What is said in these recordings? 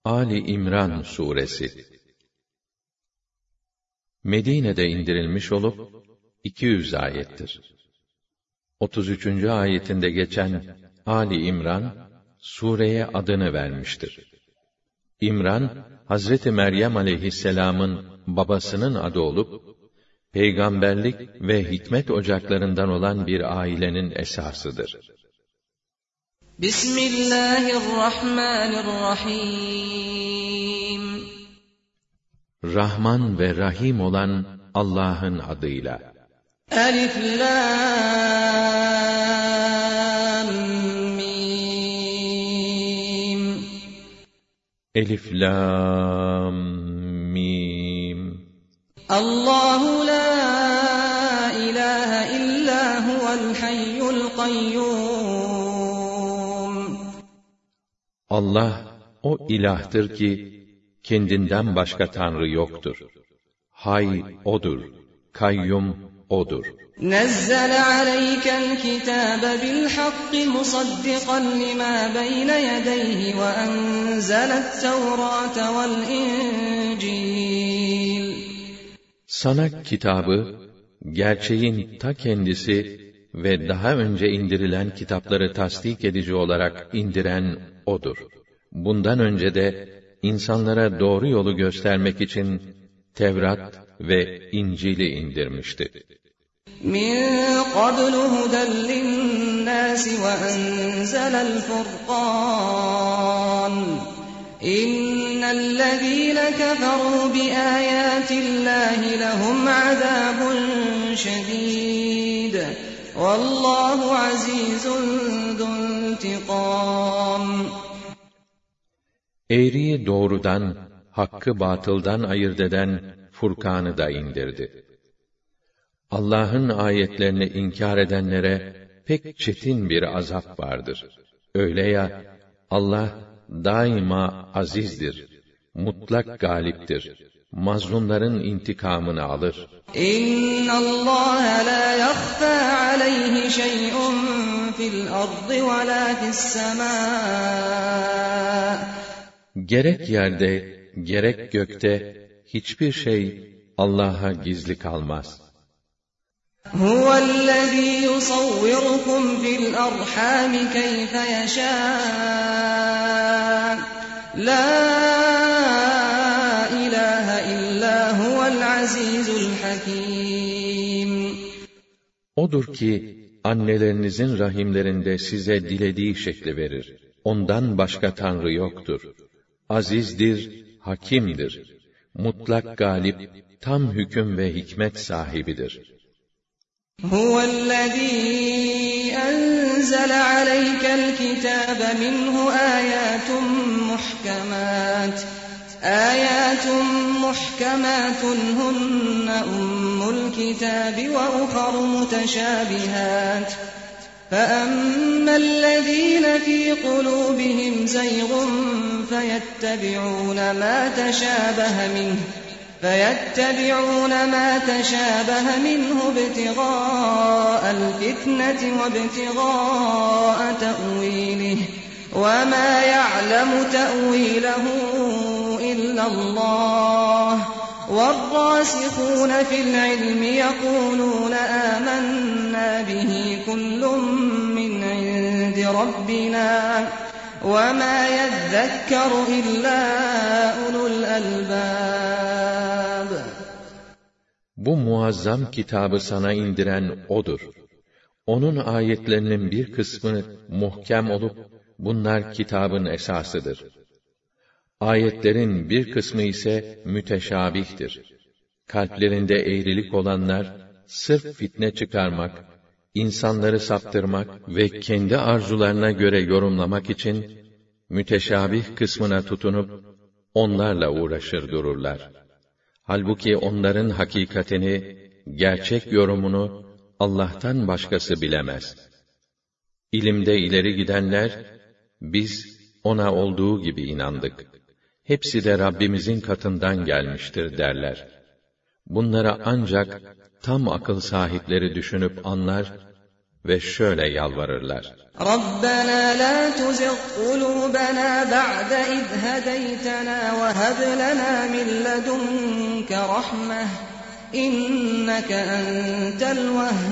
Ali İmran suresi Medine'de indirilmiş olup 200 ayettir. 33. ayetinde geçen Ali İmran sureye adını vermiştir. İmran, Hazreti Meryem aleyhisselam'ın babasının adı olup peygamberlik ve hikmet ocaklarından olan bir ailenin esasıdır. Bismillahirrahmanirrahim. Rahman ve Rahim olan Allah'ın adıyla. Elif Lam Mim. Elif Lam Mim. Allahu la ilahe illa huvel hayyul kayyum. Allah o ilahtır ki kendinden başka tanrı yoktur. Hay odur, kayyum odur. Nezzele aleykel kitabe bil hakki musaddiqan lima beyne yedeyhi ve enzelet tevrate vel incil. Sana kitabı, gerçeğin ta kendisi ve daha önce indirilen kitapları tasdik edici olarak indiren odur. Bundan önce de insanlara doğru yolu göstermek için Tevrat ve İncil'i indirmişti. Min qablu huden linnâsi ve enzelel furqan. İnnellezîne keferû biâyâtillâhi lehum azâbun şedîd. Vallâhu azîzun zuntikâm. Eğriyi doğrudan, hakkı batıldan ayırt eden Furkan'ı da indirdi. Allah'ın ayetlerini inkar edenlere pek çetin bir azap vardır. Öyle ya, Allah daima azizdir, mutlak galiptir, mazlumların intikamını alır. İnnallâhe lâ yakhfâ aleyhi şey'un fil ardı ve lâ fissemâ. Gerek yerde, gerek gökte hiçbir şey Allah'a gizli kalmaz. Huvellezî yusavvirukum fil arhâmi keyfe yeşâ. La ilahe illa huvel azîzul hakîm. Odur ki annelerinizin rahimlerinde size dilediği şekli verir. Ondan başka tanrı yoktur. Azizdir, hakimdir. Mutlak galip, tam hüküm ve hikmet sahibidir. Huvellezî enzele aleykel kitâbe minhu âyâtun muhkemât. Âyâtun muhkemâtun hunne ummul kitâbi ve uharu muteşâbihât. فَأَمَّا الَّذ۪ينَ ف۪ي قُلُوبِهِمْ زَيْغٌ فَيَتَّبِعُونَ مَا تَشَابَهَ مِنْهُ ابْتِغَاءَ الْفِتْنَةِ وَابْتِغَاءَ تَأْوِيلِهِ وَمَا يَعْلَمُ تَأْوِيلَهُ إِلَّا اللّٰهُ وَالرَّاسِخُونَ فِي الْعِلْمِ يَقُولُونَ آمَنَّا بِهِ كُلٌّ مِّنْ عِندِ رَبِّنَا وَمَا يَذَّكَّرُ إِلَّا أُولُو الْأَلْبَابِ. Bu muazzam kitabı sana indiren O'dur. Onun ayetlerinin bir kısmı muhkem olup, bunlar kitabın esasıdır. Ayetlerin bir kısmı ise müteşabihtir. Kalplerinde eğrilik olanlar, sırf fitne çıkarmak, insanları saptırmak ve kendi arzularına göre yorumlamak için, müteşabih kısmına tutunup, onlarla uğraşır dururlar. Halbuki onların hakikatini, gerçek yorumunu, Allah'tan başkası bilemez. İlimde ileri gidenler, biz ona olduğu gibi inandık. Hepsi de Rabbimizin katından gelmiştir derler. Bunlara ancak tam akıl sahipleri düşünüp anlar ve şöyle yalvarırlar: Rabbena la tuzigh kulubana ba'de iz hedeytena ve heb lana min ledunke rahmeh inneke entel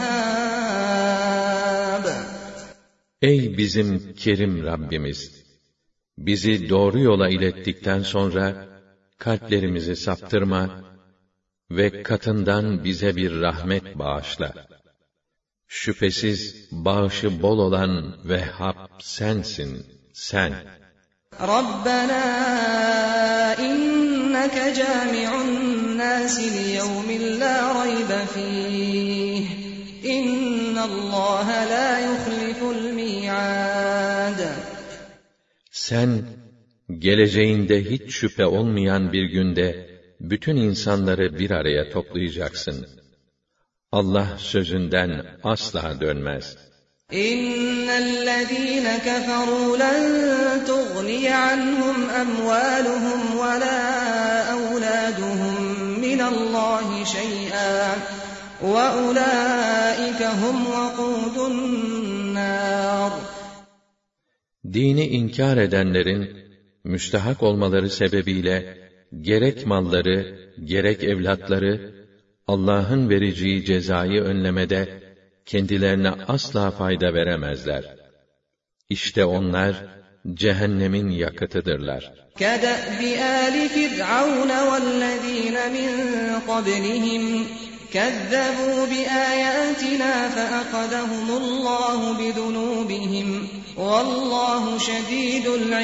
vehhab. Ey bizim kerim Rabbimiz! Bizi doğru yola ilettikten sonra kalplerimizi saptırma ve katından bize bir rahmet bağışla. Şüphesiz bağışı bol olan Vehhab sensin, sen. Rabbena inneke cami'un nâsi liyevmin lâ raybe fîh. İnnallâhe lâ yuhliful mi'âd. Sen, geleceğinde hiç şüphe olmayan bir günde bütün insanları bir araya toplayacaksın. Allah sözünden asla dönmez. İnnellezîne keferû len tughniye anhum emvâluhum ve lâ evlâduhum minallâhi şey'an ve ulâike hum vakûdun nâr. Dini inkar edenlerin, müstehak olmaları sebebiyle, gerek malları, gerek evlatları, Allah'ın vereceği cezayı önlemede, kendilerine asla fayda veremezler. İşte onlar, cehennemin yakıtıdırlar. كَدَأْبِ آلِ فِرْعَوْنَ وَالَّذ۪ينَ مِنْ قَبْلِهِمْ كَذَّبُوا بِآيَاتِنَا فَأَخَذَهُمُ اللّٰهُ بِذُنُوبِهِمْ وَاللّٰهُ شَد۪يدُ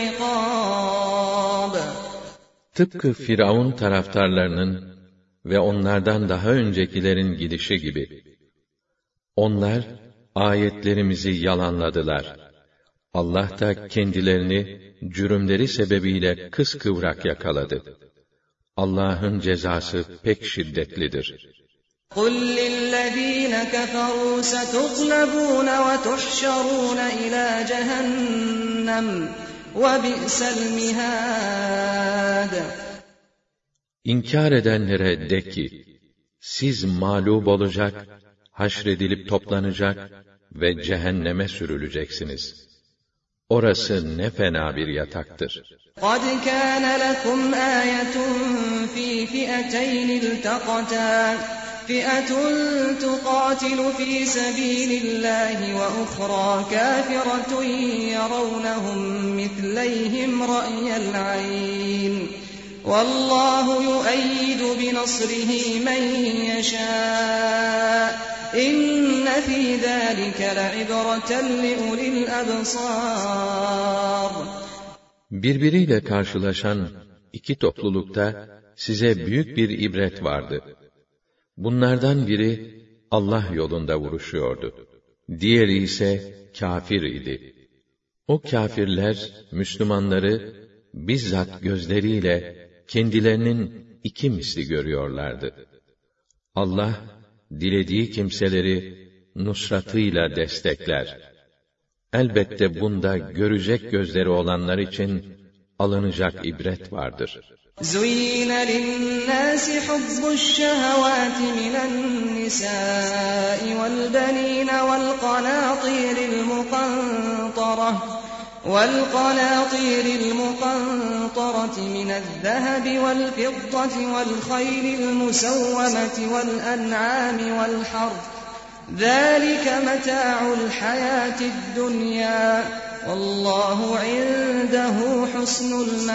الْعِقَابِ. Tıpkı Firavun taraftarlarının ve onlardan daha öncekilerin gidişi gibi. Onlar, ayetlerimizi yalanladılar. Allah da kendilerini cürümleri sebebiyle kıskıvrak yakaladı. Allah'ın cezası pek şiddetlidir. قُلْ لِلَّذ۪ينَ كَفَرُوا سَتُغْلَبُونَ وَتُحْشَرُونَ إِلَى جَهَنَّمَ وَبِئْسَ الْمِهَادِ. İnkar edenlere de ki, siz mağlup olacak, haşredilip toplanacak ve cehenneme sürüleceksiniz. Orası ne fena bir yataktır. قَدْ كَانَ لَكُمْ آيَةٌ فِي فِئَتَيْنِ الْتَقَتَا فِئَةٌ تُقَاتِلُ فِي سَبِيلِ اللّٰهِ وَأُخْرَى كَافِرَةٌ يَرَوْنَهُمْ مِثْلَيْهِمْ رَأْيَ الْعَيْنِ وَاللّٰهُ يُؤَيِّدُ بِنَصْرِهِ مَنْ يَشَاءُ إِنَّ فِي ذَٰلِكَ لَعِبْرَةً لِأُولِي الْأَبْصَارِ. Birbiriyle karşılaşan iki toplulukta size büyük bir ibret vardı. Bunlardan biri Allah yolunda vuruşuyordu. Diğeri ise kâfir idi. O kâfirler Müslümanları bizzat gözleriyle kendilerinin iki misli görüyorlardı. Allah dilediği kimseleri nusratıyla destekler. Elbette bunda görecek gözleri olanlar için alınacak ibret vardır. زُيِّنَ لِلنَّاسِ حُبُّ الشَّهَوَاتِ مِنَ النِّسَاءِ وَالْبَنِينَ وَالْقَنَاطِيرِ الْمُقَنطَرَةِ مِنَ الذَّهَبِ وَالْفِضَّةِ وَالْخَيْلِ الْمُسَوَّمَةِ وَالْأَنْعَامِ وَالْحَرْثِ ذَٰلِكَ مَتَاعُ الْحَيَاةِ الدُّنْيَا وَاللّٰهُ عِندَهُ حُسْنُ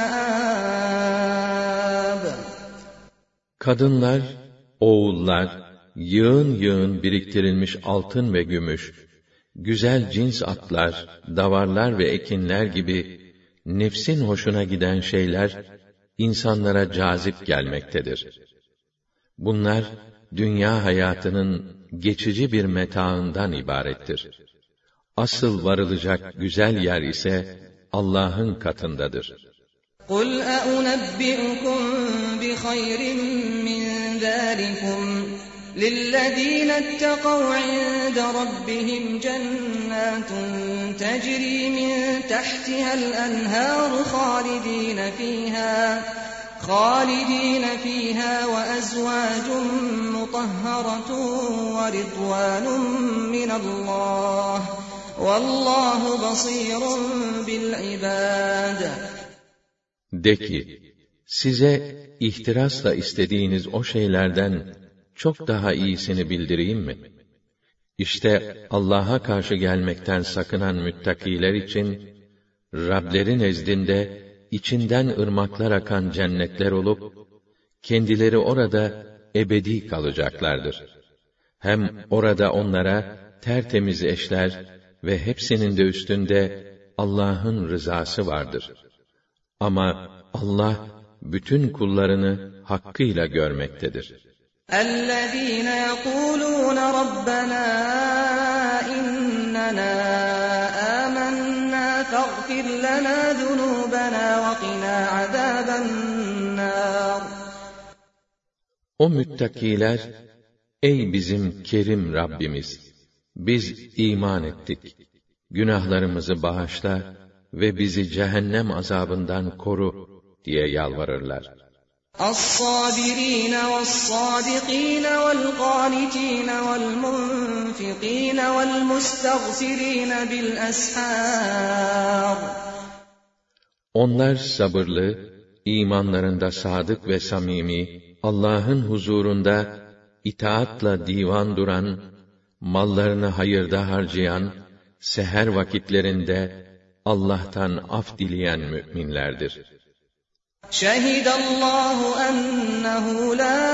الْمَآبِ. Kadınlar, oğullar, yığın yığın biriktirilmiş altın ve gümüş, güzel cins atlar, davarlar ve ekinler gibi nefsin hoşuna giden şeyler insanlara cazip gelmektedir. Bunlar dünya hayatının geçici bir metaından ibarettir. Asıl varılacak güzel yer ise Allah'ın katındadır. قُلْ أَؤُنَبِّئُكُمْ بِخَيْرٍ مِّن ذَٰلِكُمْ لِلَّذ۪ينَ اتَّقَوْا عِندَ رَبِّهِمْ جَنَّاتٌ تَجْرِي مِن تَحْتِهَا الْأَنْهَارُ خَالِد۪ينَ ف۪يهَا وَأَزْوَاجٌ مُطَهَّرَةٌ وَرِضْوَانٌ مِّنَ اللّٰهِ وَاللّٰهُ بَصِيرٌ بِالْعِبَادِ. De ki, size ihtirasla istediğiniz o şeylerden çok daha iyisini bildireyim mi? İşte Allah'a karşı gelmekten sakınan müttakiler için, Rableri nezdinde içinden ırmaklar akan cennetler olup, kendileri orada ebedi kalacaklardır. Hem orada onlara tertemiz eşler ve hepsinin de üstünde Allah'ın rızası vardır. Ama Allah bütün kullarını hakkıyla görmektedir. اَلَّذ۪ينَ يَقُولُونَ رَبَّنَا اِنَّنَا آمَنَّا فَاغْفِرْ لَنَا ذُنُوبَنَا وَقِنَا عَذَابَ النَّارِ. O müttakiler, ey bizim kerim Rabbimiz! Biz iman ettik. Günahlarımızı bağışla ve bizi cehennem azabından koru diye yalvarırlar. الصَّابِرِينَ وَالصَّادِقِينَ وَالْقَانِتِينَ وَالْمُنْفِقِينَ وَالْمُسْتَغْفِرِينَ بِالْأَسْحَارِ. Onlar sabırlı, imanlarında sadık ve samimi, Allah'ın huzurunda itaatla divan duran, mallarını hayırda harcayan, seher vakitlerinde Allah'tan af dileyen müminlerdir. Şehidallahu ennehu la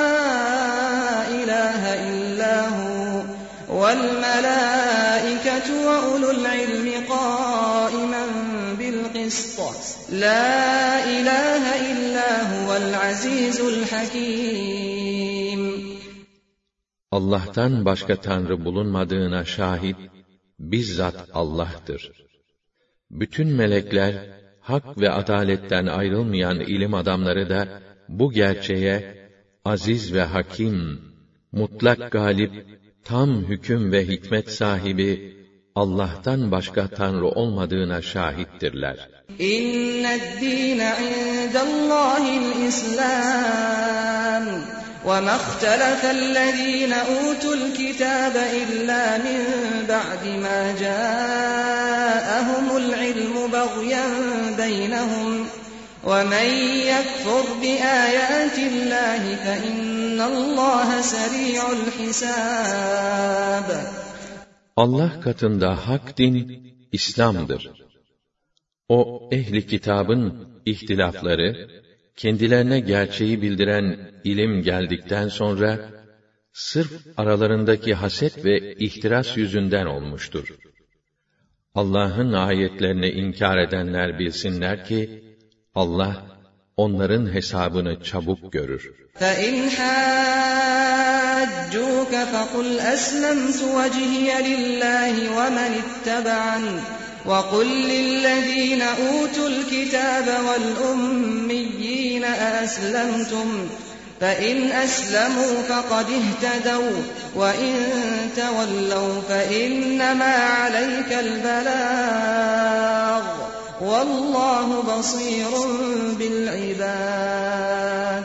ilahe illahu vel melâiketu ve ulul ilmi qâimen bil qist. La ilahe illahu vel azîzul hakîm. Allah'tan başka tanrı bulunmadığına şahit bizzat Allah'tır. Bütün melekler, hak ve adaletten ayrılmayan ilim adamları da bu gerçeğe aziz ve hakim, mutlak galip, tam hüküm ve hikmet sahibi Allah'tan başka tanrı olmadığına şahittirler. İnned-dîne indallâhil İslam. وَمَا اخْتَلَفَ الَّذ۪ينَ اُوتُوا الْكِتَابَ اِلَّا مِنْ بَعْدِ مَا جَاءَهُمُ الْعِلْمُ بَغْيًا بَيْنَهُمْ وَمَنْ يَكْفُرْ بِآيَاتِ اللّٰهِ فَاِنَّ اللّٰهَ سَرِيعُ الْحِسَابِ. Allah katında hak din, İslam'dır. O ehli kitabın ihtilafları, kendilerine gerçeği bildiren ilim geldikten sonra, sırf aralarındaki haset ve ihtiras yüzünden olmuştur. Allah'ın ayetlerini inkar edenler bilsinler ki, Allah, onların hesabını çabuk görür. فَاِنْ حَاجُّوكَ فَقُلْ أَسْلَمْتُ وَجْهِيَ لِلّٰهِ وَمَنِ اتَّبَعَنِ وَقُلْ لِلَّذ۪ينَ أُوتُوا الْكِتَابَ وَالْأُمِّيِّينَ أَأَسْلَمْتُمْ فَاِنْ أَسْلَمُوا فَقَدِ اهْتَدَوْا وَاِنْ تَوَلَّوْا فَاِنَّمَا عَلَيْكَ الْبَلَاغُ وَاللّٰهُ بَصِيرٌ بِالْعِبَادِ.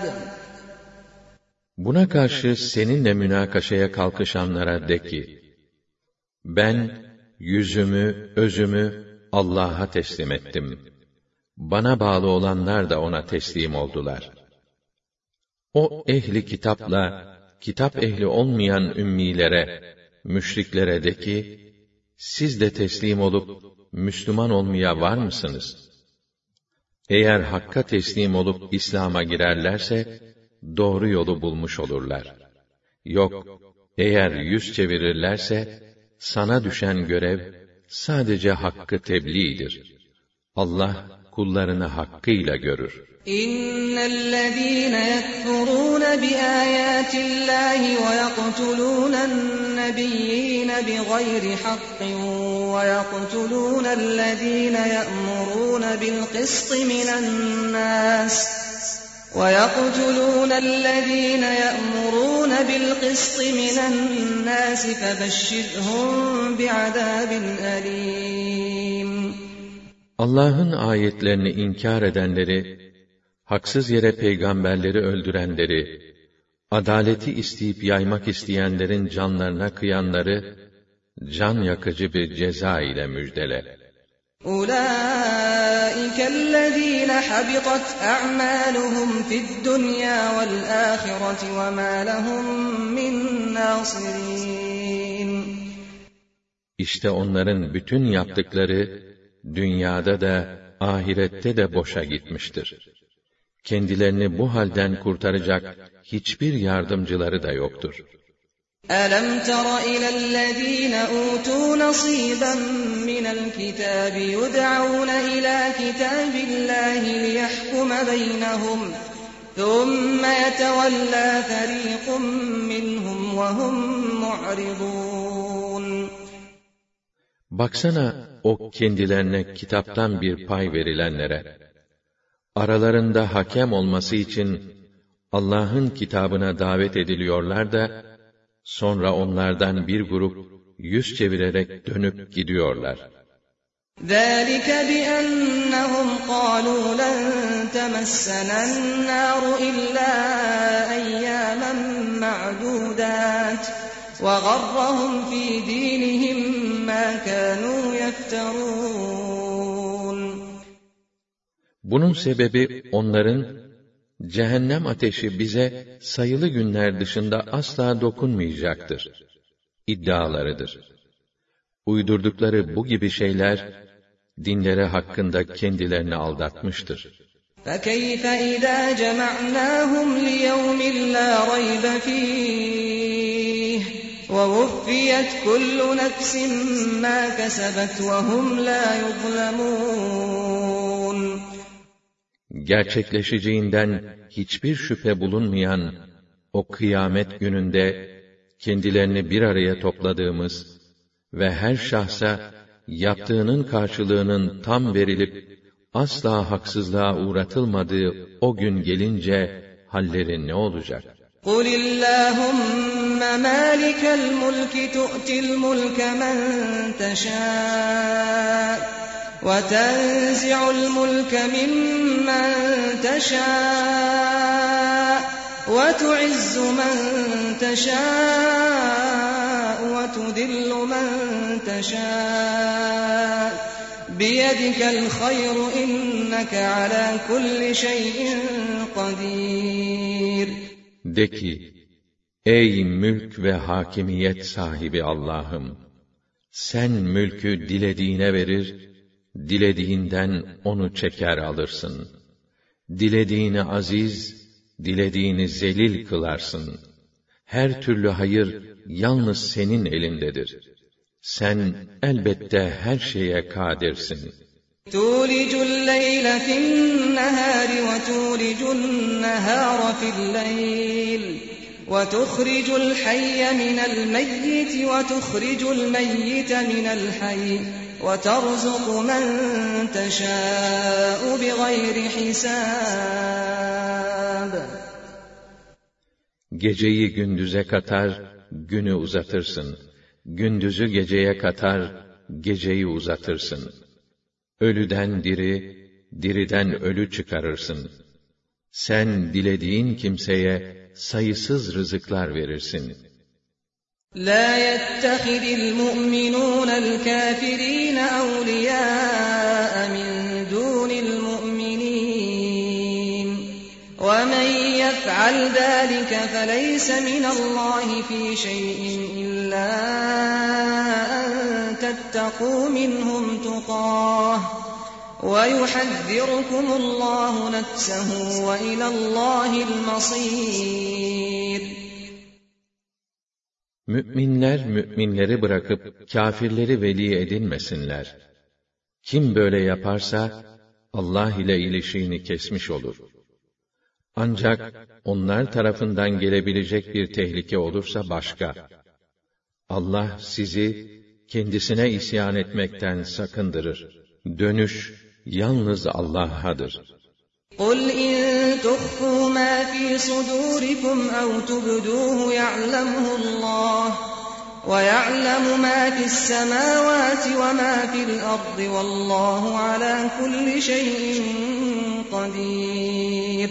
Buna karşı seninle münakaşaya kalkışanlara de ki, ben yüzümü, özümü Allah'a teslim ettim. Bana bağlı olanlar da ona teslim oldular. O ehli kitapla, kitap ehli olmayan ümmilere, müşriklere de ki, siz de teslim olup, Müslüman olmaya var mısınız? Eğer Hakk'a teslim olup İslam'a girerlerse, doğru yolu bulmuş olurlar. Yok, eğer yüz çevirirlerse, sana düşen görev, sadece Hakk'ı tebliğdir. Allah, kullarını hakkıyla görür. İnnellezîne yekfurûne biâyâtillâhi ve yeqtulûnen-nebiyyîne bighayri hakkın ve yeqtulûnellezîne ye'murûne bil-qisṭi minen-nâs وَيَقْتُلُونَ الَّذ۪ينَ يَأْمُرُونَ بِالْقِسْطِ مِنَ النَّاسِ فَبَشِّرْهُمْ بِعَذَابٍ أَلِيمٍ. Allah'ın ayetlerini inkar edenleri, haksız yere peygamberleri öldürenleri, adaleti isteyip yaymak isteyenlerin canlarına kıyanları, can yakıcı bir ceza ile müjdele. أُولَٰئِكَ الَّذ۪ينَ حَبِطَتْ أَعْمَالُهُمْ فِي الدُّنْيَا وَالْآخِرَةِ وَمَا لَهُمْ مِنْ نَاصِرِينَ İşte onların bütün yaptıkları, dünyada da, ahirette de boşa gitmiştir. Kendilerini bu halden kurtaracak hiçbir yardımcıları da yoktur. أَلَمْ تَرَ إِلَى الَّذ۪ينَ أُوتُوا نَصِيبًا مِنَ الْكِتَابِ يُدْعَوْنَ إِلَى كِتَابِ اللّٰهِ لِيَحْكُمَ بَيْنَهُمْ ثُمَّ يَتَوَلَّى فَر۪يقٌ مِّنْهُمْ وَهُمْ مُعْرِضُونَ Baksana o kendilerine kitaptan bir pay verilenlere, aralarında hakem olması için Allah'ın kitabına davet ediliyorlar da, sonra onlardan bir grup yüz çevirerek dönüp gidiyorlar. ذَٰلِكَ بِأَنَّهُمْ قَالُوا لَنْ تَمَسَّنَا النَّارُ إِلَّا أَيَّامًا مَّعْدُودَاتٍ وَغَرَّهُمْ فِي دِينِهِمْ مَا كَانُوا يَفْتَرُونَ Bunun sebebi onların, cehennem ateşi bize sayılı günler dışında asla dokunmayacaktır iddialarıdır. Uydurdukları bu gibi şeyler, dinleri hakkında kendilerini aldatmıştır. فَكَيْفَ إِذَا جَمَعْنَاهُمْ لِيَوْمٍ لَا رَيْبَ فِيهِ وَوُفِّيَتْ كُلُّ نَفْسٍ مَا كَسَبَتْ وَهُمْ لَا يُظْلَمُونَ Gerçekleşeceğinden hiçbir şüphe bulunmayan o kıyamet gününde kendilerini bir araya topladığımız ve her şahsa yaptığının karşılığının tam verilip asla haksızlığa uğratılmadığı o gün gelince halleri ne olacak? قُلِ اللّٰهُمَّ مَالِكَ الْمُلْكِ تُؤْتِي الْمُلْكَ مَنْ تَشَاءُ وَتَنْزِعُ الْمُلْكَ مِمَّنْ تَشَاءُ وَتُعِزُّ مَنْ تَشَاءُ وَتُذِلُّ مَنْ تَشَاءُ بِيَدِكَ الْخَيْرُ إِنَّكَ عَلَى كُلِّ شَيْءٍ قَدِيرٌ De ki, ey mülk ve hakimiyet sahibi Allah'ım! Sen mülkü dilediğine verir, dilediğinden onu çeker alırsın. Dilediğini aziz, dilediğini zelil kılarsın. Her türlü hayır yalnız senin elindedir. Sen elbette her şeye kadirsin. تُولِجُ اللَّيْلَ فِي النَّهَارِ وَتُولِجُ النَّهَارَ فِي اللَّيْلِ وَتُخْرِجُ الْحَيَّ مِنَ الْمَيِّتِ وَتُخْرِجُ الْمَيِّتَ مِنَ الْحَيِّ وَتَرْزُقُ مَنْ تَشَاءُ بِغَيْرِ حِسَابٍ Geceyi gündüze katar, günü uzatırsın. Gündüzü geceye katar, geceyi uzatırsın. Ölüden diri, diriden ölü çıkarırsın. Sen dilediğin kimseye sayısız rızıklar verirsin. لَا يَتَّخِذِ الْمُؤْمِنُونَ الْكَافِرِينَ أَوْلِيَاءَ مِنْ دُونِ الْمُؤْمِنِينَ وَمَنْ يَفْعَلْ ذَلِكَ فَلَيْسَ مِنَ اللَّهِ فِي شَيْءٍ إِلَّا أَنْ تَتَّقُوا مِنْهُمْ تُقَاةً وَيُحَذِّرُكُمُ اللّٰهُ نَفْسَهُ وَإِلَى اللّٰهِ الْمَصِيرُ Mü'minler mü'minleri bırakıp kâfirleri veli edinmesinler. Kim böyle yaparsa Allah ile ilişiğini kesmiş olur. Ancak onlar tarafından gelebilecek bir tehlike olursa başka. Allah sizi kendisine isyan etmekten sakındırır. Dönüş yalnız Allah'adır. قُلْ إِن تُخْفُوا مَا فِي صُدُورِكُمْ أَوْ تُبْدُوهُ يَعْلَمْهُ اللَّهُ وَيَعْلَمُ مَا فِي السَّمَاوَاتِ وَمَا فِي الْأَرْضِ وَاللَّهُ عَلَى كُلِّ شَيْءٍ قَدِيرٌ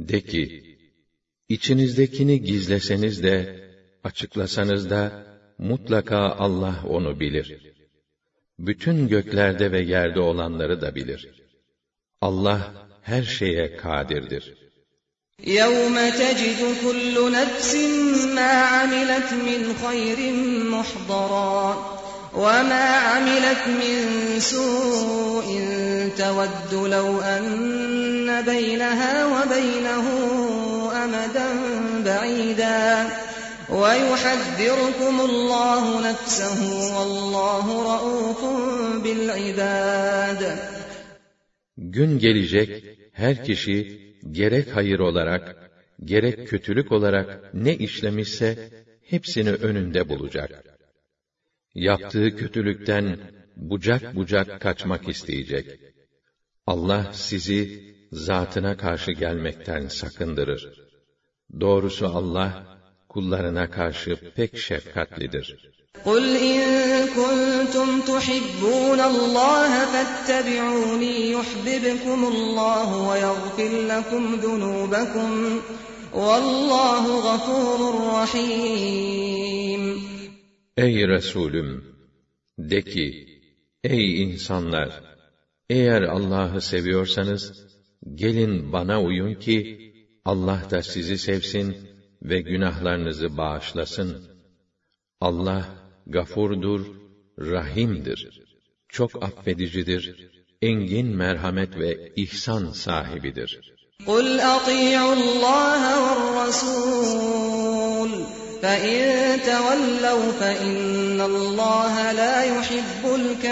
De ki, içinizdekini gizleseniz de, açıklasanız da, mutlaka Allah onu bilir. Bütün göklerde ve yerde olanları da bilir. Allah her şeye kadirdir. يَوْمَ تَجِدُ كُلُّ نَفْسٍ مَا عَمِلَتْ مِنْ خَيْرٍ مُحْضَرًا وَمَا عَمِلَتْ مِنْ سُوءٍ تَوَدُّ لَوْ أَنَّ بَيْنَهَا وَبَيْنَهُ أَمَدًا بَعِيدًا وَيُحَذِّرُكُمُ اللّٰهُ نَفْسَهُ وَاللّٰهُ رَءُوفٌ بِالْعِبَادِ. Gün gelecek, her kişi gerek hayır olarak, gerek kötülük olarak ne işlemişse, hepsini önünde bulacak. Yaptığı kötülükten bucak bucak kaçmak isteyecek. Allah sizi zatına karşı gelmekten sakındırır. Doğrusu Allah, kullarına karşı pek şefkatlidir. قُلْ إِن كُنتُمْ تُحِبُّونَ اللّٰهَ فَاتَّبِعُونِي يُحْبِبْكُمُ اللّٰهُ وَيَغْفِرْ لَكُمْ ذُنُوبَكُمْ وَاللّٰهُ غَفُورٌ رَحِيمٌ. Ey Resulüm! De ki, ey insanlar! Eğer Allah'ı seviyorsanız, gelin bana uyun ki, Allah da sizi sevsin ve günahlarınızı bağışlasın. Allah, gafurdur, rahimdir. Çok affedicidir, engin merhamet ve ihsan sahibidir. قُلْ أَطِيعُوا اللّٰهَ وَالرَّسُولَ فَإِن تَوَلَّوْا فَإِنَّ اللّٰهَ لَا يُحِبُّ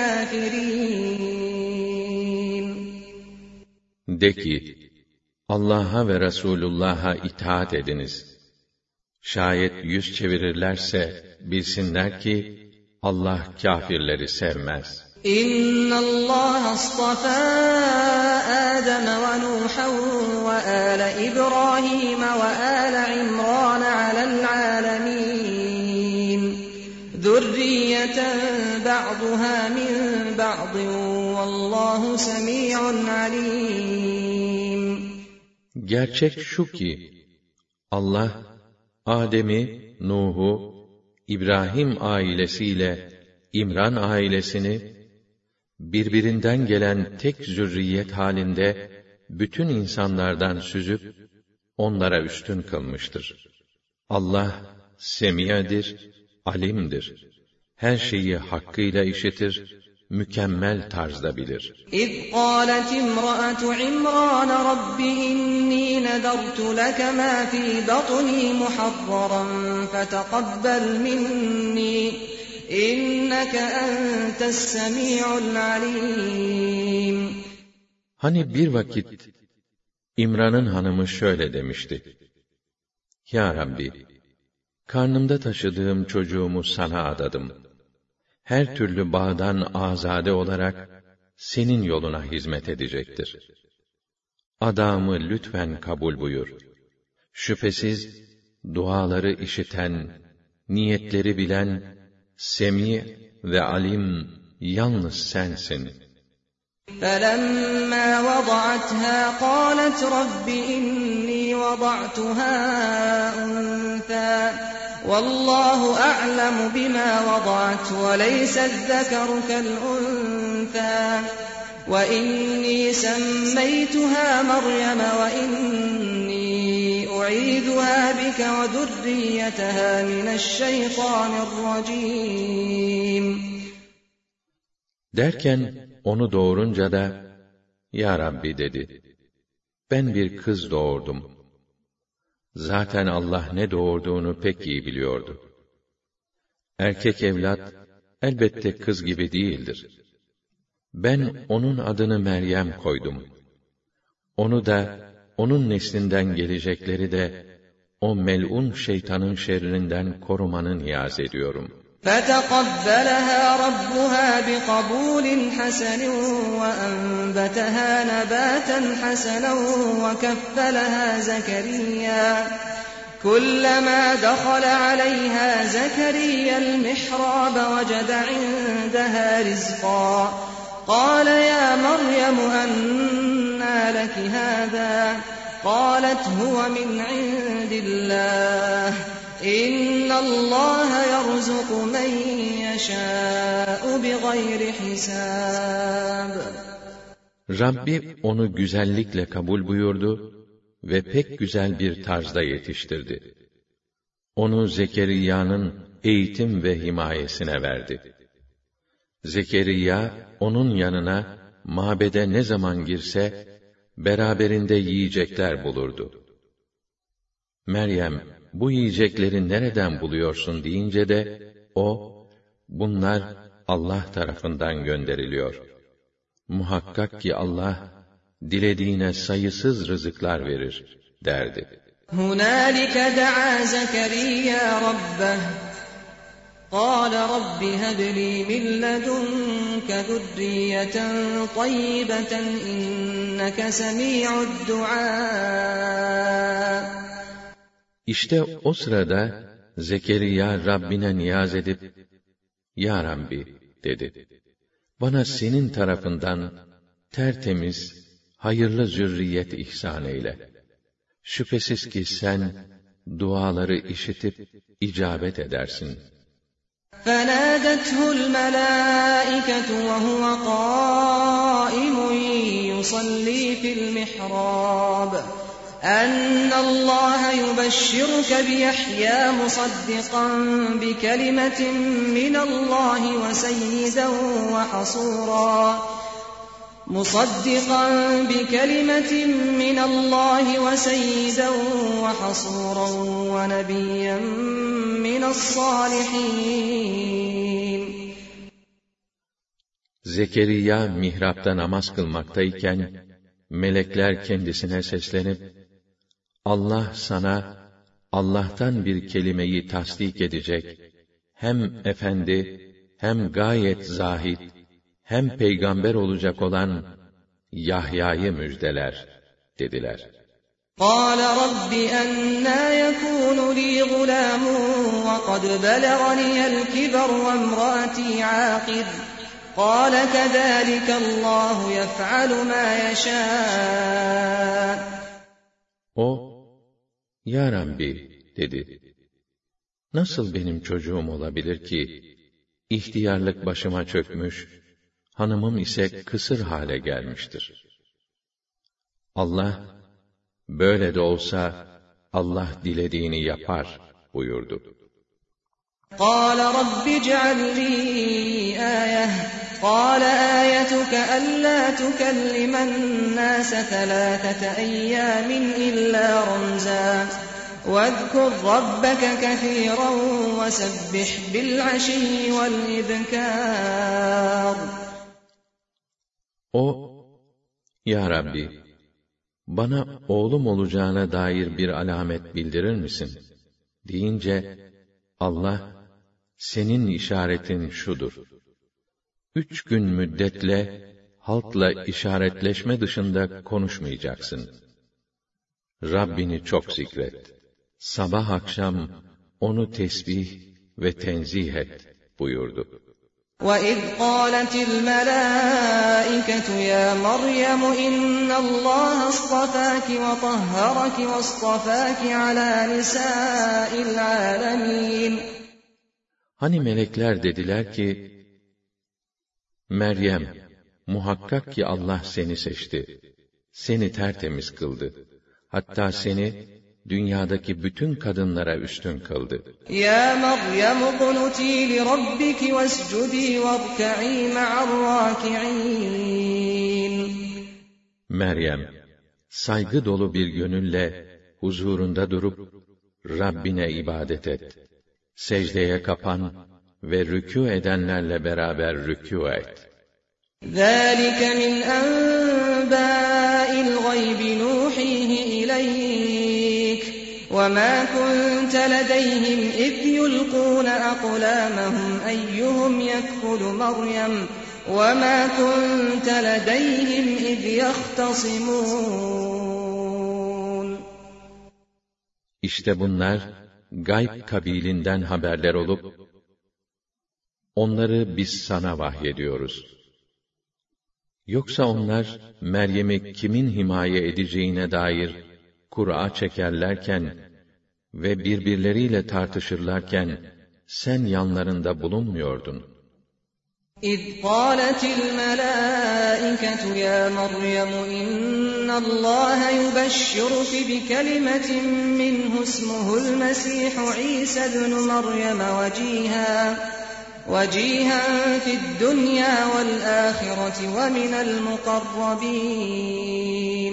الْكَافِرِينَ. De ki, Allah'a ve Resulullah'a itaat ediniz. Şayet yüz çevirirlerse, bilsinler ki, Allah kâfirleri sevmez. İnna Allah astafa Adem ve Nuhan ve ala İbrahim ve ala İmran alel alemin. Zürriyeten ba'duha min ba'din vallahu semi'un alim. Gerçek şu ki, Allah, Adem'i, Nuh'u, İbrahim ailesiyle İmran ailesini, birbirinden gelen tek zürriyet halinde bütün insanlardan süzüp onlara üstün kılmıştır. Allah semi'dir, alimdir. Her şeyi hakkıyla işitir, mükemmel tarzda bilir. İz قالت امرأة عمران رب إني نذرت لك ما في بطني محررا فتقبل مني إنك أنت السميع العليم. Hani bir vakit İmran'ın hanımı şöyle demişti: Ya Rabbi, karnımda taşıdığım çocuğumu sana adadım. Her türlü bağdan azade olarak senin yoluna hizmet edecektir. Adamı lütfen kabul buyur. Şüphesiz duaları işiten, niyetleri bilen, semi ve alim yalnız sensin. فَلَمَّا وَضَعَتْهَا قَالَتْ رَبِّ إِنِّي وَضَعْتُهَا أُنثَى وَاللَّهُ أَعْلَمُ بِمَا وَضَعَتْ وَلَيْسَ الذَّكَرُ كَالْأُنثَى وَإِنِّي سَمَّيْتُهَا مَرْيَمَ وَإِنِّي أُعِيذُهَا بِكَ وَذُرِّيَّتَهَا مِنَ الشَّيْطَانِ الرَّجِيمِ. Derken onu doğurunca da, Ya Rabbi dedi, ben bir kız doğurdum. Zaten Allah ne doğurduğunu pek iyi biliyordu. Erkek evlat, elbette kız gibi değildir. Ben onun adını Meryem koydum. Onu da, onun neslinden gelecekleri de, o mel'un şeytanın şerrinden korumanı niyaz ediyorum. فَتَقَبَّلَهَا رَبُّهَا بِقَبُولٍ حَسَنٍ وَأَنبَتَهَا نَبَاتًا حَسَنًا وَكَفَّلَهَا زَكَرِيَّا كُلَّمَا دَخَلَ عَلَيْهَا زَكَرِيَّا الْمِحْرَابَ وَجَدَ عِندَهَا رِزْقًا قَالَ يَا مَرْيَمُ أَنَّىٰ لَكِ هَٰذَا قالت هو من عند الله إن الله يرزق من يشاء بغير حساب. Rabbi onu güzellikle kabul buyurdu ve pek güzel bir tarzda yetiştirdi. Onu Zekeriya'nın eğitim ve himayesine verdi. Zekeriya, onun yanına mabede ne zaman girse, beraberinde yiyecekler bulurdu. Meryem, bu yiyecekleri nereden buluyorsun deyince de, o, bunlar Allah tarafından gönderiliyor. Muhakkak ki Allah, dilediğine sayısız rızıklar verir, derdi. هُنَالِكَ دَعَا زَكَرِيَّا رَبَّهُ قَالَ رَبِّ هَبْ لِي مِن لَّدُنكَ ذُرِّيَّةً طَيِّبَةً إِنَّكَ سَمِيعُ الدُّعَاءِ. İşte o sırada Zekeriya Rabbine niyaz edip, Ya Rabbi, dedi, bana senin tarafından tertemiz, hayırlı zürriyet ihsan eyle. Şüphesiz ki sen duaları işitip icabet edersin. فَنَادَتْهُ الْمَلَائِكَةُ وَهُوَ قَائِمٌ يُصَلِّي فِي الْمِحْرَابِ أَنَّ اللَّهَ يُبَشِّرُكَ بِيَحْيَىٰ مُصَدِّقًا بِكَلِمَةٍ مِّنَ اللَّهِ وَسَيِّدًا وَحَصُورًا وَنَبِيًّا مِّنَ الصَّالِحِينَ. Zekeriya mihrapta namaz kılmaktayken, melekler kendisine seslenip, Allah sana, Allah'tan bir kelimeyi tasdik edecek, hem efendi, hem gayet zahid, hem peygamber olacak olan Yahya'yı müjdeler, dediler. قَالَ رَبِّ أَنَّىٰ يَكُونُ لِي غُلَامٌ وَقَدْ بَلَغَنِيَ الْكِبَرُ وَامْرَأَتِي عَاقِرٌ قَالَ كَذَٰلِكَ اللّٰهُ يَفْعَلُ مَا يَشَاءُ. O, Ya Rabbi, dedi, nasıl benim çocuğum olabilir ki, ihtiyarlık başıma çökmüş, hanımım ise kısır hale gelmiştir. Allah, böyle de olsa, Allah dilediğini yapar, buyurdu. قَالَ رَبِّ اجْعَل لِّي آيَةً قَالَ آيَتُكَ أَلَّا تُكَلِّمَ النَّاسَ 3 أَيَّامٍ إِلَّا رَمْزًا وَاذْكُر رَّبَّكَ كَثِيرًا وَسَبِّحْ بِالْعَشِيِّ وَالْإِبْكَارِ. O, Ya Rabbi, bana oğlum olacağına dair bir alamet bildirir misin? Deyince, Allah, senin işaretin şudur. 3 gün müddetle, halkla işaretleşme dışında konuşmayacaksın. Rabbini çok zikret. Sabah akşam, onu tesbih ve tenzih et, buyurdu. وَإِذْ قَالَتِ الْمَلَائِكَةُ يَا مَرْيَمُ إِنَّ اللَّهَ اصْطَفَاكِ وَطَهَّرَكِ وَاصْطَفَاكِ عَلَى نِسَاءِ الْعَالَمِينَ. Hani melekler dediler ki, Meryem, muhakkak ki Allah seni seçti, seni tertemiz kıldı, hatta seni dünyadaki bütün kadınlara üstün kıldı. Ya Meryem kunuti li rabbiki vescudi varka'i ma'ar raki'in. Meryem, saygı dolu bir gönülle huzurunda durup Rabbine ibadet et. Secdeye kapan ve rükû edenlerle beraber rükû et. ذَٰلِكَ مِنْ أَنْبَاءِ الْغَيْبِ نُوحِيهِ إِلَيْكَ وَمَا كُنْتَ لَدَيْهِمْ إِذْ يُلْقُونَ أَقْلَامَهُمْ أَيُّهُمْ يَكْفُلُ مَرْيَمَ وَمَا كُنْتَ لَدَيْهِمْ إِذْ يَخْتَصِمُونَ. İşte bunlar gayb kabilinden haberler olup, onları biz sana vahyediyoruz. Yoksa onlar, Meryem'i kimin himaye edeceğine dair kura çekerlerken ve birbirleriyle tartışırlarken sen yanlarında bulunmuyordun. إِذْ قَالَتِ الْمَلَائِكَةُ يَا مَرْيَمُ إِنَّ اللَّهَ يُبَشِّرُكِ بِكَلِمَةٍ مِّنْهُ اسْمُهُ الْمَسِيحُ عِيسَى ابْنُ مَرْيَمَ وَجِيهًا فِي الدُّنْيَا وَالْآخِرَةِ وَمِنَ الْمُقَرَّبِينَ.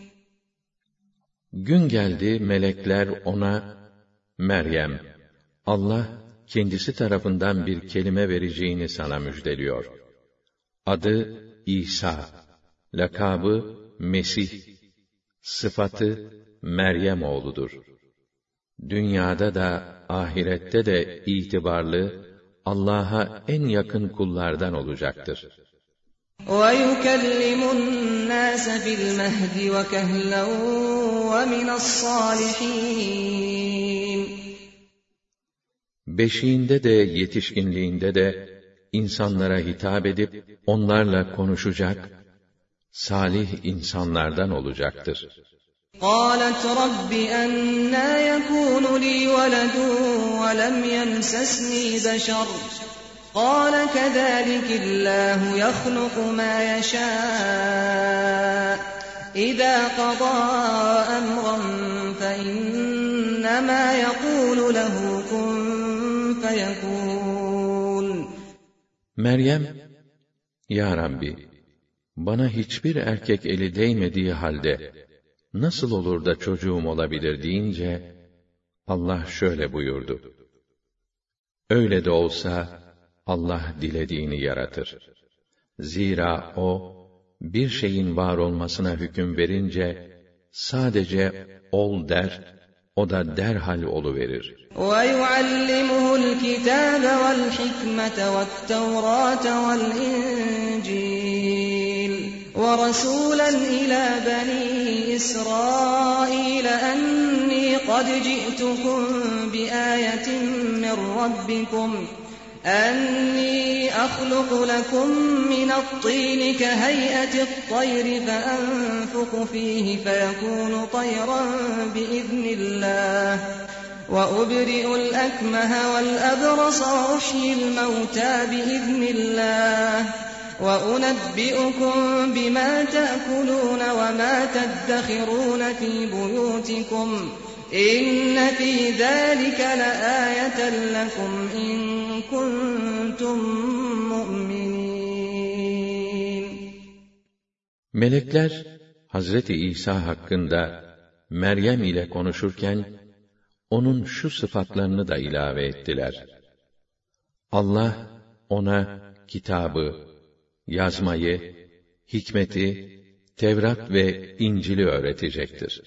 Gün geldi, melekler ona, Meryem, Allah kendisi tarafından bir kelime vereceğini sana müjdeliyor. Adı İsa, lakabı Mesih, sıfatı Meryem oğludur. Dünyada da ahirette de itibarlı, Allah'a en yakın kullardan olacaktır. وَيُكَلِّمُ النَّاسَ فِي الْمَهْدِ وَكَهْلًا وَمِنَ الصَّالِحِينَ. Beşiğinde de yetişkinliğinde de insanlara hitap edip onlarla konuşacak, salih insanlardan olacaktır. قَالَتْ رَبِّ أَنَّىٰ يَكُونُ لِي وَلَدٌ وَلَمْ يَمْسَسْنِي بَشَرٌ قَالَ كَذَٰلِكِ اللَّهُ يَخْلُقُ مَا يَشَاءُ إِذَا قَضَىٰ أَمْرًا فَإِنَّمَا يَقُولُ لَهُ كُن فَيَكُونُ. Meryem, Ya Rabbi, bana hiçbir erkek eli değmediği halde nasıl olur da çocuğum olabilir deyince, Allah şöyle buyurdu: Öyle de olsa, Allah dilediğini yaratır. Zira O, bir şeyin var olmasına hüküm verince, sadece ol der, o da derhal oluverir. وَيُعَلِّمُهُ الْكِتَابَ وَالْحِكْمَةَ وَالتَّوْرَاةَ وَالْإِنْجِيلَ وَرَسُولًا إِلَى بَنِي إِسْرَائِيلَ أَنِّي قَدْ جِئْتُكُمْ بِآيَةٍ مِّن رَّبِّكُمْ أَنِّي أَخْلُقُ لَكُم مِّنَ الطِّينِ كَهَيْئَةِ الطَّيْرِ فَأَنفُخُ فِيهِ فَيَكُونُ طَيْرًا بِإِذْنِ اللَّهِ وَأُبْرِئُ الْأَكْمَهَ وَالْأَبْرَصَ وَأُحْيِي الْمَوْتَىٰ بِإِذْنِ اللَّهِ وَأُنَبِّئُكُم بِمَا تَأْكُلُونَ وَمَا تَدَّخِرُونَ فِي بُيُوتِكُمْ إِنَّ فِي ذَٰلِكَ لَآيَةً لَكُمْ إِن كُنتُم مُّؤْمِنِينَ. Melekler, Hazreti İsa hakkında Meryem ile konuşurken, onun şu sıfatlarını da ilave ettiler. Allah, ona kitabı, yazmayı, hikmeti, Tevrat ve İncil'i öğretecektir.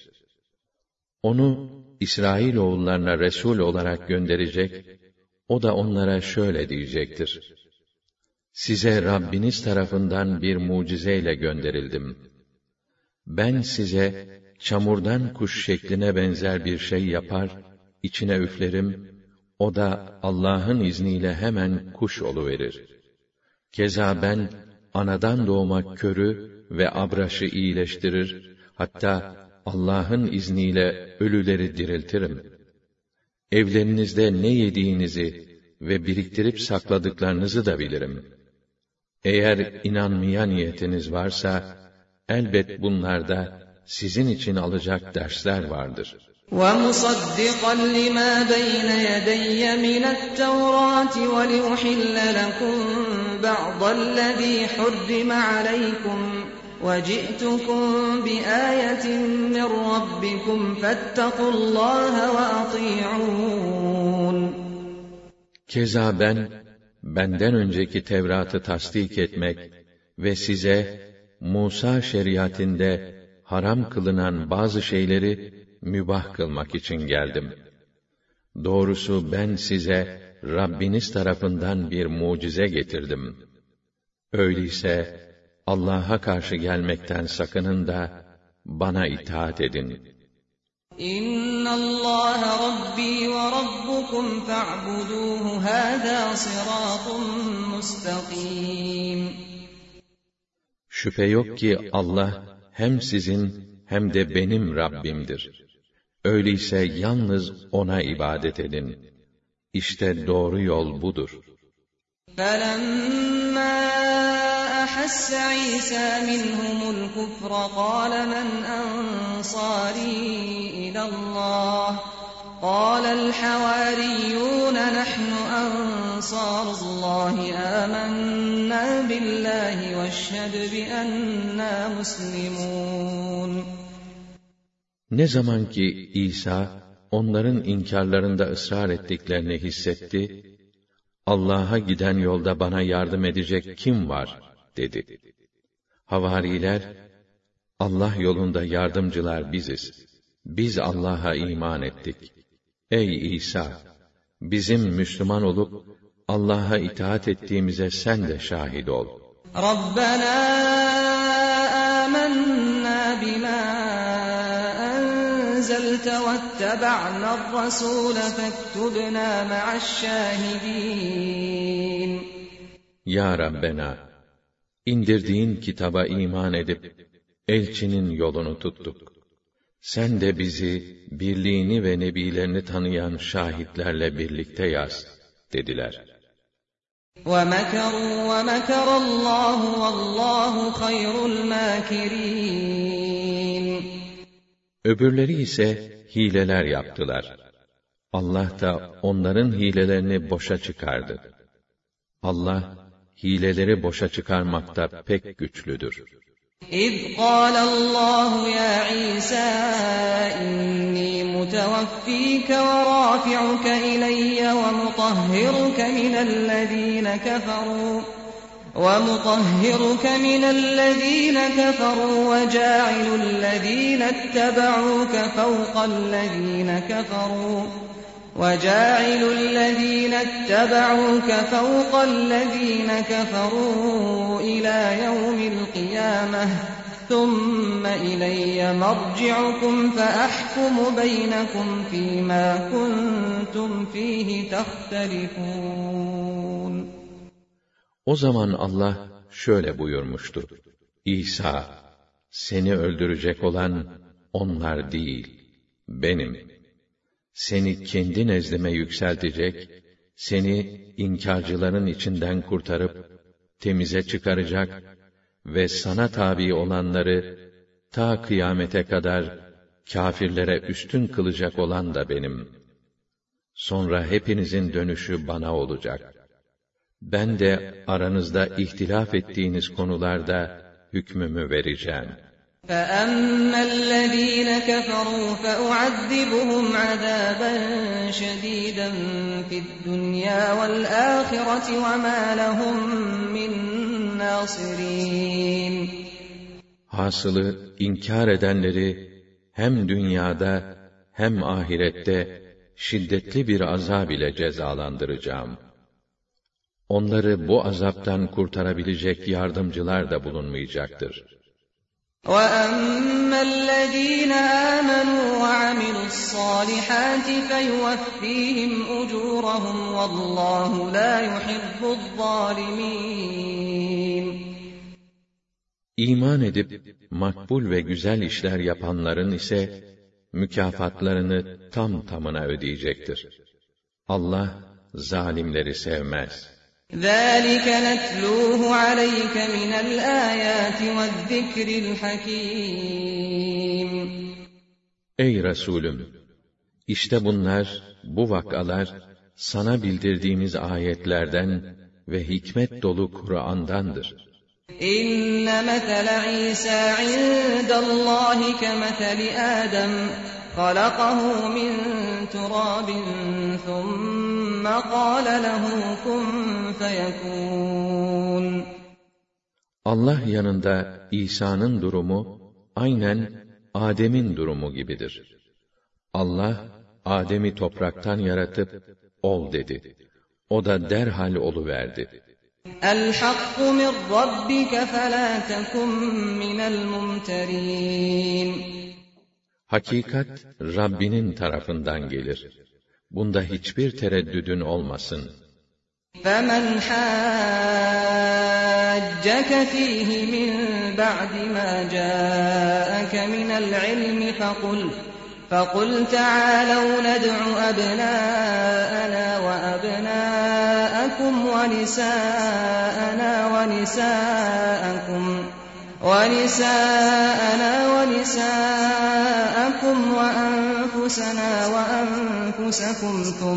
Onu İsrailoğullarına Resul olarak gönderecek, o da onlara şöyle diyecektir: Size Rabbiniz tarafından bir mucizeyle gönderildim. Ben size çamurdan kuş şekline benzer bir şey yapar, içine üflerim, o da Allah'ın izniyle hemen kuş oluverir. Keza ben anadan doğma körü ve abraşı iyileştirir, hatta Allah'ın izniyle ölüleri diriltirim. Evlerinizde ne yediğinizi ve biriktirip sakladıklarınızı da bilirim. Eğer inanmaya niyetiniz varsa, elbet bunlarda sizin için alacak dersler vardır. وَمُصَدِّقًا لِمَا بَيْنَ يَدَيَّ مِنَ التَّوْرَاةِ وَلِأُحِلَّ لَكُم بَعْضَ الَّذِي حُرِّمَ عَلَيْكُمْ وَجِئْتُكُم بِآيَةٍ مِّن رَّبِّكُمْ فَاتَّقُوا اللَّهَ وَأَطِيعُونِ. Keza benden önceki Tevrat'ı tasdik etmek ve size Musa şeriatinde haram kılınan bazı şeyleri mübah kılmak için geldim. Doğrusu ben size Rabbiniz tarafından bir mucize getirdim. Öyleyse Allah'a karşı gelmekten sakının da bana itaat edin. İnnallâhe Rabbi ve Rabbukum fe'budûhu hâzâ sirâtun mustakîm. Şüphe yok ki Allah hem sizin hem de benim Rabbimdir. Öyleyse yalnız O'na ibadet edin. İşte doğru yol budur. فَلَمَّا أَحَسَّ عِيسَى مِنْهُمُ الْكُفْرَ قَالَ مَنْ أَنصَارِي إِلَى اللَّهِ قَالَ الْحَوَارِيُّونَ نَحْنُ أَنصَارُ اللَّهِ آمَنَّا بِاللَّهِ وَاشْهَدْ بِأَنَّا مُسْلِمُونَ. Ne zaman ki İsa onların inkarlarında ısrar ettiklerini hissetti, Allah'a giden yolda bana yardım edecek kim var dedi. Havariler, Allah yolunda yardımcılar biziz. Biz Allah'a iman ettik. Ey İsa, bizim Müslüman olup Allah'a itaat ettiğimize sen de şahit ol. Rabbena amennâ bimâ enzelte vettebe'na'r-rasûle fektubnâ ma'aş-şâhidîn. Ya Rabbena, indirdiğin kitaba iman edip elçinin yolunu tuttuk. Sen de bizi birliğini ve nebilerini tanıyan şahitlerle birlikte yaz dediler. وَمَكَرُوا وَمَكَرَ اللّٰهُ وَاللّٰهُ خَيْرُ الْمَاكِرِينَ. Öbürleri ise hileler yaptılar. Allah da onların hilelerini boşa çıkardı. Allah hileleri boşa çıkarmakta pek güçlüdür. إِذْ قَالَ اللّٰهُ يَا عِيسَى إِنِّي مُتَوَفِّيكَ وَرَافِعُكَ إِلَيَّ وَمُطَهِّرُكَ مِنَ الَّذِينَ كَفَرُوا وَجَاعِلُ الَّذِينَ اتَّبَعُوكَ فَوْقَ الَّذِينَ كَفَرُوا إِلَى يَوْمِ الْقِيَامَةِ ثُمَّ إِلَيَّ مَرْجِعُكُمْ فَأَحْكُمُ بَيْنَكُمْ فِيمَا كُنتُمْ فِيهِ تَخْتَلِفُونَ. O zaman Allah şöyle buyurmuştu: İsa, seni öldürecek olan onlar değil, benim. Seni kendi nezdime yükseltecek, seni inkarcıların içinden kurtarıp temize çıkaracak ve sana tabi olanları ta kıyamete kadar kâfirlere üstün kılacak olan da benim. Sonra hepinizin dönüşü bana olacak. Ben de aranızda ihtilaf ettiğiniz konularda hükmümü vereceğim. فَأَمَّا الَّذِينَ كَفَرُوا فَأُعَذِّبُهُمْ عَذَابًا شَدِيدًا فِي الدُّنْيَا وَالْآخِرَةِ وَمَا لَهُم مِّن نَّاصِرِينَ. Hasılı inkar edenleri hem dünyada hem ahirette şiddetli bir azab ile cezalandıracağım. Onları bu azaptan kurtarabilecek yardımcılar da bulunmayacaktır. وَأَمَّا الَّذِينَ آمَنُوا وَعَمِلُوا الصَّالِحَاتِ فَيُوَفِّيهِمْ أُجُورَهُمْ وَاللّٰهُ لَا يُحِبُّ الظَّالِمِينَ. İman edip makbul ve güzel işler yapanların ise mükafatlarını tam tamına ödeyecektir. Allah zalimleri sevmez. ذَٰلِكَ نَتْلُوهُ عَلَيْكَ مِنَ الْآيَاتِ وَالذِّكْرِ الْحَكِيمِ. Ey Resulüm! İşte bunlar, bu vakalar, sana bildirdiğimiz ayetlerden ve hikmet dolu Kur'an'dandır. İnne mesele İsa indallahi kemeseli Adem خَلَقَهُ مِنْ تُرَابٍ ثُمَّ قَالَ لَهُ كُنْ فَيَكُونُ. Allah yanında İsa'nın durumu aynen Adem'in durumu gibidir. Allah Adem'i topraktan yaratıp ol dedi. O da derhal oluverdi. الْحَقُّ مِنْ رَبِّكَ فَلَا تَكُنْ مِنَ الْمُمْتَرِينَ. Hakikat Rabbinin tarafından gelir. Bunda hiçbir tereddüdün olmasın. فَمَنْ حَاجَّكَ فِيهِ مِنْ بَعْدِ مَا جَاءَكَ مِنَ الْعِلْمِ فَقُلْ تَعَالَوْا نَدْعُ أَبْنَاءَنَا وَأَبْنَاءَكُمْ وَنِسَاءَنَا وَنِسَاءَكُمْ وَأَنفُسَنَا وَأَنفُسَكُمْ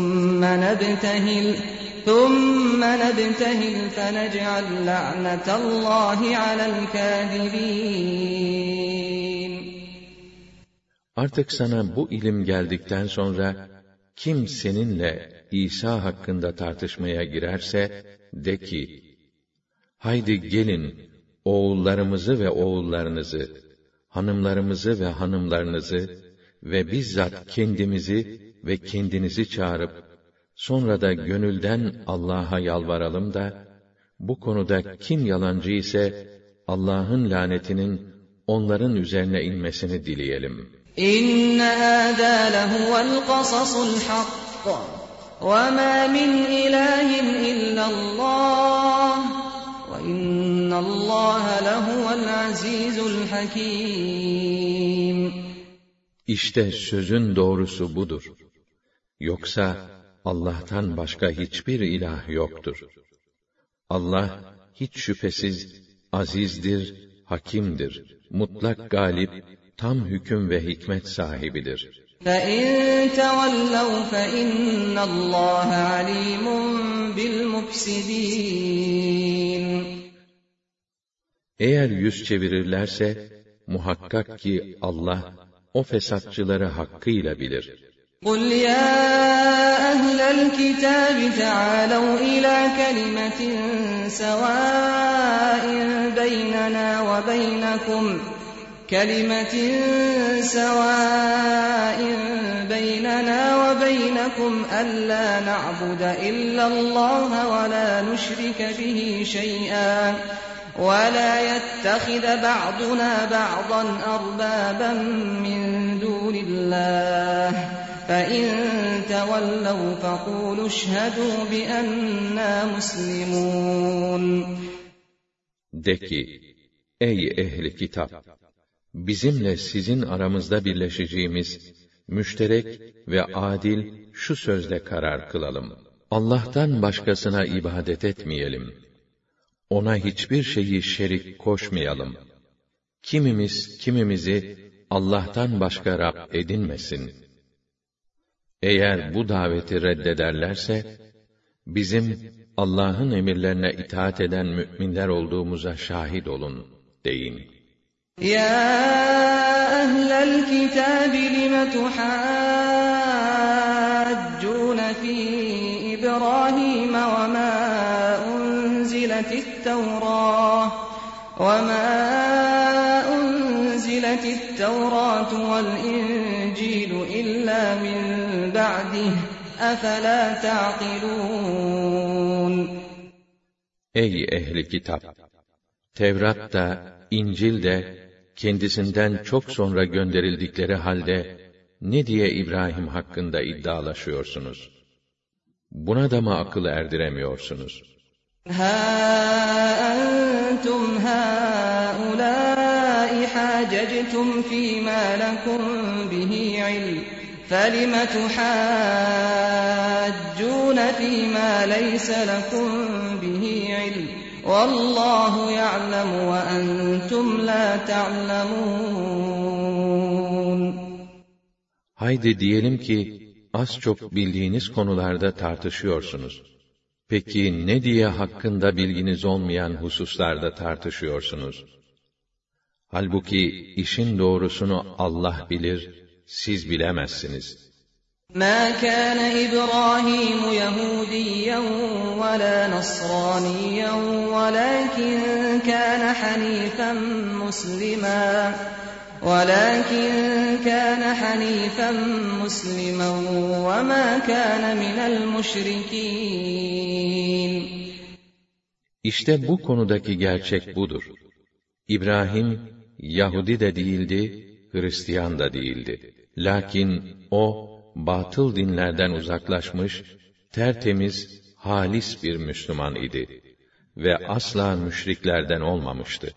ثُمَّ نَبْتَهِلْ فَنَجْعَلْ لَعْنَةَ اللّٰهِ عَلَى الْكَاذِبِينَ. Artık sana bu ilim geldikten sonra, kim seninle İsa hakkında tartışmaya girerse, de ki, haydi gelin, oğullarımızı ve oğullarınızı, hanımlarımızı ve hanımlarınızı ve bizzat kendimizi ve kendinizi çağırıp, sonra da gönülden Allah'a yalvaralım da, bu konuda kim yalancı ise, Allah'ın lanetinin onların üzerine inmesini dileyelim. İnne hâzâ lehuvel qasasul hakk ve mâ min ilâhin illallah ve innallâhe lehuvel azîzul hakîm. İşte sözün doğrusu budur. Yoksa Allah'tan başka hiçbir ilah yoktur. Allah hiç şüphesiz azizdir, hakimdir, mutlak galip, tam hüküm ve hikmet sahibidir. فَاِنْ تَوَلَّوْا فَاِنَّ اللّٰهَ عَلِيمٌ بِالْمُفْسِدِينَ. Eğer yüz çevirirlerse, muhakkak ki Allah, o fesatçıları hakkıyla bilir. قُلْ يَا أَهْلَ الْكِتَابِ تَعَالَوْا إِلَى كَلِمَةٍ سَوَاءٍ بَيْنَنَا وَبَيْنَكُمْ أَلَّا نَعْبُدَ إِلَّا اللَّهَ وَلَا نُشْرِكَ بِهِ شَيْئًا وَلَا يَتَّخِذَ بَعْضُنَا بَعْضًا أَرْبَابًا مِّن دُونِ اللَّهِ فَإِن تَوَلَّوْا فَقُولُوا اشْهَدُوا بِأَنَّا مُسْلِمُونَ. De ki, ey ehli kitap! Bizimle sizin aramızda birleşeceğimiz, müşterek ve adil şu sözle karar kılalım. Allah'tan başkasına ibadet etmeyelim. Ona hiçbir şeyi şerik koşmayalım. Kimimiz kimimizi Allah'tan başka Rab edinmesin. Eğer bu daveti reddederlerse, bizim Allah'ın emirlerine itaat eden müminler olduğumuza şahit olun, deyin. يَا أَهْلَ الْكِتَابِ لِمَ تُحَاجُّونَ فِي إِبْرَاهِيمَ وَمَا أُنْزِلَتِ التَّوْرَاةُ وَالْإِنْجِيلُ إِلَّا مِنْ بَعْدِهِ أَفَلَا تَعْقِلُونَ. Ey ehli kitap! Tevrat da, İncil de, kendisinden çok sonra gönderildikleri halde, ne diye İbrahim hakkında iddialaşıyorsunuz? Buna da mı akıl erdiremiyorsunuz? هَا أَنْتُمْ هَؤُلَاءِ حَاجَجْتُمْ فِيمَا لَكُمْ بِهِ عِلْمٌ فَلِمَ تُحَاجُّونَ فِيمَا لَيْسَ لَكُمْ بِهِ عِلْمٌ وَاللّٰهُ يَعْلَمُ وَأَنْتُمْ لَا تَعْلَمُونَ. Haydi diyelim ki, az çok bildiğiniz konularda tartışıyorsunuz. Peki ne diye hakkında bilginiz olmayan hususlarda tartışıyorsunuz? Halbuki işin doğrusunu Allah bilir, siz bilemezsiniz. مَا كَانَ إِبْرَاهِيمُ يَهُودِيًّا وَلَا نَصْرَانِيًّا وَلَكِنْ كَانَ حَنِيفًا مُسْلِمًا وَمَا كَانَ مِنَ الْمُشْرِكِينَ. İşte bu konudaki gerçek budur. İbrahim, Yahudi de değildi, Hristiyan da değildi. Lakin o, batıl dinlerden uzaklaşmış, tertemiz, halis bir Müslüman idi ve asla müşriklerden olmamıştı.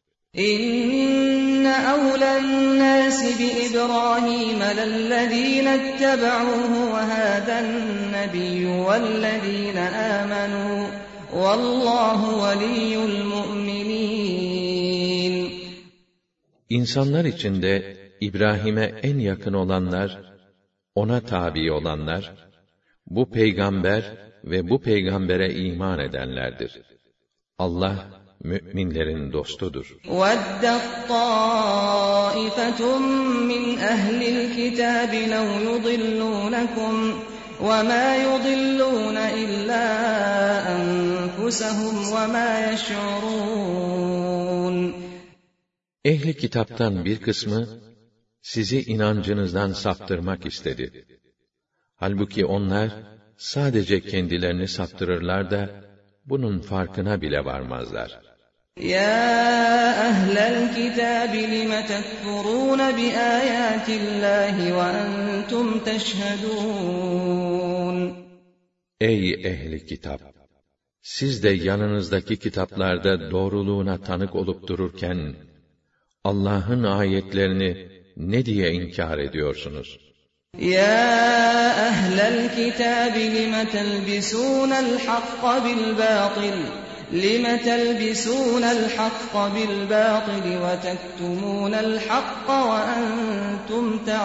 İnne evlen nâsi bi İbrahîm lellezîne ittebe'ûhu ve hâden nebiyyü vellezîne âmenû vallâhu veliyyul mu'minîn. İnsanlar içinde İbrahim'e en yakın olanlar, ona tabi olanlar, bu peygamber ve bu peygambere iman edenlerdir. Allah, mü'minlerin dostudur. وَدَّتْ طَائِفَةٌ مِّنْ أَهْلِ الْكِتَابِ لَوْ يُضِلُّونَكُمْ وَمَا يُضِلُّونَ إِلَّا أَنفُسَهُمْ وَمَا يَشْعُرُونَ. Ehli kitaptan bir kısmı, sizi inancınızdan saptırmak istedi. Halbuki onlar, sadece kendilerini saptırırlar da, bunun farkına bile varmazlar. Ya ehlel kitâbi lime tekfurûne bi âyâtillâhi ve entum teşhedûn. Ey ehli kitap! Siz de yanınızdaki kitaplarda doğruluğuna tanık olup dururken, Allah'ın ayetlerini ne diye inkar ediyorsunuz? Ya ehlel kitâbi lime telbisûnel hakka bil bâtil. لِمَ تَلْبِسُونَ الْحَقَّ بِالْبَاطِلِ وَتَكْتُمُونَ الْحَقَّ وَأَنْتُمْ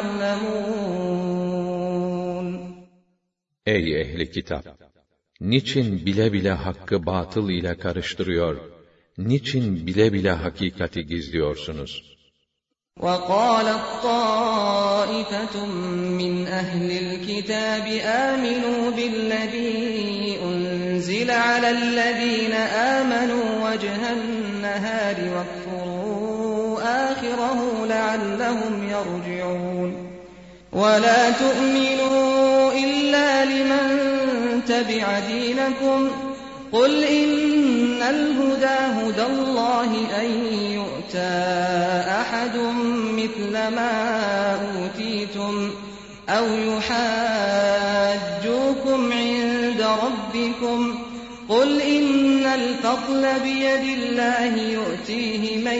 تَعْلَمُونَ. Ey ehli kitap! Niçin bile bile hakkı batıl ile karıştırıyor, niçin bile bile hakikati gizliyorsunuz? وَقَالَتْ طَائِفَةٌ مِّنْ أَهْلِ الْكِتَابِ آمِنُوا بِالَّذِي أُنزِلَ عَلَى الَّذِينَ آمَنُوا وَجْهَ النَّهَارِ وَاكْفُرُوا آخِرَهُ لَعَلَّهُمْ يَرْجِعُونَ وَلَا تُؤْمِنُوا إِلَّا لِمَن تَبِعَ دِينَكُمْ قُلْ إِنَّ الْهُدَى هُدَى اللَّهِ أَن يُؤْتَى أَحَدٌ مِّثْلَ مَا أُوتِيتُمْ أَوْ يُحَاجُّوكُمْ عِندَ رَبِّكُمْ قُلْ إِنَّ الْفَضْلَ بِيَدِ اللَّهِ يُؤْتِيهِ مَن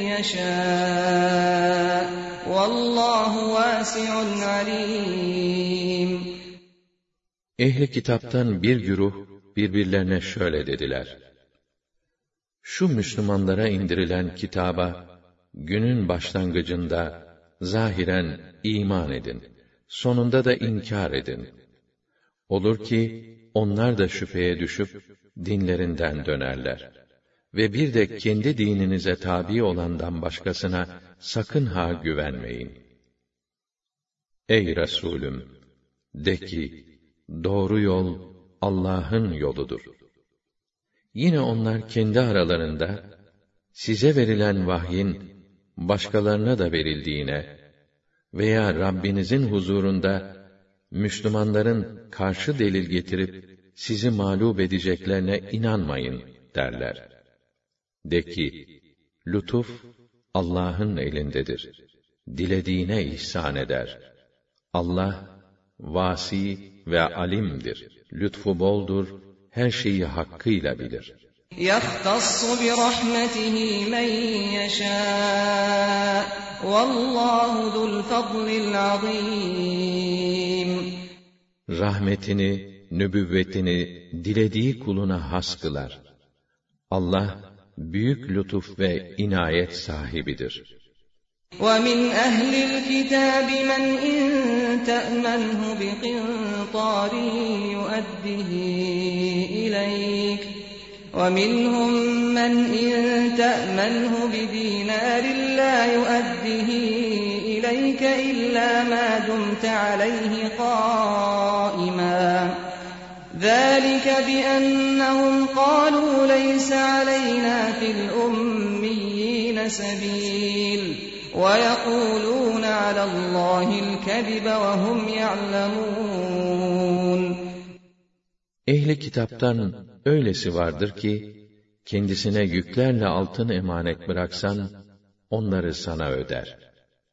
يَشَاءُ وَاللَّهُ وَاسِعٌ عَلِيمٌ. Ehli kitaptan bir güruh birbirlerine şöyle dediler: Şu Müslümanlara indirilen kitaba, günün başlangıcında, zahiren iman edin, sonunda da inkar edin. Olur ki, onlar da şüpheye düşüp, dinlerinden dönerler. Ve bir de kendi dininize tabi olandan başkasına, sakın ha güvenmeyin. Ey Resulüm! De ki, doğru yol, Allah'ın yoludur. Yine onlar kendi aralarında, size verilen vahyin, başkalarına da verildiğine veya Rabbinizin huzurunda, Müslümanların karşı delil getirip, sizi mağlup edeceklerine inanmayın, derler. De ki, lütuf, Allah'ın elindedir. Dilediğine ihsan eder. Allah, vasi ve alimdir. Lütfu boldur, her şeyi hakkıyla bilir. يَخْتَصُّ بِرَحْمَتِهِ مَن يَشَاءُ وَاللّٰهُ ذُو الْفَضْلِ الْعَظِيمِ. Rahmetini, nübüvvetini dilediği kuluna has kılar. Allah, büyük lütuf ve inayet sahibidir. وَمِنْ أَهْلِ الْكِتَابِ مَنْ إِن تَأْمَنْهُ بِقِنطَارٍ يُؤَدِّهِ إِلَيْكَ وَمِنْهُمْ مَنْ إِن تَأْمَنْهُ بِدِينَارٍ لَا يُؤَدِّهِ إِلَيْكَ إِلَّا مَا دُمْتَ عَلَيْهِ قَائِمًا ذَلِكَ بِأَنَّهُمْ قَالُوا لَيْسَ عَلَيْنَا فِي الْأُمِّيِّينَ سَبِيلٌ وَيَقُولُونَ عَلَى اللّٰهِ الْكَذِبَ وَهُمْ يَعْلَمُونَ. Ehli kitaptan öylesi vardır ki, kendisine yüklerle altın emanet bıraksan, onları sana öder.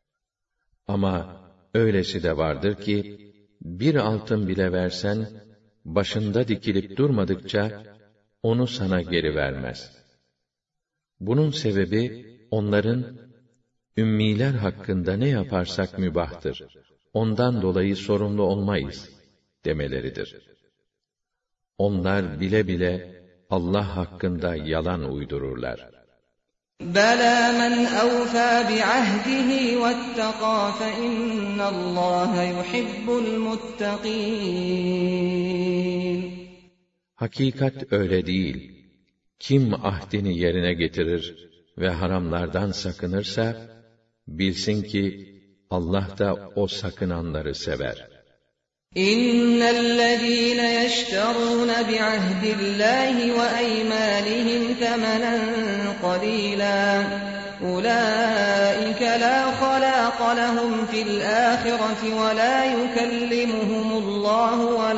Ama öylesi de vardır ki, bir altın bile versen, başında dikilip durmadıkça, onu sana geri vermez. Bunun sebebi, onların, ümmiler hakkında ne yaparsak mübahtır, ondan dolayı sorumlu olmayız, demeleridir. Onlar bile bile, Allah hakkında yalan uydururlar. بَلَى مَنْ أَوْفَى بِعَهْدِهِ وَاتَّقَى فَإِنَّ اللّٰهَ يُحِبُّ الْمُتَّقِينَ Hakikat öyle değil. Kim ahdini yerine getirir ve haramlardan sakınırsa, bilsin ki Allah da o sakınanları sever. اِنَّ الَّذ۪ينَ يَشْتَرُونَ بِعَهْدِ اللّٰهِ وَاَيْمَانِهِمْ ثَمَنًا قَلِيلًا أُولَٰئِكَ لَا خَلَاقَ لَهُمْ فِي الْآخِرَةِ وَلَا يُكَلِّمُهُمُ اللّٰهُ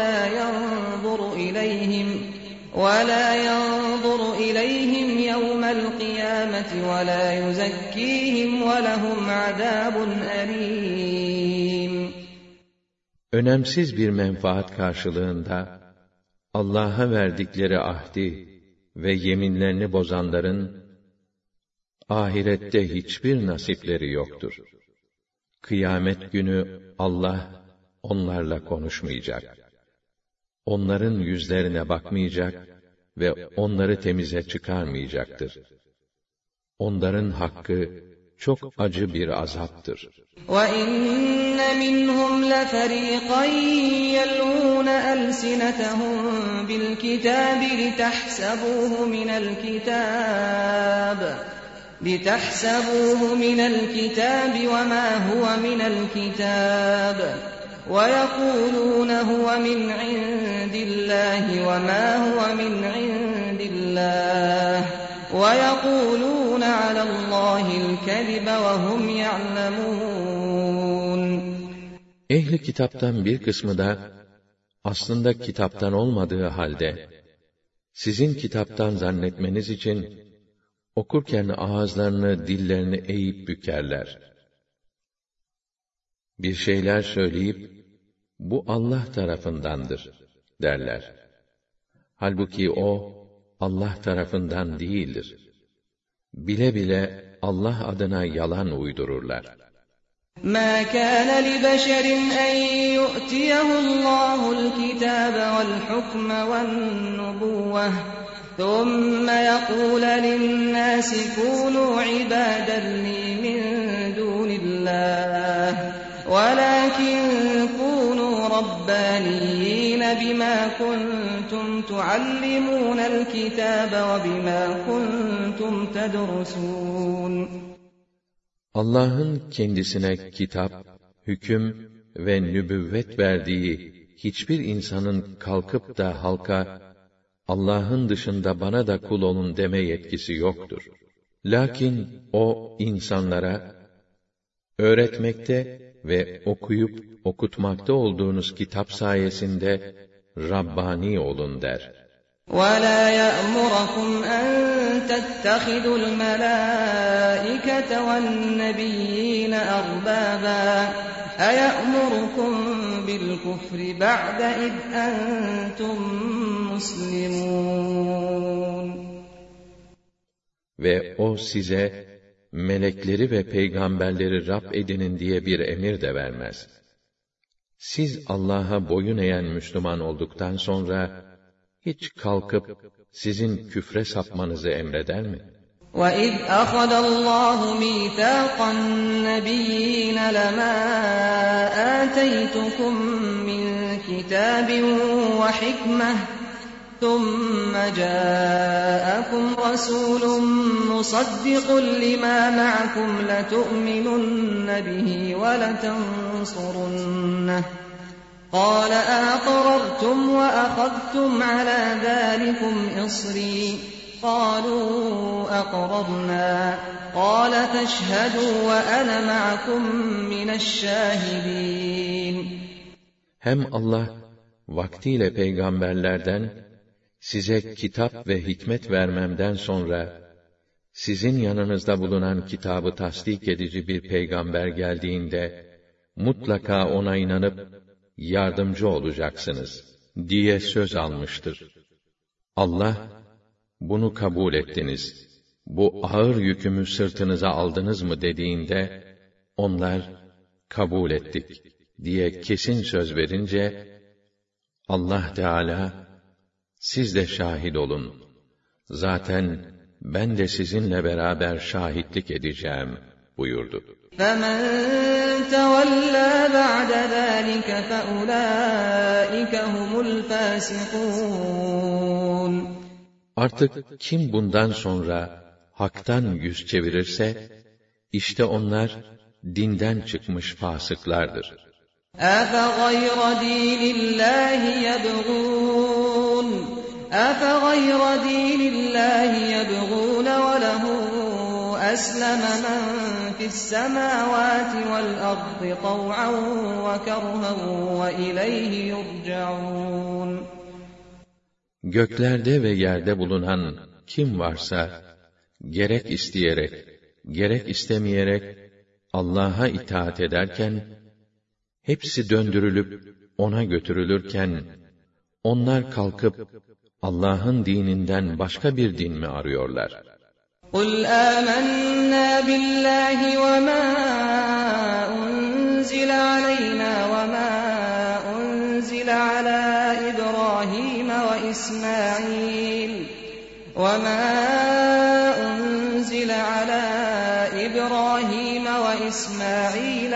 وَلَا يَنظُرُ إِلَيْهِمْ يَوْمَ الْقِيَامَةِ وَلَا يُزَكِّيهِمْ وَلَهُمْ عَذَابٌ أَلِيمٌ Önemsiz bir menfaat karşılığında, Allah'a verdikleri ahdi ve yeminlerini bozanların, ahirette hiçbir nasipleri yoktur. Kıyamet günü Allah onlarla konuşmayacak. Onların yüzlerine bakmayacak ve onları temize çıkarmayacaktır. Onların hakkı çok acı bir azaptır. وَإِنَّ مِنْهُمْ لَفَرِيقًا يَلْوُونَ أَلْسِنَتَهُم بِالْكِتَابِ لِتَحْسَبُوهُ مِنَ الْكِتَابِ وَمَا هُوَ مِنَ الْكِتَابِ وَيَقُولُونَ هُوَ مِنْ عِندِ اللَّهِ وَمَا هُوَ مِنْ عِندِ اللَّهِ وَيَقُولُونَ عَلَى اللّٰهِ الْكَذِبَ وَهُمْ يَعْلَمُونَ Ehli kitaptan bir kısmı da, aslında kitaptan olmadığı halde, sizin kitaptan zannetmeniz için, okurken ağızlarını, dillerini eğip bükerler. Bir şeyler söyleyip, bu Allah tarafındandır, derler. Halbuki o, Allah tarafından değildir. Bile bile Allah adına yalan uydururlar. مَا كَانَ لِبَشَرٍ أَنْ يُؤْتِيَهُ اللّٰهُ الْكِتَابَ وَالْحُكْمَ وَالنُّبُوَّةَ ثُمَّ يَقُولَ لِلنَّاسِ كُونُوا عِبَادًا لِّي مِن دُونِ اللَّهِ وَلَٰكِن كُونُوا رَبَّانِيِّينَ بِمَا كُنتُمْ تُعَلِّمُونَ الْكِتَابَ وَبِمَا كُنتُمْ تَدْرُسُونَ Allah'ın kendisine kitap, hüküm ve nübüvvet verdiği hiçbir insanın kalkıp da halka, Allah'ın dışında bana da kul olun deme yetkisi yoktur. Lakin o insanlara, öğretmekte ve okuyup okutmakta olduğunuz kitap sayesinde Rabbani olun der. وَلَا يَأْمُرَكُمْ أَن تَتَّخِذُوا الْمَلَائِكَةَ وَالنَّبِيِّينَ أَرْبَابًا أَيَأْمُرُكُم بِالْكُفْرِ بَعْدَ إِذْ أَنْتُمْ مُسْلِمُونَ Ve o size, melekleri ve peygamberleri Rab edinin diye bir emir de vermez. Siz Allah'a boyun eğen Müslüman olduktan sonra, hiç kalkıp sizin küfre sapmanızı emreder mi? وَإِذْ أَخَذَ اللّٰهُ مِيثَاقَ النَّبِيِّينَ لَمَا آتَيْتُكُم مِّن كِتَابٍ وَحِكْمَةٍ ثُمَّ جَاءَكُمْ رَسُولٌ مُصَدِّقٌ لِّمَا مَعَكُمْ لَتُؤْمِنُنَّ بِهِ وَلَتَنصُرُنَّهُ قَالَ أَأَقْرَرْتُمْ وَأَخَذْتُمْ عَلَى ذَٰلِكُمْ إِصْرِي قَالُوا أَقْرَرْنَا قَالَ فَاشْهَدُوا وَأَنَا مَعَكُمْ مِنَ الشَّاهِدِينَ Hem Allah, vaktiyle peygamberlerden, size kitap ve hikmet vermemden sonra, sizin yanınızda bulunan kitabı tasdik edici bir peygamber geldiğinde, mutlaka ona inanıp, yardımcı olacaksınız, diye söz almıştır. Allah, bunu kabul ettiniz, bu ağır yükümü sırtınıza aldınız mı dediğinde, onlar, kabul ettik diye kesin söz verince, Allah Teala, siz de şahit olun. Zaten ben de sizinle beraber şahitlik edeceğim buyurdu. فَمَنْ تَوَلَّى بَعْدَ ذَٰلِكَ فَأُولَٰئِكَ هُمُ الْفَاسِقُونَ. Artık kim bundan sonra haktan yüz çevirirse, işte onlar dinden çıkmış fasıklardır. أَفَغَيْرَ دِينِ اللّٰهِ يَبْغُونَ وَلَهُ أَسْلَمَ مَنْ فِي السَّمَاوَاتِ وَالْأَرْضِ طَوْعًا وَكَرْهًا وَإِلَيْهِ يُرْجَعُونَ. Göklerde ve yerde bulunan kim varsa, gerek isteyerek, gerek istemeyerek Allah'a itaat ederken, hepsi döndürülüp ona götürülürken, onlar kalkıp Allah'ın dininden başka bir din mi arıyorlar? قُلْ آمَنَّا بِاللّٰهِ وَمَا أُنْزِلَ عَلَيْنَا وَمَا أُنْزِلَ عَلَى إِبْرَاهِيمَ وَإِسْمَاعِيلَ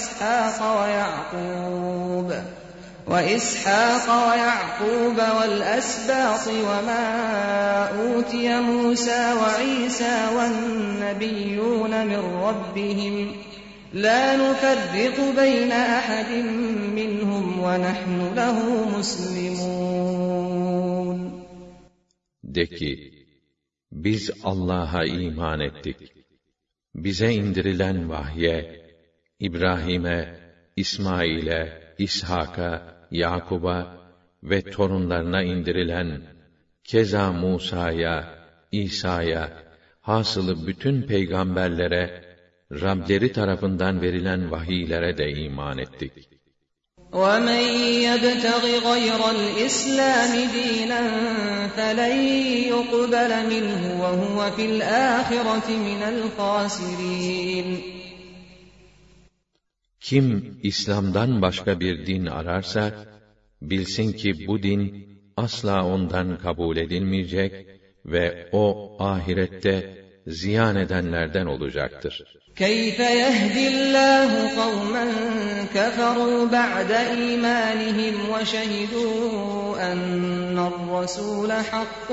وَإِسْحَاقَ وَيَعْقُوبَ وَالْأَسْبَاطِ وَمَا أُوتِيَ مُوسَى وَعِيسَى وَالنَّبِيُّونَ مِنْ رَبِّهِمْ لَا نُفَرِّقُ بَيْنَ أَحَدٍ مِّنْهُمْ وَنَحْنُ لَهُ مُسْلِمُونَ. De ki, biz Allah'a iman ettik. Bize indirilen vahye, İbrahim'e, İsmail'e, İshak'a, Yakub'a ve torunlarına indirilen, keza Musa'ya, İsa'ya, hasılı bütün peygamberlere, Rableri tarafından verilen vahiylere de iman ettik. وَمَنْ يَبْتَغِ غَيْرَ الْإِسْلَامِ دِينًا فَلَنْ يُقْبَلَ مِنْهُ وَهُوَ فِي الْآخِرَةِ مِنَ الْخَاسِرِينَ. Kim İslam'dan başka bir din ararsa, bilsin ki bu din asla ondan kabul edilmeyecek ve o ahirette ziyan edenlerden olacaktır. كَيْفَ يَهْدِي اللّٰهُ قَوْمًا كَفَرُوا بَعْدَ إِيمَانِهِمْ وَشَهِدُوا أَنَّ الرَّسُولَ حَقٌّ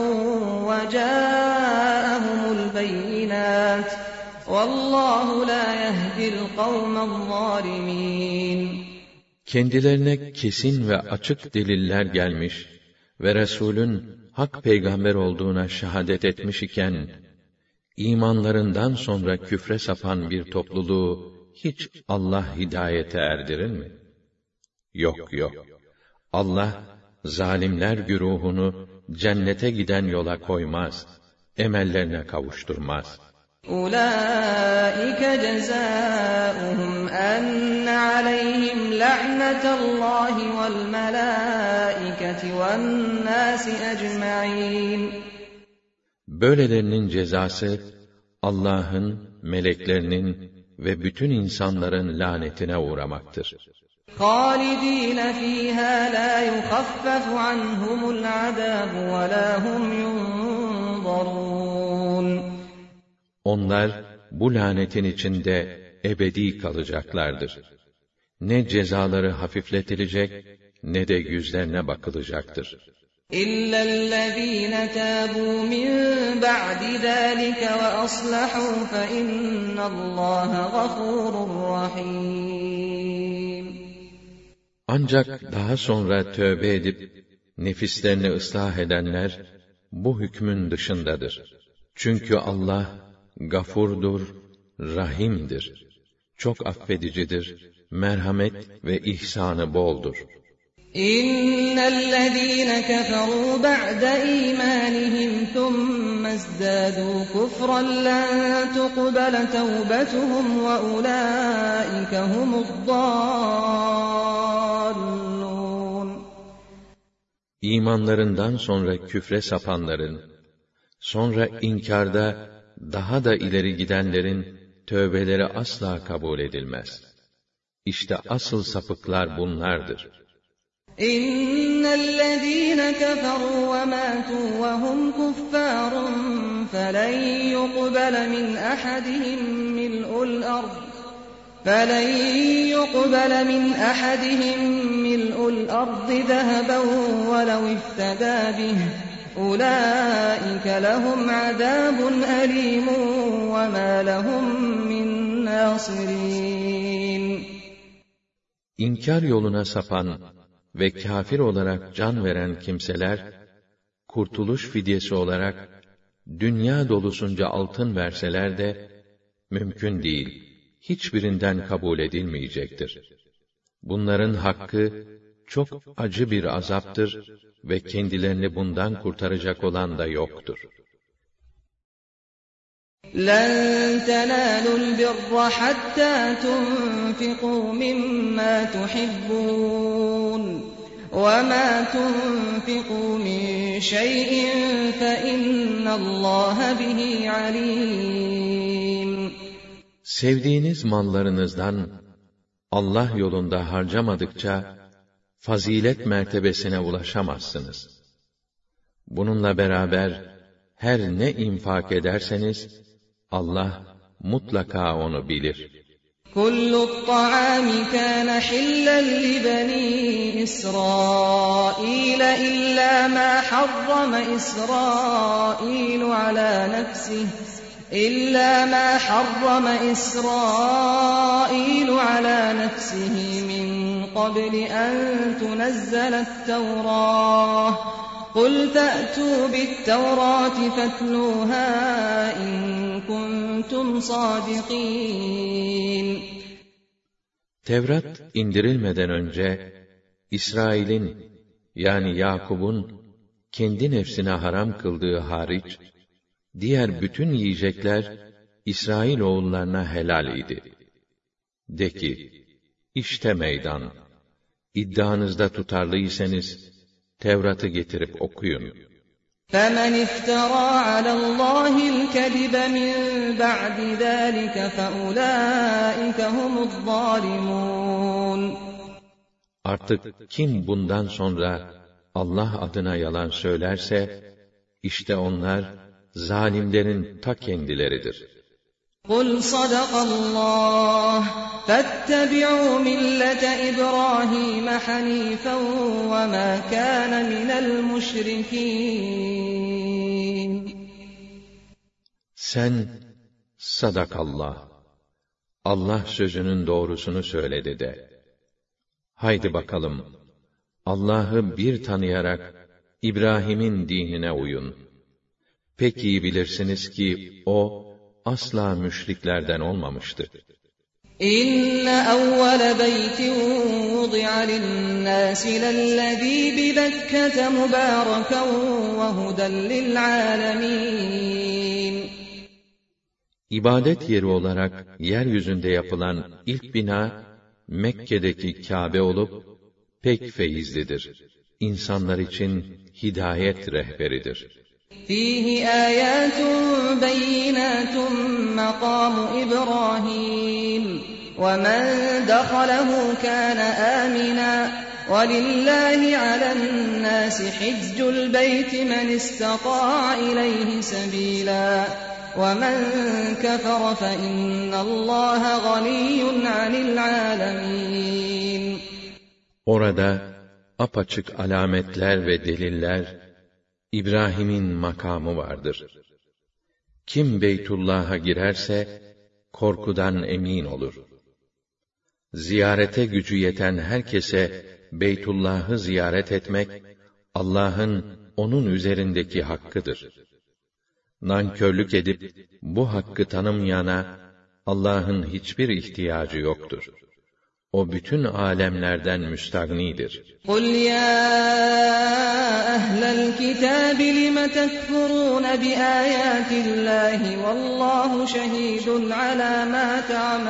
وَجَاءَهُمُ الْبَيِّنَاتُ وَاللّٰهُ لَا يَهْدِي الْقَوْمَ الظَّالِمِينَ. Kendilerine kesin ve açık deliller gelmiş ve Resulün hak peygamber olduğuna şehadet etmiş iken, İmanlarından sonra küfre sapan bir topluluğu hiç Allah hidayete erdirir mi? Yok. Allah, zalimler güruhunu cennete giden yola koymaz, emellerine kavuşturmaz. أُولَٰئِكَ جَزَاؤُهُمْ أَنَّ عَلَيْهِمْ لَعْنَةَ اللّٰهِ وَالْمَلَائِكَةِ وَالنَّاسِ أَجْمَعِينَ. Böylelerinin cezası, Allah'ın, meleklerinin ve bütün insanların lanetine uğramaktır. خَالِد۪ينَ ف۪يهَا لَا يُخَفَّفُ عَنْهُمُ الْعَذَابُ وَلَا هُمْ يُنْظَرُونَ. Onlar, bu lanetin içinde ebedi kalacaklardır. Ne cezaları hafifletilecek, ne de yüzlerine bakılacaktır. إِلَّا الَّذ۪ينَ تَابُوا مِنْ بَعْدِ ذَٰلِكَ وَأَصْلَحُوا فَإِنَّ اللّٰهَ غَفُورٌ رَحِيمٌ. Ancak daha sonra tövbe edip, nefislerini ıslah edenler, bu hükmün dışındadır. Çünkü Allah, gafurdur, rahimdir. Çok affedicidir, merhamet ve ihsanı boldur. إِنَّ الَّذ۪ينَ كَفَرُوا بَعْدَ إِيمَانِهِمْ ثُمَّ ازْدَادُوا كُفْرًا لَنْ تُقْبَلَ تَوْبَتُهُمْ وَأُولَٰئِكَ هُمُ الضَّالُّونَ. İmanlarından sonra küfre sapanların, sonra inkarda daha da ileri gidenlerin tövbeleri asla kabul edilmez. İşte asıl sapıklar bunlardır. İnnellezîne keferû ve mâtû ve hum kuffârun felen yuqbele min ahadihim mil'ul ard فَلَنْ يُقْبَلَ مِنْ أَحَدِهِمْ مِلْءُ الْأَرْضِ ذَهَبًا وَلَوِ افْتَدَى بِهِ أُولَٰئِكَ لَهُمْ عَذَابٌ أَلِيمٌ وَمَا لَهُمْ مِنْ نَاصِرِينَ İnkar yoluna sapan ve kâfir olarak can veren kimseler, kurtuluş fidyesi olarak dünya dolusunca altın verseler de mümkün değil, hiçbirinden kabul edilmeyecektir. Bunların hakkı çok acı bir azaptır ve kendilerini bundan kurtaracak olan da yoktur. لَنْ تَنَالُوا الْبِرَّ حَتَّى تُنْفِقُوا مِمَّا تُحِبُّونَ وَمَا تُنْفِقُوا مِنْ شَيْءٍ فَإِنَّ اللّٰهَ بِهِ عَلِيمٌ Sevdiğiniz mallarınızdan Allah yolunda harcamadıkça fazilet mertebesine ulaşamazsınız. Bununla beraber her ne infak ederseniz Allah mutlaka onu bilir. Kullu ta'ami kana hillen li bani İsrail illa ma harrama İsrail ala nefsihi إِلَّا مَا حَرَّمَ إِسْرَائِيلُ عَلَى نَفْسِهِ مِنْ قَبْلِ أَنْ تُنَزَّلَ التَّوْرَاةُ قُلْ فَأْتُوا بِالتَّوْرَاةِ فَاتْلُوهَا إِنْ كُنْتُمْ صَادِقِينَ Tevrat indirilmeden önce İsrail'in yani Yakub'un kendi nefsine haram kıldığı hariç diğer bütün yiyecekler İsrail oğullarına helal idi. De ki, işte meydan. İddianızda tutarlıysanız Tevrat'ı getirip okuyun. فَمَنِ افْتَرَى عَلَى اللّٰهِ الْكَذِبَ مِنْ بَعْدِ ذَٰلِكَ فَأُولَٰئِكَ هُمُ الظَّالِمُونَ Artık kim bundan sonra Allah adına yalan söylerse, işte onlar zalimlerin ta kendileridir. قُلْ صَدَقَ اللّٰهُ فَاتَّبِعُوا مِلَّةَ إِبْرَاهِيمَ حَنِيفًا وَمَا كَانَ مِنَ الْمُشْرِكِينَ Sen, sadakallah, Allah sözünün doğrusunu söyledi de. Haydi bakalım, Allah'ı bir tanıyarak İbrahim'in dinine uyun. Pek iyi bilirsiniz ki o asla müşriklerden olmamıştı. İnne evvele beytin vudi'a linnâsi lellezî bibekkete mübâreken ve huden lil'âlemîn. İbadet yeri olarak yeryüzünde yapılan ilk bina Mekke'deki Kâbe olup pek feyizlidir. İnsanlar için hidayet rehberidir. فِيهِ آيَاتٌ بَيِّنَاتٌ مَقَامُ إِبْرَاهِيمَ وَمَنْ دَخَلَهُ كَانَ آمِنًا وَلِلَّهِ عَلَى النَّاسِ حِجُّ الْبَيْتِ مَنِ اسْتَطَاعَ إِلَيْهِ سَبِيلًا وَمَنْ كَفَرَ فَإِنَّ اللّٰهَ غَنِيٌّ عَنِ الْعَالَمِينَ Orada apaçık alametler ve deliller, İbrahim'in makamı vardır. Kim Beytullah'a girerse, korkudan emin olur. Ziyarete gücü yeten herkese Beytullah'ı ziyaret etmek, Allah'ın onun üzerindeki hakkıdır. Nankörlük edip, bu hakkı tanımayana, Allah'ın hiçbir ihtiyacı yoktur. O bütün alemlerden müstagnidir. قُلْ يَا أَهْلَ الْكِتَابِ لِمَ تَكْفُرُونَ بِآيَاتِ اللّٰهِ وَاللّٰهُ شَهِيدٌ عَلَى مَا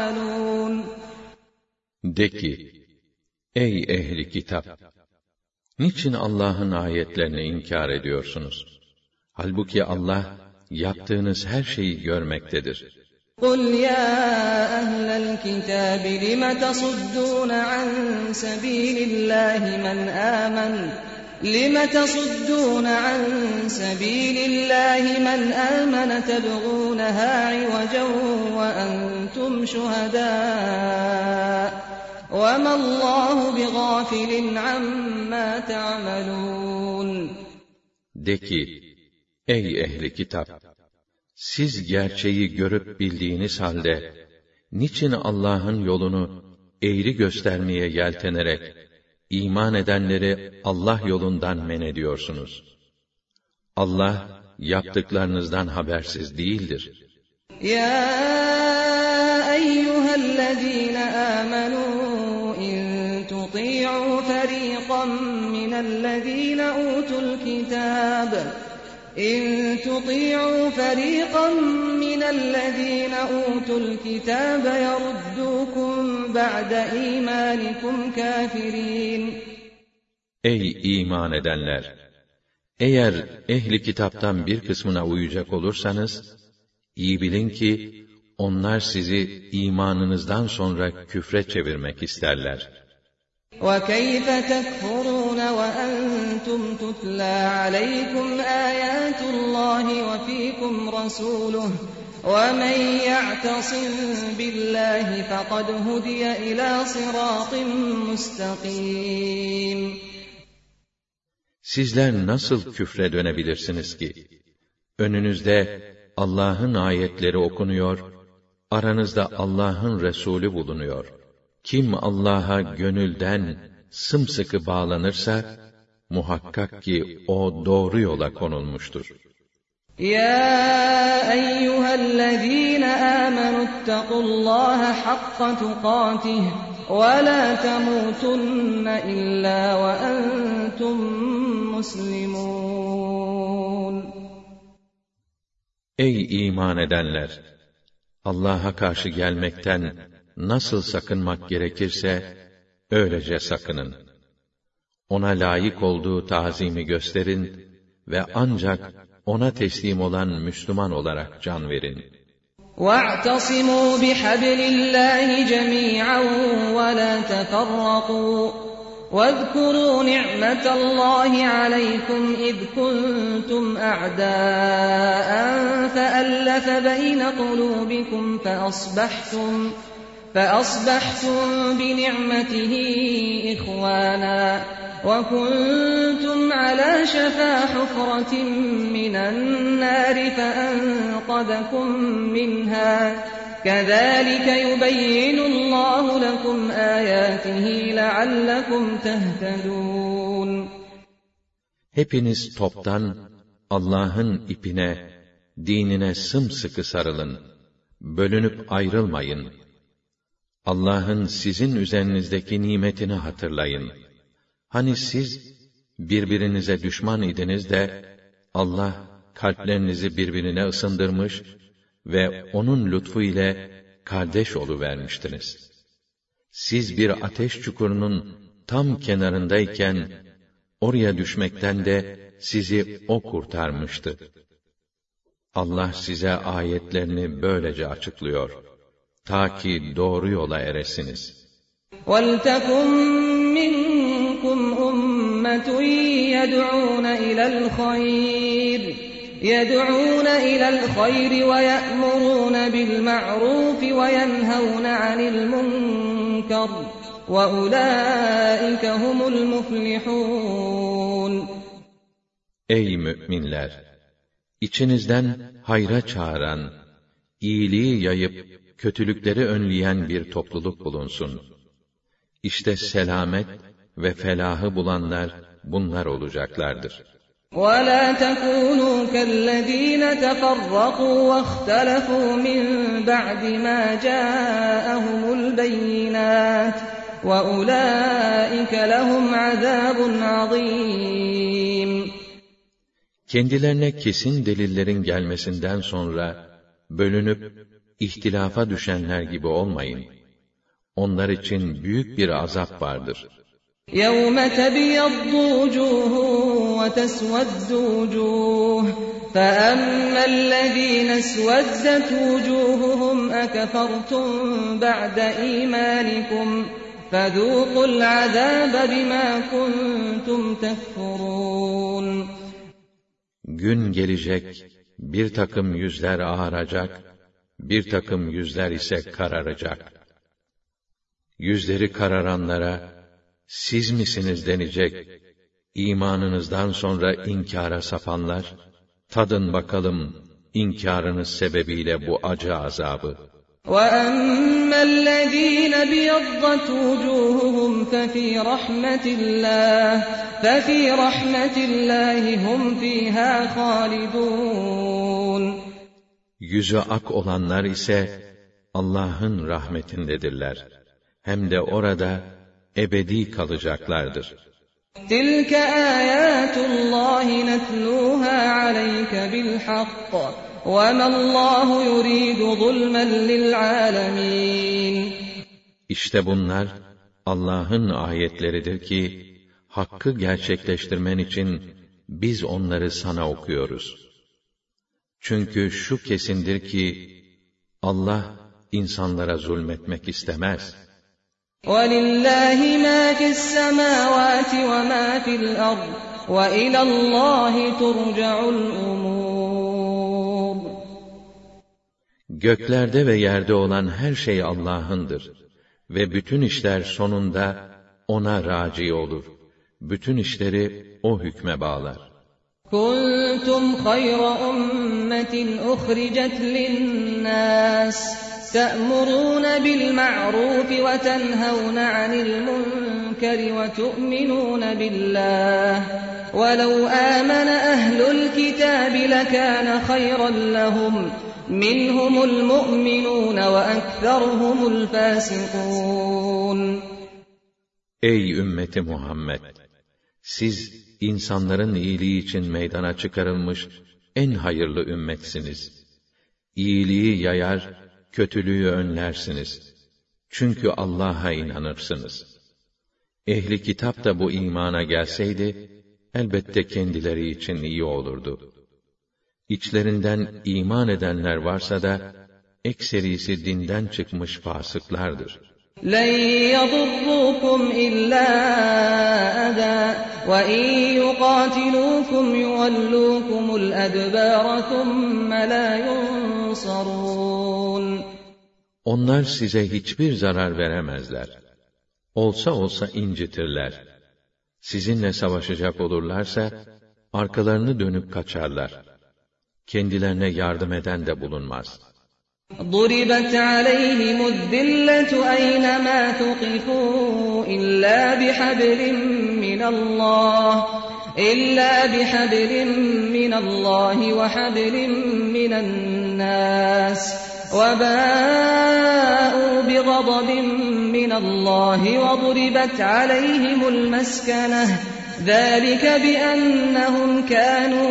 تَعْمَلُونَ De ki, ey ehli kitap! Niçin Allah'ın ayetlerini inkar ediyorsunuz? Halbuki Allah yaptığınız her şeyi görmektedir. قُلْ يَا أَهْلَ الْكِتَابِ لِمَ تَصُدُّونَ عَن سَبِيلِ اللَّهِ مَنْ آمَنَ تَبْغُونَهَا عِوَجًا وَأَنْتُمْ شُهَدَاءُ وَمَا اللّٰهُ بِغَافِلٍ عَمَّا تَعْمَلُونَ De ki, ey ehli kitap! Siz gerçeği görüp bildiğiniz halde, niçin Allah'ın yolunu eğri göstermeye yeltenerek, iman edenleri Allah yolundan men ediyorsunuz? Allah, yaptıklarınızdan habersiz değildir. Ya eyyühellezîne âmenû in tuti'û ferîqan minellezîne utul kitâb إن تطيعوا فريقا من الذين أوتوا الكتاب يردوكم بعد إيمانكم كافرين. Ey iman edenler! Eğer ehli kitaptan bir kısmına uyacak olursanız, iyi bilin ki, onlar sizi imanınızdan sonra küfre çevirmek isterler. وَكَيْفَ تَكْفُرُونَ وَأَنْتُمْ تُتْلَى عَلَيْكُمْ آيَاتُ اللَّهِ وَفِيكُمْ رَسُولُهُ وَمَنْ يَعْتَصِمْ بِاللَّهِ فَقَدْ هُدِيَ إِلَى صِرَاطٍ مُسْتَقِيمٍ. Sizler nasıl küfre dönebilirsiniz ki? Önünüzde Allah'ın ayetleri okunuyor, aranızda Allah'ın Resulü bulunuyor. Kim Allah'a gönülden sımsıkı bağlanırsa, muhakkak ki o doğru yola konulmuştur. Ya eyyühellezîne âmenüttequllâhe hakka tukâtih ve lâ temûtunne illâ ve entum muslimûn. Ey iman edenler! Allah'a karşı gelmekten nasıl sakınmak gerekirse, öylece sakının. Ona layık olduğu tazimi gösterin ve ancak ona teslim olan Müslüman olarak can verin. وَاعْتَصِمُوا بِحَبْلِ اللَّهِ جَمِيعًا وَلَا تَفَرَّقُوا وَاذْكُرُوا نِعْمَةَ اللَّهِ عَلَيْكُمْ إِذْ كُنتُمْ أَعْدَاءً فَأَلَّفَ بَيْنَ قُلُوبِكُمْ فأصبحتم بنعمته إخوانا وكنتم على شفا حفرة من النار فأنقذكم منها كذلك يبين الله لكم آياته لعلكم تهتدون. Hepiniz toptan Allah'ın ipine, dinine sımsıkı sarılın. Bölünüp ayrılmayın. Allah'ın sizin üzerinizdeki nimetini hatırlayın. Hani siz birbirinize düşman idiniz de Allah kalplerinizi birbirine ısındırmış ve onun lütfu ile kardeş oluvermiştiniz. Siz bir ateş çukurunun tam kenarındayken oraya düşmekten de sizi o kurtarmıştı. Allah size ayetlerini böylece açıklıyor. Ta ki doğru yola eresiniz. وَلْتَكُنْ مِنْكُمْ أُمَّةٌ يَدْعُونَ إِلَى الْخَيْرِ وَيَأْمُرُونَ بِالْمَعْرُوفِ وَيَنْهَوْنَ عَنِ الْمُنْكَرِ وَأُولَٰئِكَ هُمُ الْمُفْلِحُونَ. Ey müminler! İçinizden hayra çağıran, iyiliği yayıp kötülükleri önleyen bir topluluk bulunsun. İşte selamet ve felahı bulanlar bunlar olacaklardır. وَلَا تَكُونُوا كَالَّذ۪ينَ تَفَرَّقُوا وَاخْتَلَفُوا مِنْ بَعْدِ مَا جَاءَهُمُ الْبَيِّنَاتُ وَأُولَٰئِكَ لَهُمْ عَذَابٌ عَظِيمٌ. Kendilerine kesin delillerin gelmesinden sonra bölünüp ihtilafa düşenler gibi olmayın. Onlar için büyük bir azap vardır. يَوْمَ تَبْيَضُّ وُجُوهٌ وَتَسْوَدُّ وُجُوهٌ فَأَمَّا الَّذِينَ اسْوَدَّتْ وُجُوهُهُمْ أَكَفَرْتُمْ بَعْدَ إِيمَانِكُمْ فَذُوقُوا الْعَذَابَ بِمَا كُنتُمْ تَكْفُرُونَ. Gün gelecek, bir takım yüzler ağaracak, bir takım yüzler ise kararacak. Yüzleri kararanlara, siz misiniz denecek, imanınızdan sonra inkara sapanlar, tadın bakalım inkârınız sebebiyle bu acı azabı. وَأَمَّا الَّذِينَ بِيَضَّتْ وُجُوهُهُمْ فَفِي رَحْمَةِ اللّٰهِ هُمْ فِيهَا خَالِدُونَ. Yüzü ak olanlar ise Allah'ın rahmetindedirler. Hem de orada ebedi kalacaklardır. تِلْكَ آيَاتُ اللّٰهِ نَتْلُوهَا عَلَيْكَ بِالْحَقِّ وَمَا اللّٰهُ يُرِيدُ ظُلْمًا لِلْعَالَمِينَ. İşte bunlar Allah'ın ayetleridir ki, hakkı gerçekleştirmen için biz onları sana okuyoruz. Çünkü şu kesindir ki, Allah insanlara zulmetmek istemez. وَلِلَّهِ مَا فِي السَّمَاوَاتِ وَمَا فِي الْأَرْضِ وَإِلَى اللّٰهِ تُرْجَعُ الْأُمُورُ. Göklerde ve yerde olan her şey Allah'ındır. Ve bütün işler sonunda O'na raci olur. Bütün işleri O hükme bağlar. كُنْتُمْ خَيْرَ أُمَّةٍ أُخْرِجَتْ لِلنَّاسِ تَأْمُرُونَ بِالْمَعْرُوفِ وَتَنْهَوْنَ عَنِ الْمُنكَرِ وَتُؤْمِنُونَ بِاللَّهِ وَلَوْ آمَنَ أَهْلُ الْكِتَابِ لَكَانَ خَيْرًا لَهُمْ مِنْهُمُ الْمُؤْمِنُونَ وَأَكْثَرُهُمُ الْفَاسِقُونَ. Ey ümmeti Muhammed! Siz insanların iyiliği için meydana çıkarılmış en hayırlı ümmetsiniz. İyiliği yayar, kötülüğü önlersiniz. Çünkü Allah'a inanırsınız. Ehli kitap da bu imana gelseydi, elbette kendileri için iyi olurdu. İçlerinden iman edenler varsa da, ekserisi dinden çıkmış fasıklardır. لَنْ يَضُرُّوكُمْ إِلَّا أَذًى وَإِنْ يُقَاتِلُوكُمْ يُوَلُّوكُمُ الْأَدْبَارَ ثُمَّ لَا يُنْصَرُونَ. Onlar size hiçbir zarar veremezler. Olsa incitirler. Sizinle savaşacak olurlarsa, arkalarını dönüp kaçarlar. Kendilerine yardım eden de bulunmaz. ضُرِبَتْ عَلَيْهِمُ الذِّلَّةُ أَيْنَمَا ثُقِفُوا إِلَّا بِحَبْلٍ مِّنَ اللَّهِ وَحَبْلٍ مِّنَ النَّاسِ وَبَاءُوا بِغَضَبٍ مِّنَ اللَّهِ وَضُرِبَتْ عَلَيْهِمُ الْمَسْكَنَةُ ذَلِكَ بِأَنَّهُمْ كَانُوا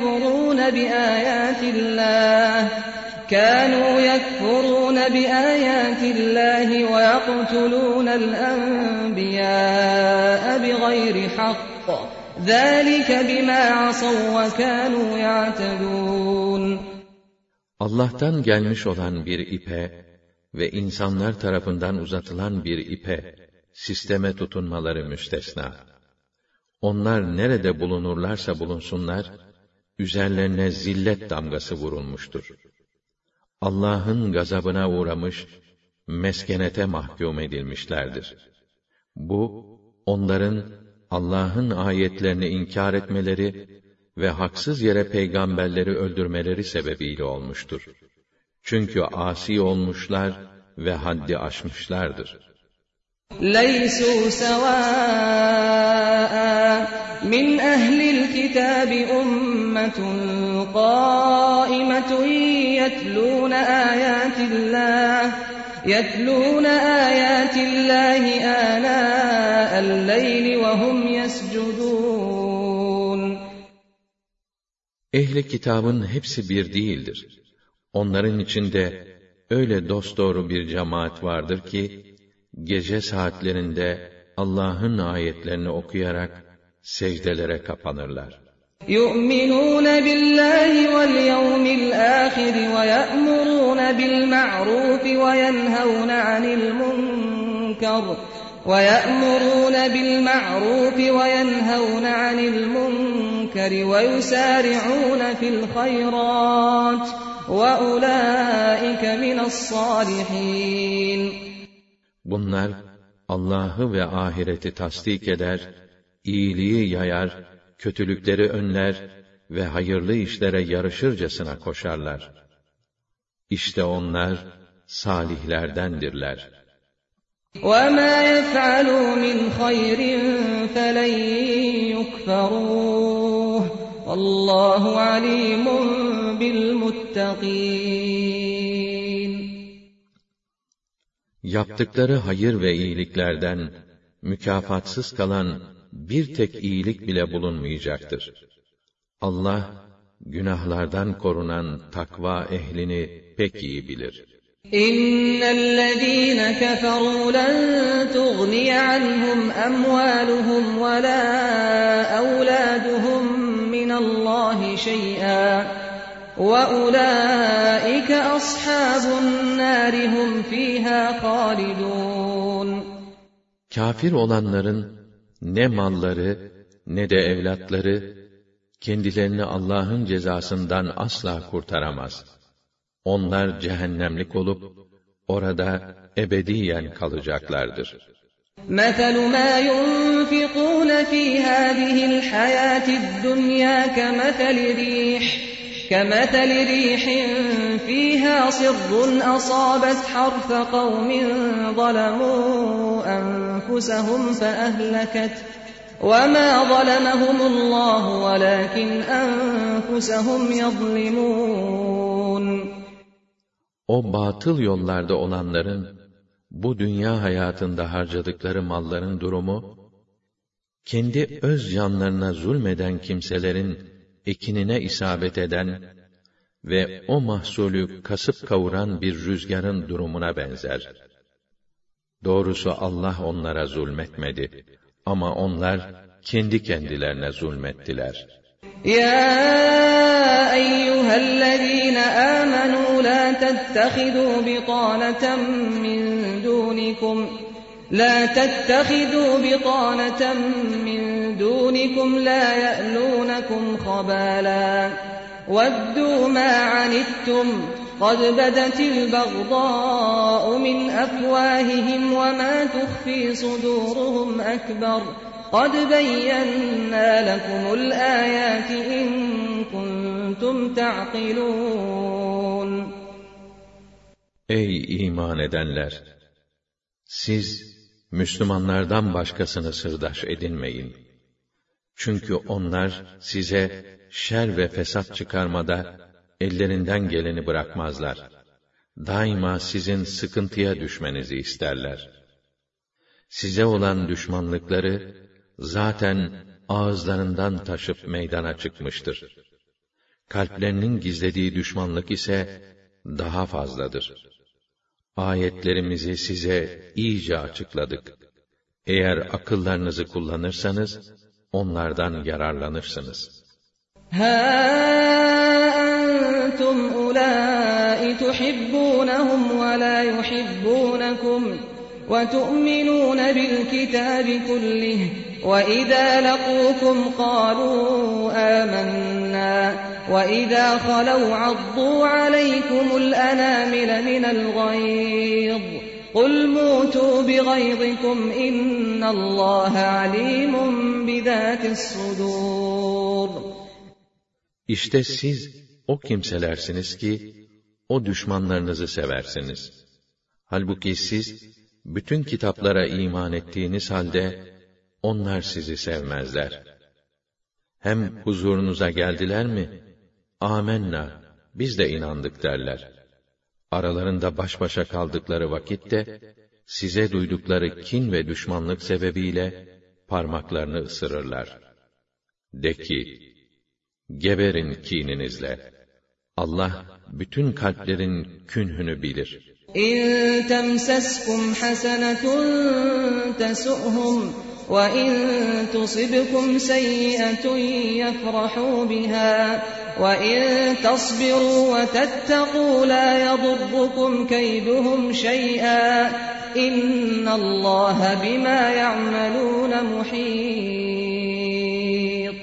يَكْفُرُونَ بِآيَاتِ اللَّهِ وَيَقْتُلُونَ الْأَنْبِيَاءَ بِغَيْرِ حَقٍّ ذَلِكَ بِمَا عَصَوْا وَكَانُوا يَعْتَدُونَ. Allah'tan gelmiş olan bir ipe ve insanlar tarafından uzatılan bir ipe, sisteme tutunmaları müstesna. Onlar nerede bulunurlarsa bulunsunlar, üzerlerine zillet damgası vurulmuştur. Allah'ın gazabına uğramış, meskenete mahkum edilmişlerdir. Bu, onların Allah'ın ayetlerini inkar etmeleri ve haksız yere peygamberleri öldürmeleri sebebiyle olmuştur. Çünkü asi olmuşlar ve haddi aşmışlardır. لَيْسُوا سَوَاءً مِّنْ أَهْلِ الْكِتَابِ أُمَّةٌ قَائِمَةٌ يَتْلُونَ آيَاتِ اللَّهِ آنَاءَ اللَّيْلِ وَهُمْ يَسْجُدُونَ. Ehli kitabın hepsi bir değildir. Onların içinde öyle dosdoğru bir cemaat vardır ki, gece saatlerinde Allah'ın ayetlerini okuyarak secdelere kapanırlar. يُؤْمِنُونَ بِاللّٰهِ وَالْيَوْمِ الْآخِرِ وَيَأْمُرُونَ بِالْمَعْرُوفِ وَيَنْهَوْنَ عَنِ الْمُنكَرِ وَيُسَارِعُونَ فِي الْخَيْرَاتِ وَأُولَٰئِكَ مِنَ الصَّالِحِينَ. Bunlar Allah'ı ve ahireti tasdik eder, iyiliği yayar, kötülükleri önler ve hayırlı işlere yarışırcasına koşarlar. İşte onlar salihlerdendirler. وَمَا يَفْعَلُوا مِنْ خَيْرٍ فَلَنْ يُكْفَرُوهُ وَاللّٰهُ عَلِيمٌ بِالْمُتَّقِينَ. Yaptıkları hayır ve iyiliklerden mükafatsız kalan bir tek iyilik bile bulunmayacaktır. Allah, günahlardan korunan takva ehlini pek iyi bilir. İnnellezîne keferû len tuğniye anhum emvâluhum ve lâ evlâduhum minallâhi şey'â ve ulâike ashâbun nâri hum fîhâ hâlidûn. Kafir olanların ne malları ne de evlatları kendilerini Allah'ın cezasından asla kurtaramaz. Onlar cehennemlik olup orada ebediyen kalacaklardır. مَثَلُ مَا يُنْفِقُونَ فِي هَذِهِ الْحَيَاةِ الدُّنْيَا كَمَثَلِ رِيحٍ فِيهَا صِرٌّ أَصَابَتْ حَرْثَ قَوْمٍ ظَلَمُوا أَنفُسَهُمْ فَأَهْلَكَتْهُ وَمَا ظَلَمَهُمُ اللّٰهُ وَلَكِنْ أَنفُسَهُمْ يَظْلِمُونَ. O batıl yollarda olanların bu dünya hayatında harcadıkları malların durumu, kendi öz canlarına zulmeden kimselerin ekinine isabet eden ve o mahsulü kasıp kavuran bir rüzgarın durumuna benzer. Doğrusu Allah onlara zulmetmedi ama onlar kendi kendilerine zulmettiler. يا أيها الذين آمنوا لا تتخذوا بطانة من دونكم لا يألونكم خبالا وَدُّوا مَا عَنِتُّمْ قَدْ بَدَتِ الْبَغْضَاءُ مِنْ أَفْوَاهِهِمْ وَمَا تُخْفِي صُدُورُهُمْ أَكْبَرُ قَدْ بَيَّنَّا لَكُمُ الْآيَاتِ إِن كُنتُمْ تَعْقِلُونَ. Ey iman edenler! Siz Müslümanlardan başkasını sırdaş edinmeyin. Çünkü onlar size şer ve fesat çıkarmada ellerinden geleni bırakmazlar. Daima sizin sıkıntıya düşmenizi isterler. Size olan düşmanlıkları zaten ağızlarından taşıp meydana çıkmıştır. Kalplerinin gizlediği düşmanlık ise daha fazladır. Ayetlerimizi size iyice açıkladık. Eğer akıllarınızı kullanırsanız onlardan yararlanırsınız. Ha entum ulâi tuhibbûnehum ve lâ yuhibbunekum ve tu'minûne bil kitâbi kullih ve izâ lekûkum qâlû âmennâ ve izâ khalev addû aleykumul enâmile minel gayz قُلْ مُوتُوا بِغَيْظِكُمْ إِنَّ اللّٰهَ عَلِيمٌ بِذَاتِ الصُّدُورِ. İşte siz o kimselersiniz ki, o düşmanlarınızı seversiniz. Halbuki siz, bütün kitaplara iman ettiğiniz halde, onlar sizi sevmezler. Hem huzurunuza geldiler mi, âmennâ, biz de inandık derler. Aralarında baş başa kaldıkları vakitte, size duydukları kin ve düşmanlık sebebiyle parmaklarını ısırırlar. De ki, geberin kininizle. Allah bütün kalplerin künhünü bilir. إِن تَمْسَسْكُمْ حَسَنَةٌ تَسُؤْهُمْ وَإِن تُصِبْكُمْ سَيِّئَةٌ يَفْرَحُوا بِهَا وَإِن تَصْبِرُوا وَتَتَّقُوا لَا يَضُرُّكُمْ كَيْدُهُمْ شَيْئًا إِنَّ اللَّهَ بِمَا يَعْمَلُونَ مُحِيطٌ.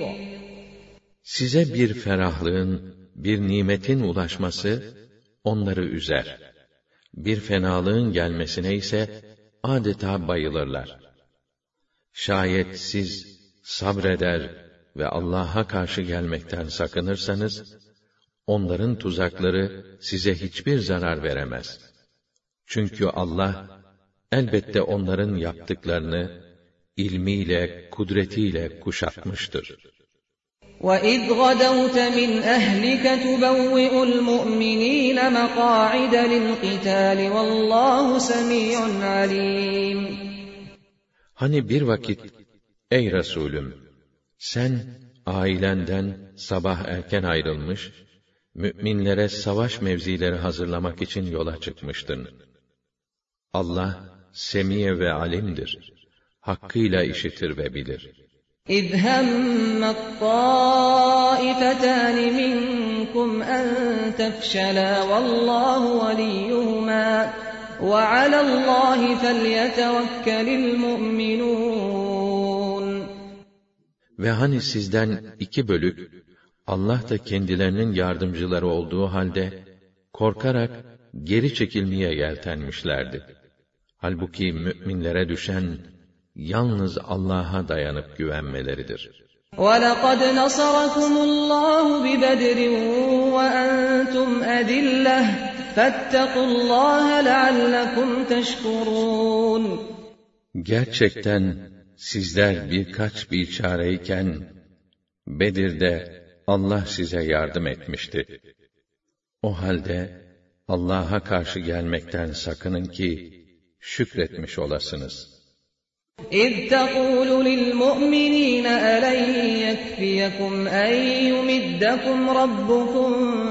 Size bir ferahlığın, bir nimetin ulaşması onları üzer. Bir fenalığın gelmesine ise adeta bayılırlar. Şayet siz sabreder ve Allah'a karşı gelmekten sakınırsanız, onların tuzakları size hiçbir zarar veremez. Çünkü Allah, elbette onların yaptıklarını ilmiyle, kudretiyle kuşatmıştır. وَإِذْ غَدَوْتَ مِنْ أَهْلِكَ تُبَوِّئُ الْمُؤْمِنِينَ مَقَاعِدَ لِلْقِتَالِ وَاللّٰهُ سَمِيعٌ عَلِيمٌ. Hani bir vakit, ey Resulüm, sen ailenden sabah erken ayrılmış, müminlere savaş mevzileri hazırlamak için yola çıkmıştın. Allah, semi ve alimdir. Hakkıyla işitir ve bilir. إِذْ هَمَّ الطَّائِفَتَانِ مِنْكُمْ أَنْ تَفْشَلَا وَاللّٰهُ وَلِيُّهُمَا وَعَلَى اللّٰهِ فَلْيَتَوَكَّلِ الْمُؤْمِنُونَ. Ve hani sizden iki bölük, Allah da kendilerinin yardımcıları olduğu halde, korkarak geri çekilmeye yeltenmişlerdi. Halbuki müminlere düşen, yalnız Allah'a dayanıp güvenmeleridir. وَلَقَدْ نَصَرَكُمُ اللّٰهُ بِبَدْرٍ وَأَنْتُمْ أَذِلَّةٌ فَاتَّقُوا اللّٰهَ لَعَلَّكُمْ تَشْكُرُونَ. Gerçekten sizler birkaç biçareyken, Bedir'de Allah size yardım etmişti. O halde Allah'a karşı gelmekten sakının ki şükretmiş olasınız. إِذْ تَقُولُ لِلْمُؤْمِنِينَ أَلَنْ يَكْفِيَكُمْ أَنْ يُمِدَّكُمْ رَبُّكُمْ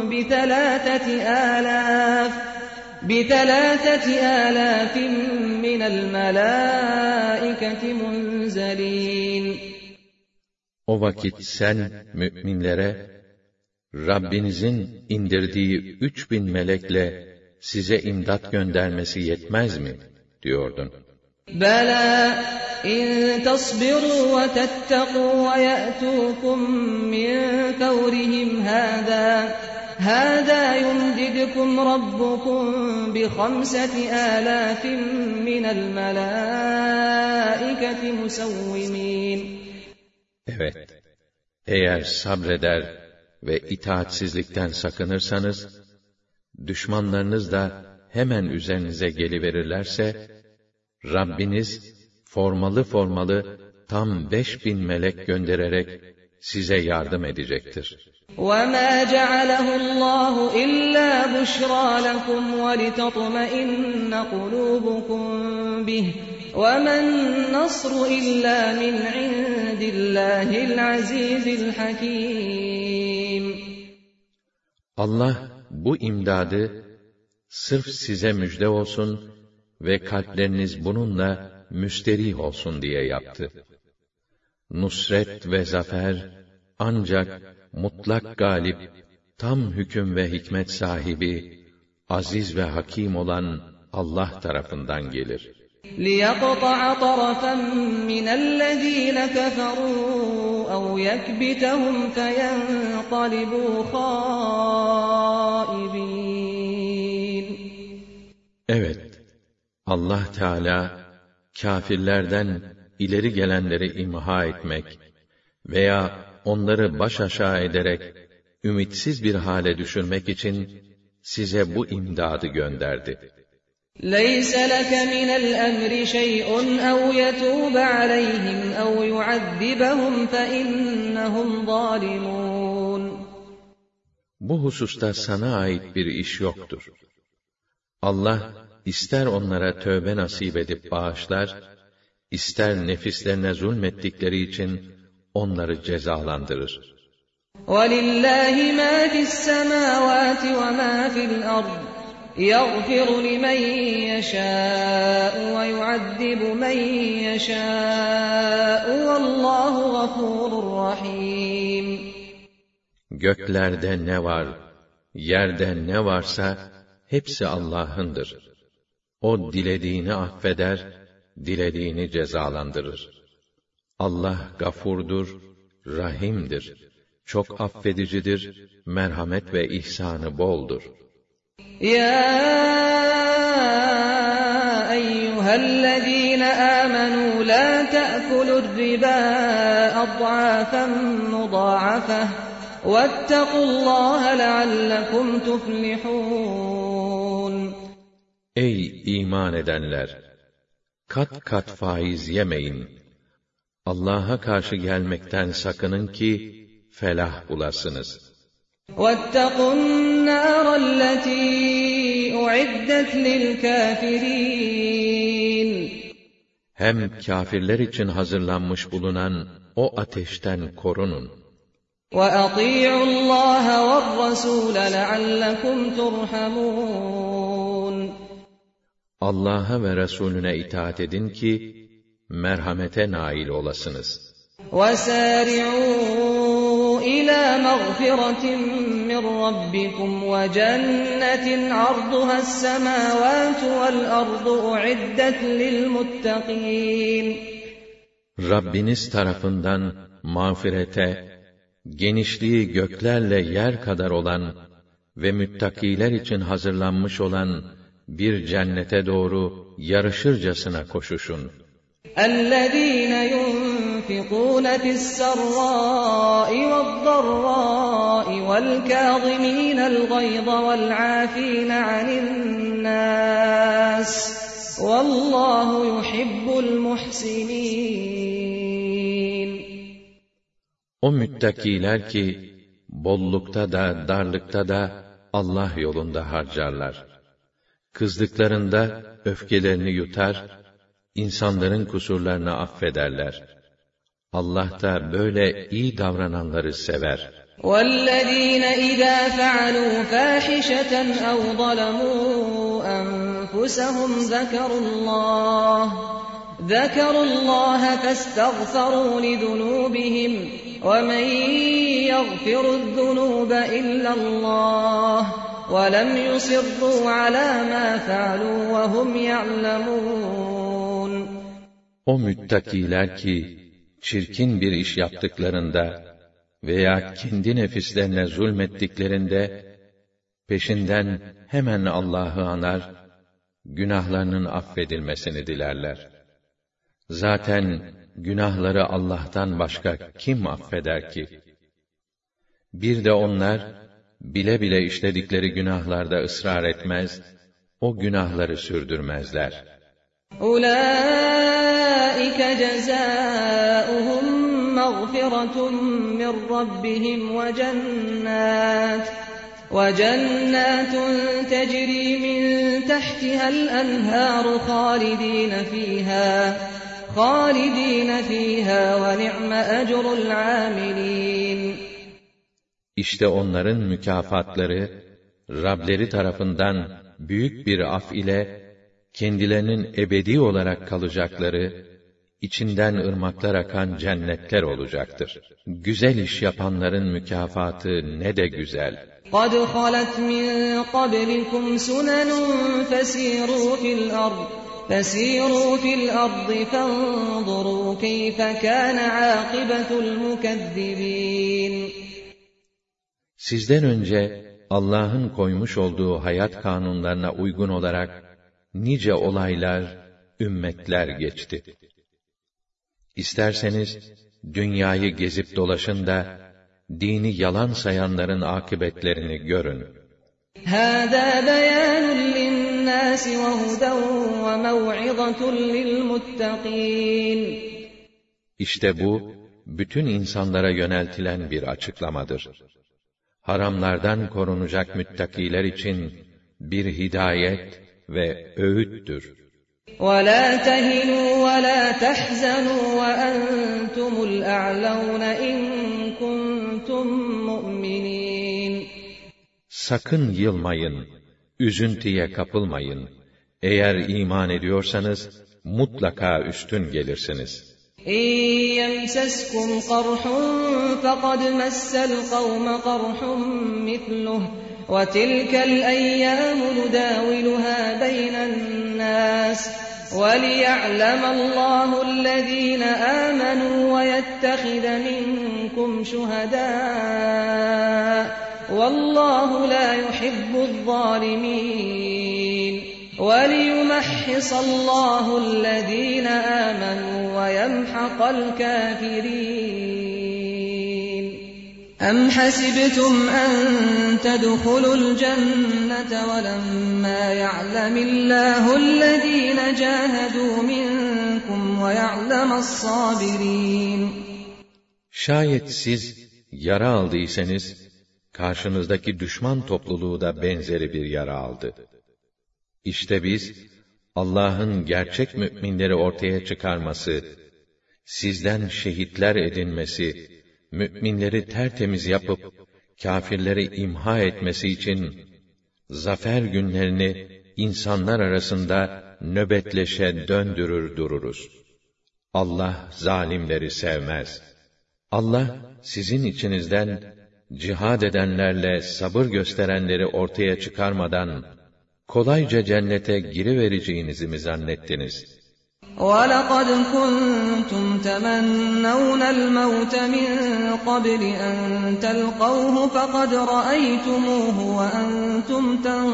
بِثَلَاثَةِ آلَافٍ مِّنَ الْمَلَائِكَةِ مُنْزَلِينَ. O vakit sen müminlere, Rabbinizin indirdiği 3000 melekle size imdat göndermesi yetmez mi? diyordun. بَلَى إِن تَصْبِرُوا وَتَتَّقُوا وَيَأْتُوكُم مِّن فَوْرِهِمْ هَٰذَا يُمْدِدْكُمْ رَبُّكُم ب5,000 مِّنَ الْمَلَائِكَةِ مُسَوِّمِينَ. Evet, eğer sabreder ve itaatsizlikten sakınırsanız, düşmanlarınız da hemen üzerinize geliverirlerse, Rabbiniz formalı tam 5000 melek göndererek size yardım edecektir. وَمَا جَعَلَهُ اللّٰهُ إِلَّا بُشْرَى لَكُمْ وَلِتَطْمَئِنَّ قُلُوبُكُمْ بِهِ وَمَا النَّصْرُ إِلَّا مِنْ عِنْدِ اللّٰهِ الْعَزِيزِ الْحَكِيمِ. Allah bu imdadı sırf size müjde olsun ve kalpleriniz bununla müsterih olsun diye yaptı. Nusret ve zafer ancak mutlak galip, tam hüküm ve hikmet sahibi, aziz ve hakim olan Allah tarafından gelir. لِيَقْطَعَ طَرَفًا مِّنَ الَّذ۪ينَ كَفَرُوا اَوْ يَكْبِتَهُمْ فَيَنْقَلِبُوا خَائِبِينَ. Evet, Allah Teâlâ, kâfirlerden ileri gelenleri imha etmek veya onları baş aşağı ederek ümitsiz bir hale düşürmek için size bu imdadı gönderdi. لَيْسَ لَكَ مِنَ الْأَمْرِ شَيْءٌ اَوْ يَتُوبَ عَلَيْهِمْ اَوْ يُعَذِّبَهُمْ فَاِنَّهُمْ ظَالِمُونَ. Bu hususta sana ait bir iş yoktur. Allah, ister onlara tövbe nasip edip bağışlar, ister nefislerine zulmettikleri için onları cezalandırır. وَلِلَّهِ مَا فِي السَّمَاوَاتِ وَمَا فِي الْأَرْضِ يَغْفِرُ لِمَن يَشَاءُ وَيُعَذِّبُ مَن يَشَاءُ وَاللّٰهُ غَفُورٌ رَّحِيمٌ. Göklerde ne var, yerde ne varsa hepsi Allah'ındır. O dilediğini affeder, dilediğini cezalandırır. Allah gafurdur, rahimdir. Çok affedicidir, merhamet ve ihsanı boldur. Ya eyyühellezîne âmenû lâ te'kulur-ribâ ad'âfen mudâ'afeh vettequllâhe leallekum tuflihûn. Ey iman edenler! Kat kat faiz yemeyin. Allah'a karşı gelmekten sakının ki felah bulasınız. وَاتَّقُوا النَّارَ الَّتِي أُعِدَّتْ لِلْكَافِرِينَ. Hem kâfirler için hazırlanmış bulunan o ateşten korunun. وَأَطِيعُوا اللّٰهَ وَالرَّسُولَ لَعَلَّكُمْ تُرْحَمُونَ. Allah'a ve Resulüne itaat edin ki merhamete nail olasınız. وَسَارِعُوا إِلَى مَغْفِرَةٍ مِّن رَّبِّكُمْ وَجَنَّةٍ عَرْضُهَا السَّمَاوَاتُ وَالْأَرْضُ أُعِدَّتْ لِلْمُتَّقِينَ. Rabbiniz tarafından mağfirete, genişliği göklerle yer kadar olan ve müttakiler için hazırlanmış olan bir cennete doğru yarışırcasına koşuşun. اَلَّذ۪ينَ يُنْفِقُونَ فِي السَّرَّاءِ وَالضَّرَّاءِ وَالْكَاظِمِينَ الْغَيْظَ وَالْعَافِينَ عَنِ النَّاسِ وَاللّٰهُ يُحِبُّ الْمُحْسِنِينَ. O müttakiler ki bollukta da darlıkta da Allah yolunda harcarlar. Kızdıklarında öfkelerini yutar, insanların kusurlarını affederler. Allah da böyle iyi davrananları sever. وَالَّذ۪ينَ اِذَا فَعَلُوا فَاحِشَةً اَوْ ظَلَمُوا أَنفُسَهُمْ ذَكَرُوا اللّٰهَ فَاسْتَغْفَرُوا لِذُنُوبِهِمْ وَمَنْ يَغْفِرُ الذُّنُوبَ إِلَّا اللّٰهُ وَلَمْ يُصِرُّوا عَلَى مَا فَعَلُوا وَهُمْ يَعْلَمُونَ. O müttakiler ki çirkin bir iş yaptıklarında veya kendi nefislerine zulmettiklerinde peşinden hemen Allah'ı anar, günahlarının affedilmesini dilerler. Zaten günahları Allah'tan başka kim affeder ki? Bir de onlar bile bile işledikleri günahlarda ısrar etmez, o günahları sürdürmezler. Ulaika cezaohum mağfiretun min rabbihim ve cennatun tecri min tahtiha'l enhar halidin fiha ve ni'me ecrul amilin. İşte onların mükafatları, Rableri tarafından büyük bir af ile, kendilerinin ebedi olarak kalacakları, içinden ırmaklar akan cennetler olacaktır. Güzel iş yapanların mükafatı ne de güzel. قَدْ خَلَتْ مِنْ قَبْلِكُمْ سُنَنٌ فَسِيرُوا فِي الْأَرْضِ فَانظُرُوا كَيْفَ كَانَ عَاقِبَةُ الْمُكَذِّبِينَ. Sizden önce Allah'ın koymuş olduğu hayat kanunlarına uygun olarak nice olaylar, ümmetler geçti. İsterseniz dünyayı gezip dolaşın da dini yalan sayanların akıbetlerini görün. هَذَا بَيَانٌ لِلنَّاسِ وَهُدًى وَمَوْعِظَةٌ لِلْمُتَّقِينَ. İşte bu, bütün insanlara yöneltilen bir açıklamadır. Haramlardan korunacak müttakiler için bir hidayet ve öğüttür. وَلَا تَهِنُوا وَلَا تَحْزَنُوا وَأَنْتُمُ الْأَعْلَوْنَ إِنْ كُنْتُمْ مُؤْمِنِينَ. Sakın yılmayın, üzüntüye kapılmayın. Eğer iman ediyorsanız, mutlaka üstün gelirsiniz. يَمْسَسْكُمْ قَرْحٌ فَقَدْ مَسَّ الْقَوْمَ قَرْحٌ مِثْلُهُ وَتِلْكَ الْأَيَّامُ نُدَاوِلُهَا بَيْنَ النَّاسِ وَلِيَعْلَمَ اللَّهُ الَّذِينَ آمَنُوا وَيَتَّخِذَ مِنكُمْ شُهَدَاءَ وَاللَّهُ لَا يُحِبُّ الظَّالِمِينَ وَلِيُمَحِّصَ اللَّهُ الَّذِينَ آمَنُوا وَيَمْحَقَ الْكَافِرِينَ أَمْ حَسِبْتُمْ أَن تَدْخُلُوا الْجَنَّةَ وَلَمَّا يَعْلَمِ اللَّهُ الَّذِينَ جَاهَدُوا مِنكُمْ وَيَعْلَمَ الصَّابِرِينَ Şayet siz yara aldıysanız, karşınızdaki düşman topluluğu da benzeri bir yara aldı. İşte biz, Allah'ın gerçek müminleri ortaya çıkarması, sizden şehitler edinmesi, müminleri tertemiz yapıp, kâfirleri imha etmesi için, zafer günlerini insanlar arasında nöbetleşe döndürür dururuz. Allah zalimleri sevmez. Allah, sizin içinizden, cihad edenlerle sabır gösterenleri ortaya çıkarmadan, kolayca cennete girivereceğinizi mi zannettiniz? وَلَقَدْ كُنْتُمْ تَمَنَّوْنَ الْمَوْتَ مِنْ قَبْلِ أَنْ تَلْقَوْهُ فَقَدْ رَأَيْتُمُوهُ وَأَنْتُمْ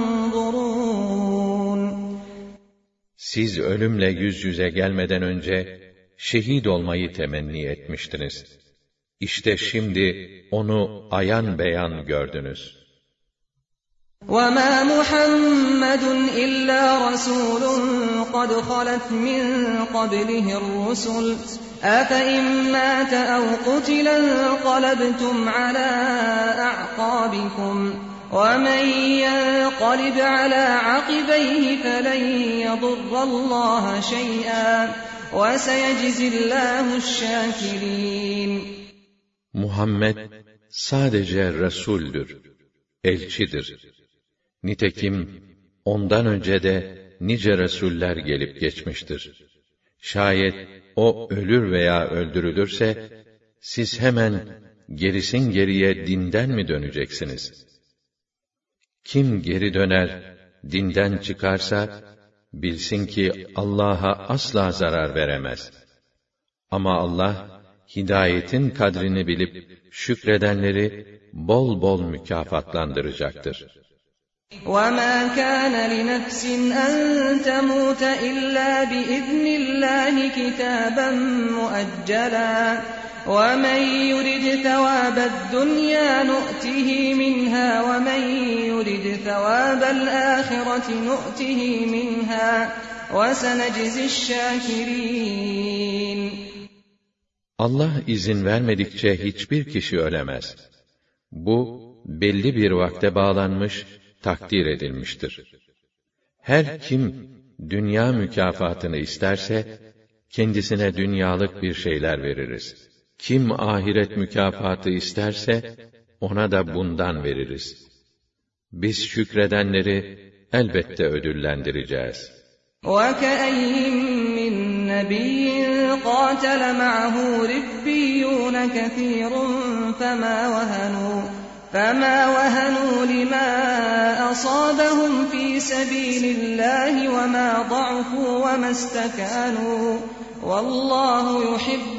تَنْظُرُونَ Siz ölümle yüz yüze gelmeden önce şehit olmayı temenni etmiştiniz. İşte şimdi onu ayan beyan gördünüz. وَمَا مُحَمَّدٌ إِلَّا رَسُولٌ قَدْ خَلَتْ مِنْ قَبْلِهِ الرُّسُلُ أَفَإِنْ مَاتَ أَوْ قُتِلَ انقَلَبْتُمْ عَلَى أَعْقَابِكُمْ وَمَنْ يَنقَلِبْ عَلَى عَقِبَيْهِ فَلَنْ يَضُرَّ اللَّهَ شَيْئًا وَسَيَجْزِي اللّٰهُ الشَّاكِرِينَ Muhammed sadece Resul'dür, elçidir. Nitekim ondan önce de nice Resuller gelip geçmiştir. Şayet o ölür veya öldürülürse, siz hemen gerisin geriye dinden mi döneceksiniz? Kim geri döner, dinden çıkarsa, bilsin ki Allah'a asla zarar veremez. Ama Allah, hidayetin kadrini bilip şükredenleri bol bol mükafatlandıracaktır. وَمَا كَانَ لِنَفْسٍ أَن تَمُوتَ إِلَّا بِإِذْنِ اللَّهِ كِتَابًا مُؤَجَّلًا وَمَن يُرِدْ ثَوَابَ الدُّنْيَا نُؤْتِهِ مِنْهَا وَمَن يُرِدْ ثَوَابَ الْآخِرَةِ نُؤْتِهِ مِنْهَا وَسَنَجْزِي الشَّاكِرِينَ Allah izin vermedikçe hiçbir kişi ölemez. Bu, belli bir vakte bağlanmış, takdir edilmiştir. Her kim, dünya mükafatını isterse, kendisine dünyalık bir şeyler veririz. Kim ahiret mükafatı isterse, ona da bundan veririz. Biz şükredenleri, elbette ödüllendireceğiz. وَكَأَيِّن مِّن نَّبِيٍّ قَاتَلَ مَعَهُ رِبِّيُّونَ كَثِيرٌ فَمَا وَهَنُوا لِمَا أَصَابَهُمْ فِي سَبِيلِ اللَّهِ وَمَا ضَعُفُوا وَمَا اسْتَكَانُوا وَاللّٰهُ يُحِبُّ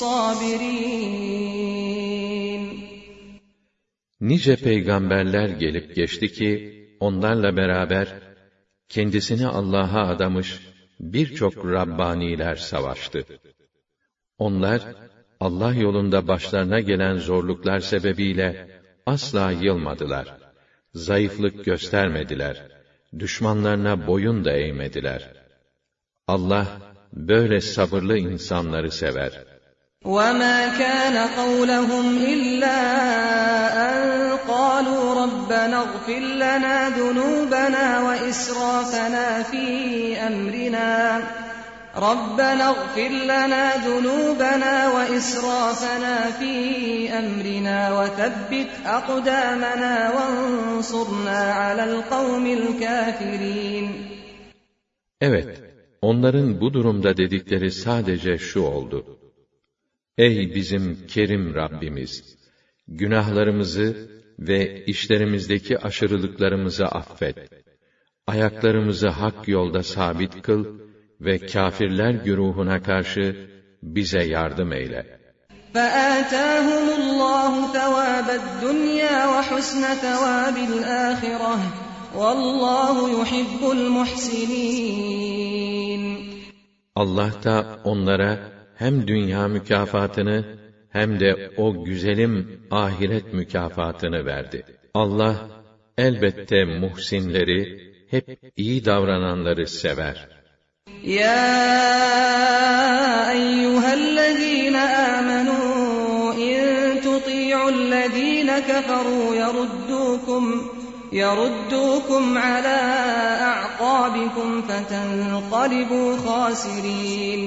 الصَّابِرِينَ Nice peygamberler gelip geçti ki, onlarla beraber, kendisini Allah'a adamış birçok Rabbaniler savaştı. Onlar, Allah yolunda başlarına gelen zorluklar sebebiyle asla yılmadılar. Zayıflık göstermediler. Düşmanlarına boyun da eğmediler. Allah, böyle sabırlı insanları sever. وَمَا كَانَ قَوْلَهُمْ إِلَّا أَن قَالُوا رَبَّنَا اغْفِرْ لَنَا ذُنُوبَنَا وَإِسْرَافَنَا فِي أَمْرِنَا رَبَّنَا اغْفِرْ لَنَا ذُنُوبَنَا وَإِسْرَافَنَا فِي أَمْرِنَا وَثَبِّتْ أَقْدَامَنَا وَانصُرْنَا عَلَى الْقَوْمِ الْكَافِرِينَ. Evet, onların bu durumda dedikleri sadece şu oldu: Ey bizim kerim Rabbimiz! Günahlarımızı ve işlerimizdeki aşırılıklarımızı affet. Ayaklarımızı hak yolda sabit kıl ve kâfirler güruhuna karşı bize yardım eyle. فَآتَاهُمُ اللّٰهُ ثَوَابَ الدُّنْيَا وَحُسْنَ ثَوَابِ الْآخِرَةِ وَاللّٰهُ يُحِبُّ الْمُحْسِنِينَ. Allah da onlara hem dünya mükafatını hem de o güzelim ahiret mükafatını verdi. Allah elbette muhsinleri, hep iyi davrananları sever. يَا أَيُّهَا الَّذ۪ينَ آمَنُوا إِن تُطِيعُوا الَّذ۪ينَ كَفَرُوا يَرُدُّوكُمْ عَلَى أَعْقَابِكُمْ فَتَنْقَلِبُوا خَاسِرِينَ.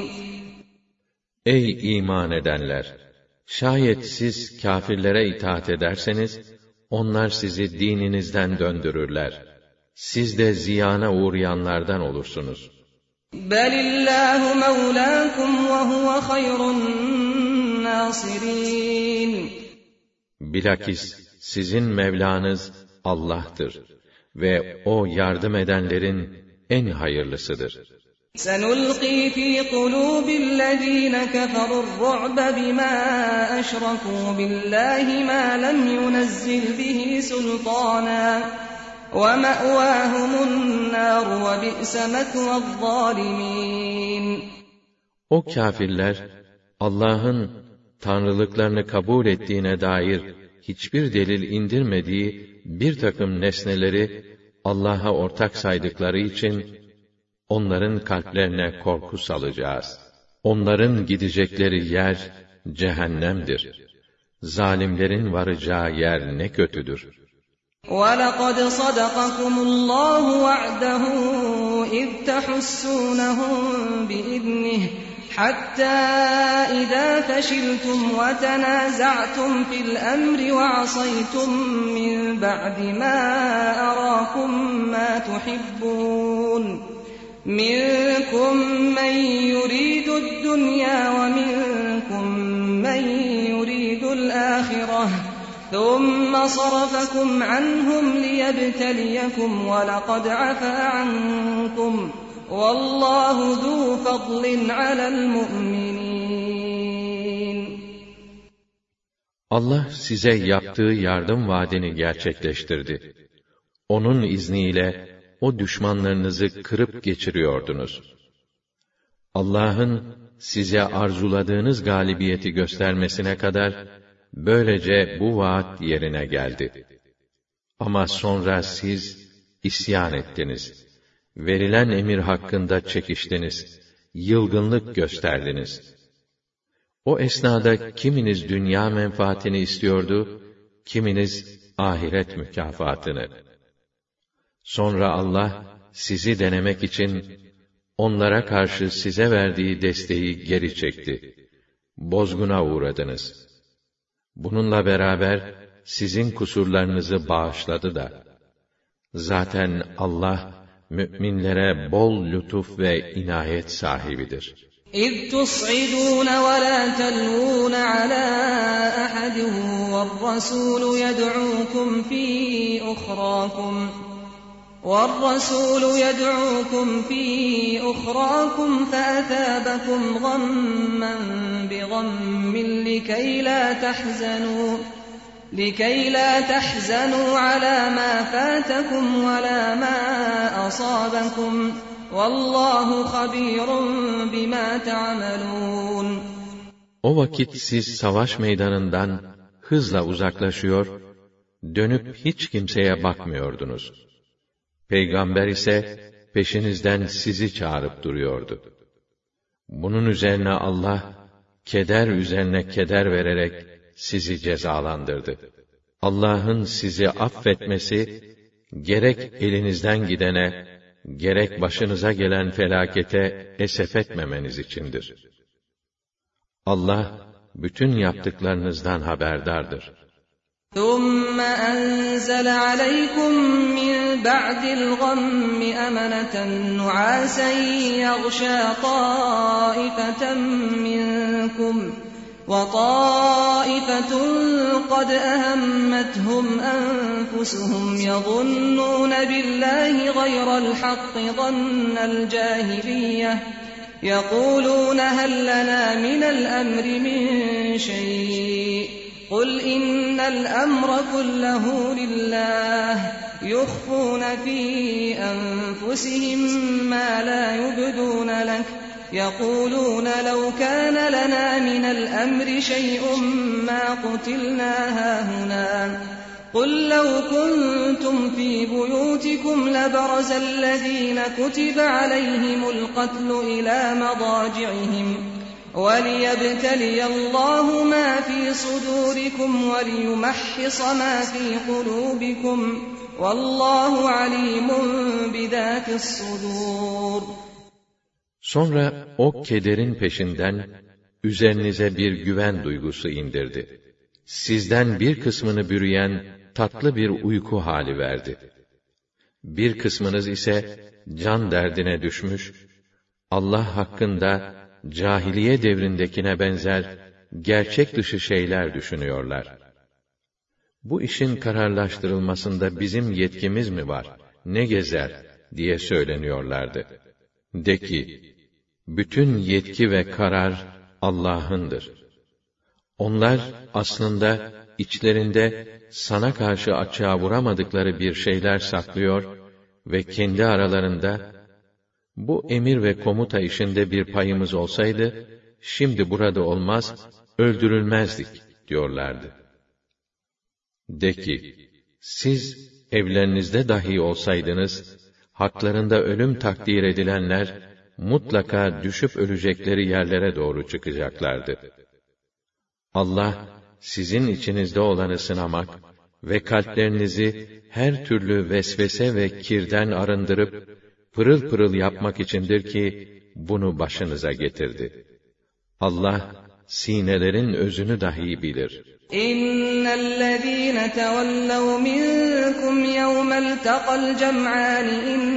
Ey iman edenler! Şayet siz kâfirlere itaat ederseniz, onlar sizi dininizden döndürürler. Siz de ziyana uğrayanlardan olursunuz. بَلِ اللّٰهُ مَوْلَاكُمْ وَهُوَ خَيْرُ النَّاصِرِينَ. Bilakis sizin Mevlanız Allah'tır ve O yardım edenlerin en hayırlısıdır. سَنُلْقِي فِي قُلُوبِ الَّذ۪ينَ كَفَرُوا الرُّعْبَ بِمَا أَشْرَكُوا بِاللّٰهِ مَا لَمْ يُنَزِّلْ بِهِ سُلْطَانًا وَمَأْوَاهُمُ النَّارُ وَبِئْسَ مَثْوَى الظَّالِمِينَ. O kâfirler, Allah'ın tanrılıklarını kabul ettiğine dair hiçbir delil indirmediği bir takım nesneleri Allah'a ortak saydıkları için, onların kalplerine korku salacağız. Onların gidecekleri yer cehennemdir. Zalimlerin varacağı yer ne kötüdür. وَلَقَدْ صَدَقَكُمُ اللّٰهُ وَعْدَهُ إِذْ تَحُسُّونَهُم بِإِذْنِهِ حَتَّى إِذَا فَشِلْتُمْ وَتَنَازَعْتُمْ فِي الْأَمْرِ وَعَصَيْتُم مِّن بَعْدِ مَا أَرَاكُم مَّا تُحِبُّونَ مِنكُم مَّن يُرِيدُ الدُّنْيَا وَمِنكُم مَّن يُرِيدُ الْآخِرَةَ ثُمَّ صَرَفَكُمْ عَنْهُمْ لِيَبْتَلِيَكُمْ وَلَقَدْ عَفَا عَنكُمْ وَاللّٰهُ ذُو فَضْلٍ عَلَى الْمُؤْمِنِينَ. Allah size yaptığı yardım vaadini gerçekleştirdi. Onun izniyle o düşmanlarınızı kırıp geçiriyordunuz. Allah'ın size arzuladığınız galibiyeti göstermesine kadar böylece bu vaat yerine geldi. Ama sonra siz isyan ettiniz. Verilen emir hakkında çekiştiniz. Yılgınlık gösterdiniz. O esnada kiminiz dünya menfaatini istiyordu, kiminiz ahiret mükafatını. Sonra Allah sizi denemek için onlara karşı size verdiği desteği geri çekti. Bozguna uğradınız. Bununla beraber sizin kusurlarınızı bağışladı da. Zaten Allah müminlere bol lütuf ve inayet sahibidir. إِذْ تُصْعِدُونَ وَلَا تَلْوُونَ عَلَى أَحَدٍ وَالرَّسُولُ يَدْعُوكُمْ فِي أُخْرَاكُمْ فَأَثَابَكُمْ غَمًّا بِغَمٍّ لِكَيْ لَا تَحْزَنُوا عَلَى مَا فَاتَكُمْ وَلَا مَا أَصَابَكُمْ وَاللّٰهُ خَبِيرٌ بِمَا تَعْمَلُونَ. O vakit siz savaş meydanından hızla uzaklaşıyor, dönüp hiç kimseye bakmıyordunuz. Peygamber ise peşinizden sizi çağırıp duruyordu. Bunun üzerine Allah, keder üzerine keder vererek sizi cezalandırdı. Allah'ın sizi affetmesi, gerek elinizden gidene, gerek başınıza gelen felakete esef etmemeniz içindir. Allah, bütün yaptıklarınızdan haberdardır. ثُمَّ أَنزَلَ عَلَيْكُم مِّن بَعْدِ الْغَمِّ أَمَنَةً نُّعَاسًا يَغْشَىٰ طَائِفَةً مِّنكُمْ وَطَائِفَةٌ قَدْ أَهَمَّتْهُمْ أَنفُسُهُمْ يَظُنُّونَ بِاللَّهِ غَيْرَ الْحَقِّ ظَنَّ الْجَاهِلِيَّةِ يَقُولُونَ هَل لَّنَا مِنَ الْأَمْرِ مِن شَيْءٍ قُلْ إِنَّ الْأَمْرَ كُلَّهُ لِلَّهِ يُخْفُونَ فِي أَنفُسِهِم مَّا لَا يُبْدُونَ لَكَ يَقُولُونَ لَوْ كَانَ لَنَا مِنَ الْأَمْرِ شَيْءٌ مَّا قُتِلْنَا هَاهُنَا قُل لَّوْ كُنتُمْ فِي بُيُوتِكُمْ لَبَرَزَ الَّذِينَ كُتِبَ عَلَيْهِمُ الْقَتْلُ إِلَىٰ مَضَاجِعِهِمْ وَلِيَبْتَلِيَ اللَّهُ مَا فِي صُدُورِكُمْ وَلِيُمَحِّصَ مَا فِي قُلُوبِكُمْ وَاللّٰهُ عَلِيمٌ بِذَاتِ الصُّدُورِ. Sonra o kederin peşinden üzerinize bir güven duygusu indirdi. Sizden bir kısmını bürüyen tatlı bir uyku hali verdi. Bir kısmınız ise can derdine düşmüş, Allah hakkında cahiliye devrindekine benzer gerçek dışı şeyler düşünüyorlar. Bu işin kararlaştırılmasında bizim yetkimiz mi var, ne gezer diye söyleniyorlardı. De ki, bütün yetki ve karar Allah'ındır. Onlar aslında içlerinde sana karşı açığa vuramadıkları bir şeyler saklıyor ve kendi aralarında, bu emir ve komuta işinde bir payımız olsaydı, şimdi burada olmaz, öldürülmezdik diyorlardı. De ki, siz evlerinizde dahi olsaydınız, haklarında ölüm takdir edilenler, mutlaka düşüp ölecekleri yerlere doğru çıkacaklardı. Allah, sizin içinizde olanı sınamak ve kalplerinizi her türlü vesvese ve kirden arındırıp, pırıl pırıl yapmak içindir ki, bunu başınıza getirdi. Allah, sinelerin özünü dahi bilir. إِنَّ الَّذ۪ينَ تَوَلَّوْا مِنْكُمْ يَوْمَ الْتَقَى الْجَمْعَانِ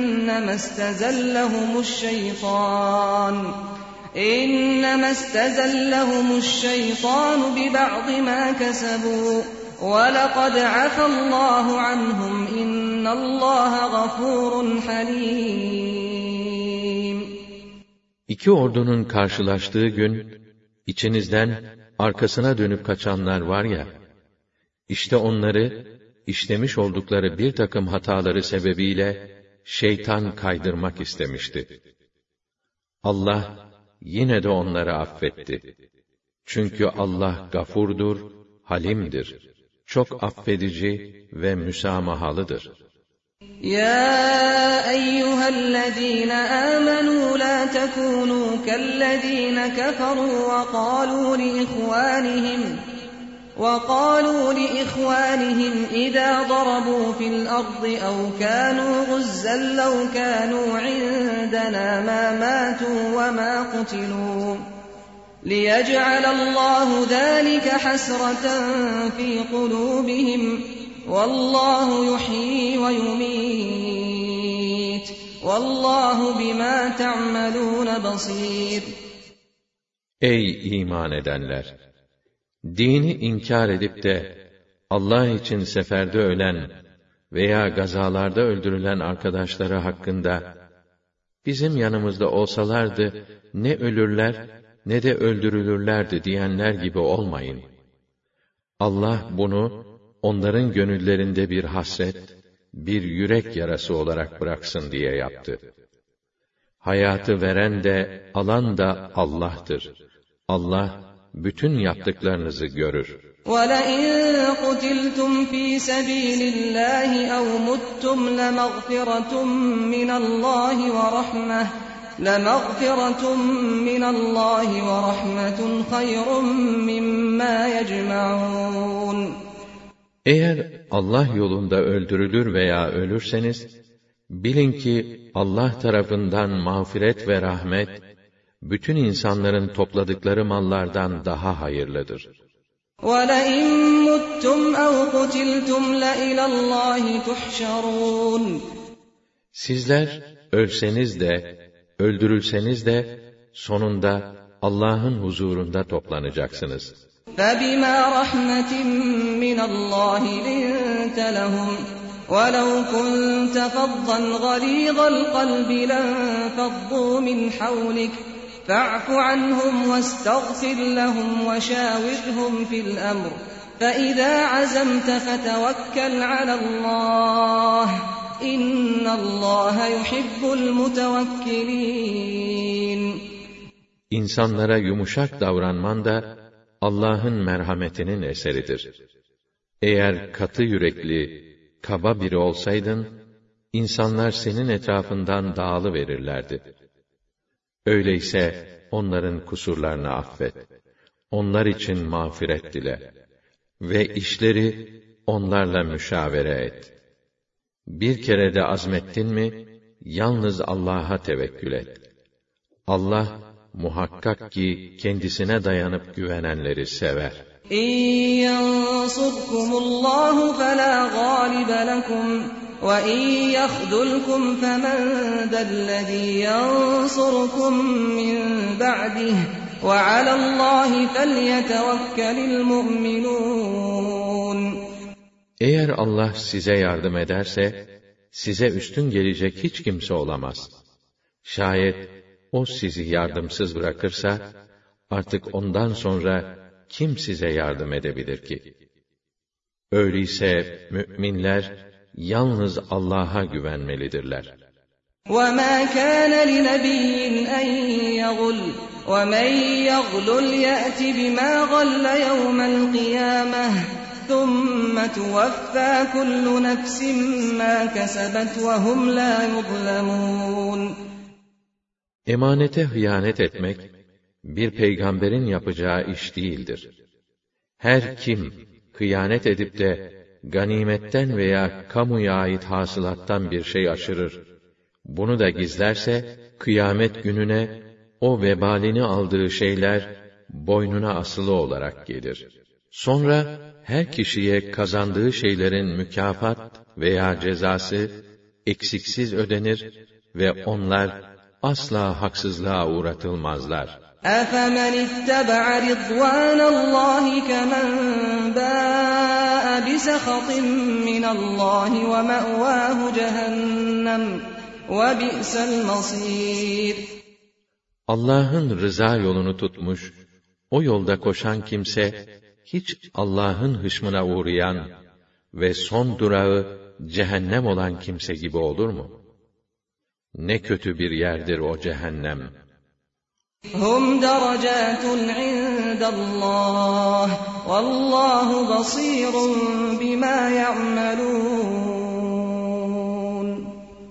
إِنَّمَا اسْتَزَلَّهُمُ الشَّيْطَانُ بِبَعْضِ مَا كَسَبُوا وَلَقَدْ عَفَا اللّٰهُ عَنْهُمْ إِنَّ اللّٰهَ غَفُورٌ حَلِيمٌ. İki ordunun karşılaştığı gün, içinizden arkasına dönüp kaçanlar var ya, işte onları, işlemiş oldukları bir takım hataları sebebiyle, şeytan kaydırmak istemişti. Allah, yine de onları affetti. Çünkü Allah gafurdur, halimdir. Çok affedici ve müsamahalıdır. يَا أَيُّهَا الَّذ۪ينَ آمَنُوا لَا تَكُونُوا كَالَّذ۪ينَ كَفَرُوا وَقَالُوا لِإِخْوَانِهِمْ إِذَا ضَرَبُوا فِي الْأَرْضِ أَوْ كَانُوا غُزًّى لَّوْ كَانُوا عِندَنَا مَا مَاتُوا وَمَا قُتِلُوا لِيَجْعَلَ اللّٰهُ ذَٰلِكَ حَسْرَةً فِي قُلُوبِهِمْ وَاللّٰهُ يُحْيِي وَيُمِيتُ وَاللّٰهُ بِمَا تَعْمَلُونَ بَصِيرٌ. Ey iman edenler! Dini inkar edip de Allah için seferde ölen veya gazalarda öldürülen arkadaşları hakkında, bizim yanımızda olsalardı ne ölürler ne de öldürülürlerdi diyenler gibi olmayın. Allah bunu onların gönüllerinde bir hasret, bir yürek yarası olarak bıraksın diye yaptı. Hayatı veren de alan da Allah'tır. Allah bütün yaptıklarınızı görür. وَلَئِنْ قُتِلْتُمْ فِي سَبِيلِ اللّٰهِ أَوْ مُتُّمْ لَمَغْفِرَةٌ مِّنَ اللّٰهِ وَرَحْمَةٌ خَيْرٌ مِّمَّا يَجْمَعُونَ. Eğer Allah yolunda öldürülür veya ölürseniz, Bilin ki Allah tarafından mağfiret ve rahmet, bütün insanların topladıkları mallardan daha hayırlıdır. وَلَئِن مُتُّمْ أَوْ قُتِلْتُمْ لَإِلَى اللّٰهِ تُحْشَرُونَ Sizler ölseniz de, öldürülseniz de, sonunda Allah'ın huzurunda toplanacaksınız. فَبِمَا رَحْمَةٍ مِّنَ اللّٰهِ لِنْتَ لَهُمْ وَلَوْ كُنْتَ فَظًّا غَلِيظَ الْقَلْبِ لَانفَضُّوا مِنْ حَوْلِكَ فَاعْفُ عَنْهُمْ وَاسْتَغْفِرْ لَهُمْ وَشَاوِرْهُمْ فِي الْأَمْرِ فَإِذَا عَزَمْتَ فَتَوَكَّلْ عَلَى اللّٰهِ إِنَّ اللّٰهَ يُحِبُّ الْمُتَوَكِّلِينَ İnsanlara yumuşak davranman da Allah'ın merhametinin eseridir. Eğer katı yürekli, kaba biri olsaydın, insanlar senin etrafından dağılıverirlerdi. Öyleyse onların kusurlarını affet. Onlar için mağfiret dile. Ve işleri onlarla müşavere et. Bir kere de azmettin mi, yalnız Allah'a tevekkül et. Allah, muhakkak ki kendisine dayanıp güvenenleri sever. İn yansurkumullahu fela galibe lekum ve in yahdulkum femen dellezî yansurukum min ba'dih ve alallâhi felyetevekkelil mu'minûn. Eğer Allah size yardım ederse, size üstün gelecek hiç kimse olamaz. Şayet o sizi yardımsız bırakırsa, artık ondan sonra kim size yardım edebilir ki? Öyleyse müminler yalnız Allah'a güvenmelidirler. وَمَا كَانَ لِنَبِيٍّ أَن يَغُلَّ وَمَن يَغْلُلْ يَأْتِ بِمَا غَلَّ يَوْمَ الْقِيَامَةِ ثُمَّ تُوَفَّى كُلُّ نَفْسٍ مَا كَسَبَتْ وَهُمْ لَا يُظْلَمُونَ Emanete hıyanet etmek, bir peygamberin yapacağı iş değildir. Her kim, hıyanet edip de, ganimetten veya kamuya ait hasılattan bir şey aşırır, bunu da gizlerse, kıyamet gününe, o vebalini aldığı şeyler, boynuna asılı olarak gelir. Sonra, her kişiye kazandığı şeylerin mükafat veya cezası, eksiksiz ödenir ve onlar, asla haksızlığa uğratılmazlar. أَفَمَنِ اتَّبَعَ رِضْوَانَ اللّٰهِ كَمَنْ بَاءَ بِسَخَطٍ مِّنَ اللّٰهِ وَمَأْوَاهُ جَهَنَّمُ وَبِئْسَ الْمَصِيرُ Allah'ın rıza yolunu tutmuş, o yolda koşan kimse, hiç Allah'ın hışmına uğrayan ve son durağı cehennem olan kimse gibi olur mu? Ne kötü bir yerdir o cehennem. Hum derecatun indallah vallahu basirun bima ya'malun.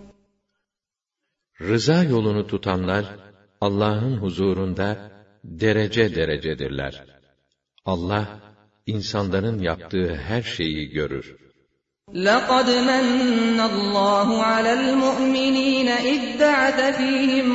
Rıza yolunu tutanlar Allah'ın huzurunda derece derecedirler. Allah insanların yaptığı her şeyi görür. لَقَدْ مَنَّ اللّٰهُ عَلَى الْمُؤْمِنِينَ إِذْ بَعَثَ فِيهِمْ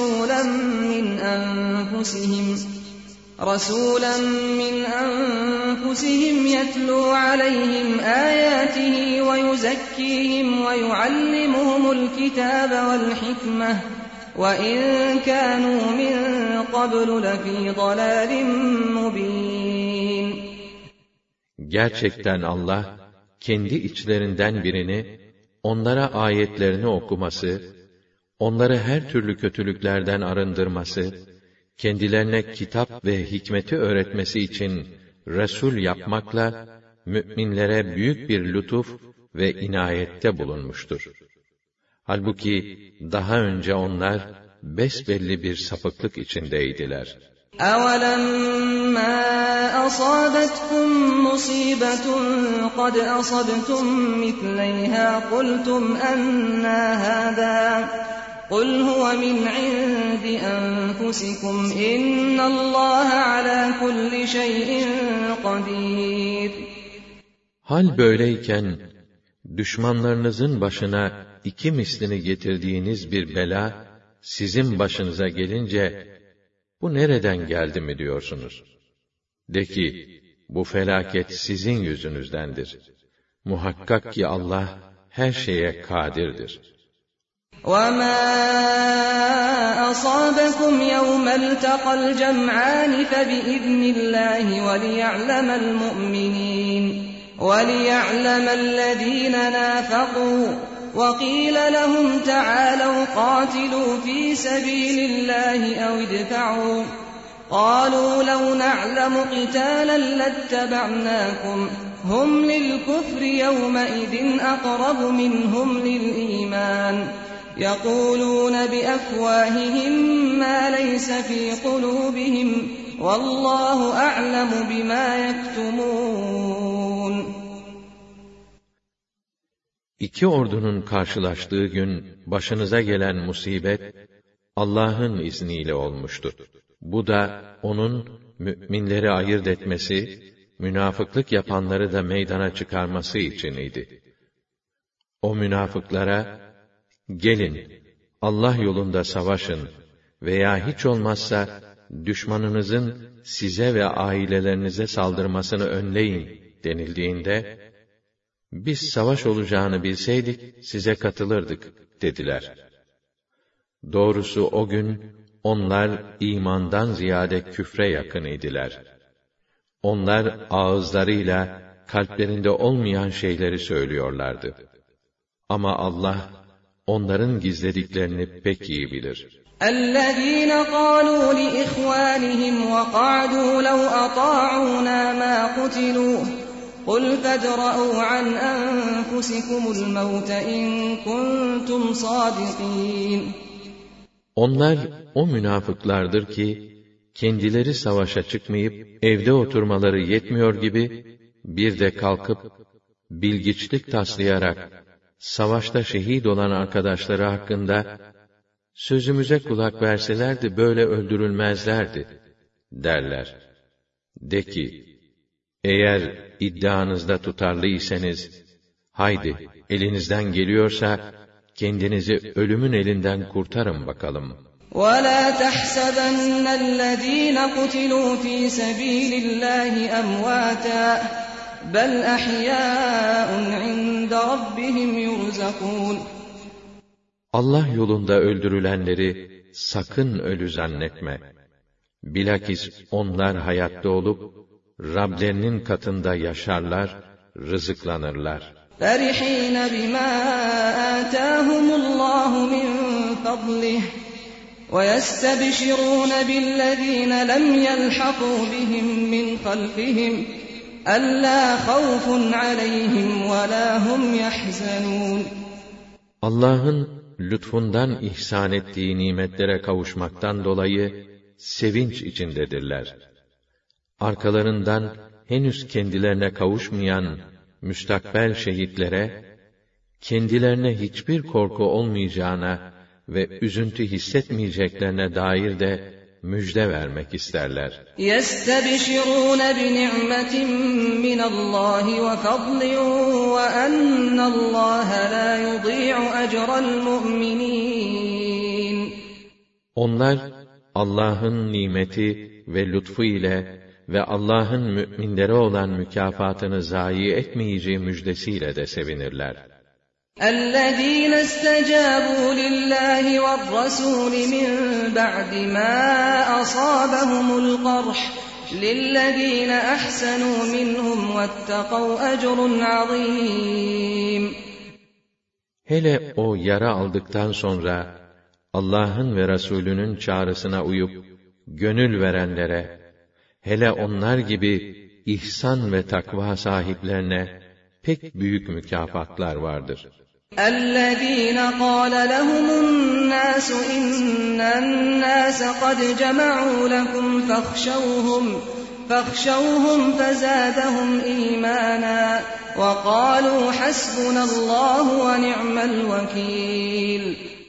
رَسُولًا مِّنْ أَنفُسِهِمْ يَتْلُو عَلَيْهِمْ آيَاتِهِ وَيُزَكِّيهِمْ وَيُعَلِّمُهُمُ الْكِتَابَ وَالْحِكْمَةَ وَإِنْ كَانُوا مِنْ قَبْلُ لَفِي ضَلَالٍ مُّبِينٍ. Gerçekten Allah, kendi içlerinden birini, onlara ayetlerini okuması, onları her türlü kötülüklerden arındırması, kendilerine kitap ve hikmeti öğretmesi için Resul yapmakla, müminlere büyük bir lütuf ve inayette bulunmuştur. Halbuki daha önce onlar besbelli bir sapıklık içindeydiler. أَوَلَمَّا أَصَابَتْكُم مُّصِيبَةٌ قَدْ أَصَبْتُم مِّثْلَيْهَا قُلْتُمْ أَنَّىٰ هَٰذَا قُلْ هُوَ مِنْ عِندِ أَنفُسِكُمْ إِنَّ اللّٰهَ عَلَىٰ كُلِّ شَيْءٍ قَدِيرٌ. Hal böyleyken, düşmanlarınızın başına 2 mislini getirdiğiniz bir bela, sizin başınıza gelince, bu nereden geldi mi diyorsunuz? De ki, bu felaket sizin yüzünüzdendir. Muhakkak ki Allah, her şeye kadirdir. وَمَا أَصَابَكُمْ يَوْمَ الْتَقَى الْجَمْعَانِ فَبِإِذْنِ اللَّهِ وَلِيَعْلَمَ الَّذِينَ نَافَقُوا وَقِيلَ لَهُمْ تَعَالَوْا قَاتِلُوا فِي سَبِيلِ اللَّهِ أَوِ ادْفَعُوا قَالُوا لَوْ نَعْلَمُ قِتَالًا لَاتَّبَعْنَاكُمْ هُمْ لِلْكُفْرِ يَوْمَئِذٍ أَقْرَبُ مِنْهُمْ لِلْإِيمَانِ يَقُولُونَ بِأَفْوَاهِهِمْ مَا لَيْسَ فِي قُلُوبِهِمْ وَاللّٰهُ أَعْلَمُ بِمَا يَكْتُمُونَ. İki ordunun karşılaştığı gün başınıza gelen musibet Allah'ın izniyle olmuştu. Bu da onun müminleri ayırt etmesi, münafıklık yapanları da meydana çıkarması için idi. O münafıklara, gelin, Allah yolunda savaşın veya hiç olmazsa düşmanınızın size ve ailelerinize saldırmasını önleyin denildiğinde, biz savaş olacağını bilseydik size katılırdık dediler. Doğrusu o gün onlar imandan ziyade küfre yakın idiler. Onlar ağızlarıyla kalplerinde olmayan şeyleri söylüyorlardı. Ama Allah onların gizlediklerini pek iyi bilir. اَلَّذ۪ينَ قَالُوا لِإِخْوَانِهِمْ وَقَعْدُوا لَوْ أَطَاعُونَا مَا قُتِلُوا قُلْ فَادْرَءُوا عَنْ أَنفُسِكُمُ الْمَوْتَ اِنْ كُنْتُمْ صَادِقِينَ. Onlar o münafıklardır ki, kendileri savaşa çıkmayıp evde oturmaları yetmiyor gibi, bir de kalkıp, bilgiçlik taslayarak, savaşta şehit olan arkadaşları hakkında, sözümüze kulak verselerdi böyle öldürülmezlerdi, derler. De ki, eğer iddianızda tutarlıysanız, haydi, elinizden geliyorsa, kendinizi ölümün elinden kurtarın bakalım. وَلَا تَحْسَبَنَّ الَّذ۪ينَ قُتِلُوا ف۪ي سَب۪يلِ اللّٰهِ أَمْوَاتًا بَلْ أَحْيَاءٌ عِنْدَ رَبِّهِمْ يُرْزَقُونَ. Allah yolunda öldürülenleri sakın ölü zannetme. Bilakis onlar hayatta olup, Rablerinin katında yaşarlar, rızıklanırlar. فَرِح۪ينَ بِمَا آتَاهُمُ اللّٰهُ مِنْ فَضْلِهِ وَيَسْتَبْشِرُونَ بِالَّذ۪ينَ لَمْ يَلْحَقُوا بِهِمْ مِنْ خَلْفِهِمْ أَلَّا خَوْفٌ عَلَيْهِمْ وَلَا هُمْ يَحْزَنُونَ. Allah'ın lütfundan ihsan ettiği nimetlere kavuşmaktan dolayı sevinç içindedirler. Arkalarından henüz kendilerine kavuşmayan müstakbel şehitlere, kendilerine hiçbir korku olmayacağına ve üzüntü hissetmeyeceklerine dair de müjde vermek isterler. يَسْتَبْشِرُونَ بِنِعْمَةٍ مِّنَ اللّٰهِ وَفَضْلٍ وَأَنَّ اللّٰهَ لَا يُضِيعُ أَجْرَ الْمُؤْمِنِينَ. Onlar, Allah'ın nimeti ve lütfu ile ve Allah'ın müminlere olan mükafatını zayi etmeyeceği müjdesiyle de sevinirler. اَلَّذ۪ينَ اسْتَجَابُوا لِلّٰهِ وَالرَّسُولِ مِنْ بَعْدِ مَا أَصَابَهُمُ الْقَرْحُ لِلَّذ۪ينَ أَحْسَنُوا مِنْهُمْ وَاتَّقَوْا أَجْرٌ عَظ۪يمٌ. Hele o yara aldıktan sonra, Allah'ın ve Resulünün çağrısına uyup, gönül verenlere, hele onlar gibi ihsan ve takva sahiplerine pek büyük mükafatlar vardır. الَّذ۪ينَ قَالَ لَهُمُ النَّاسُ اِنَّ النَّاسَ قَدْ جَمَعُوا لَكُمْ فَاخْشَوْهُمْ فَزَادَهُمْ اِيمَانًا وَقَالُوا حَسْبُنَا اللّٰهُ وَنِعْمَ الْوَكِيلُ.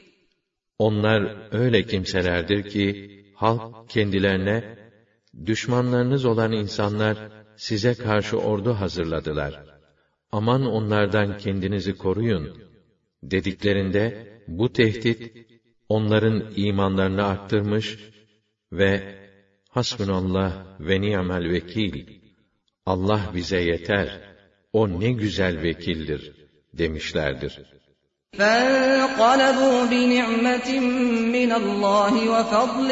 Onlar öyle kimselerdir ki, halk kendilerine, düşmanlarınız olan insanlar size karşı ordu hazırladılar. aman onlardan kendinizi koruyun dediklerinde, bu tehdit onların imanlarını arttırmış ve hasbunallah ve ni'mel vekil, Allah bize yeter, o ne güzel vekildir demişlerdir. فَانْقَلَبُوا بِنِعْمَةٍ مِّنَ اللّٰهِ وَفَضْلٍ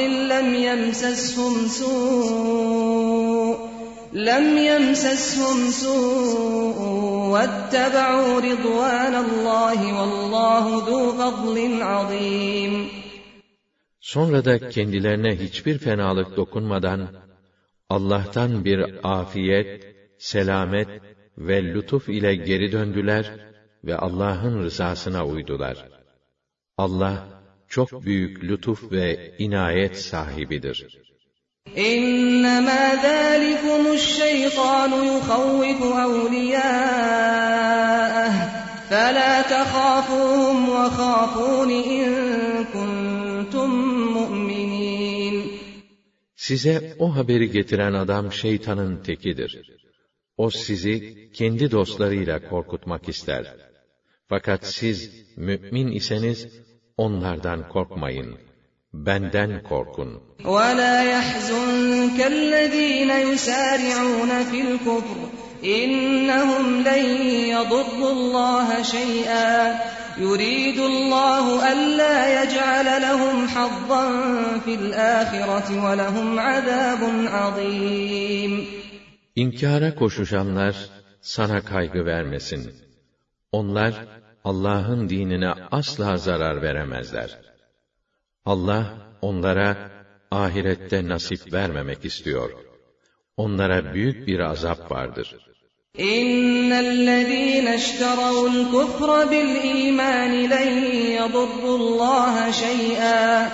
لَمْ يَمْسَسْهُمْ سُوءٌ وَاتَّبَعُوا رِضْوَانَ اللّٰهِ وَاللّٰهُ ذُو فَضْلٍ عَظِيمٍ. Sonra da kendilerine hiçbir fenalık dokunmadan, Allah'tan bir afiyet, selamet ve lütuf ile geri döndüler ve Allah'ın rızasına uydular. Allah çok büyük lütuf ve inayet sahibidir. İnnemâ zâlikumusşeytânu yuhavvifu evliyâeh, felâ tehâfûhum ve khâfûni in kuntum mu'minîn. Size o haberi getiren adam şeytanın tekidir. O sizi kendi dostlarıyla korkutmak ister. Fakat siz mümin iseniz onlardan korkmayın. Benden korkun. وَلَا يَحْزُنكَ الَّذ۪ينَ يُسَارِعُونَ فِي الْكُفْرِ إِنَّهُمْ لَنْ يَضُرُّوا اللّٰهَ شَيْئًا يُرِيدُ اللّٰهُ أَلَّا يَجْعَلَ لَهُمْ حَظًّا فِي الْآخِرَةِ وَلَهُمْ عَذَابٌ عَظِيمٌ. İnkara koşuşanlar sana kaygı vermesin. Onlar Allah'ın dinine asla zarar veremezler. Allah onlara ahirette nasip vermemek istiyor. Onlara büyük bir azap vardır. İnnellezîne işteravul kufra bil îmâni len yadurrullâhe şey'â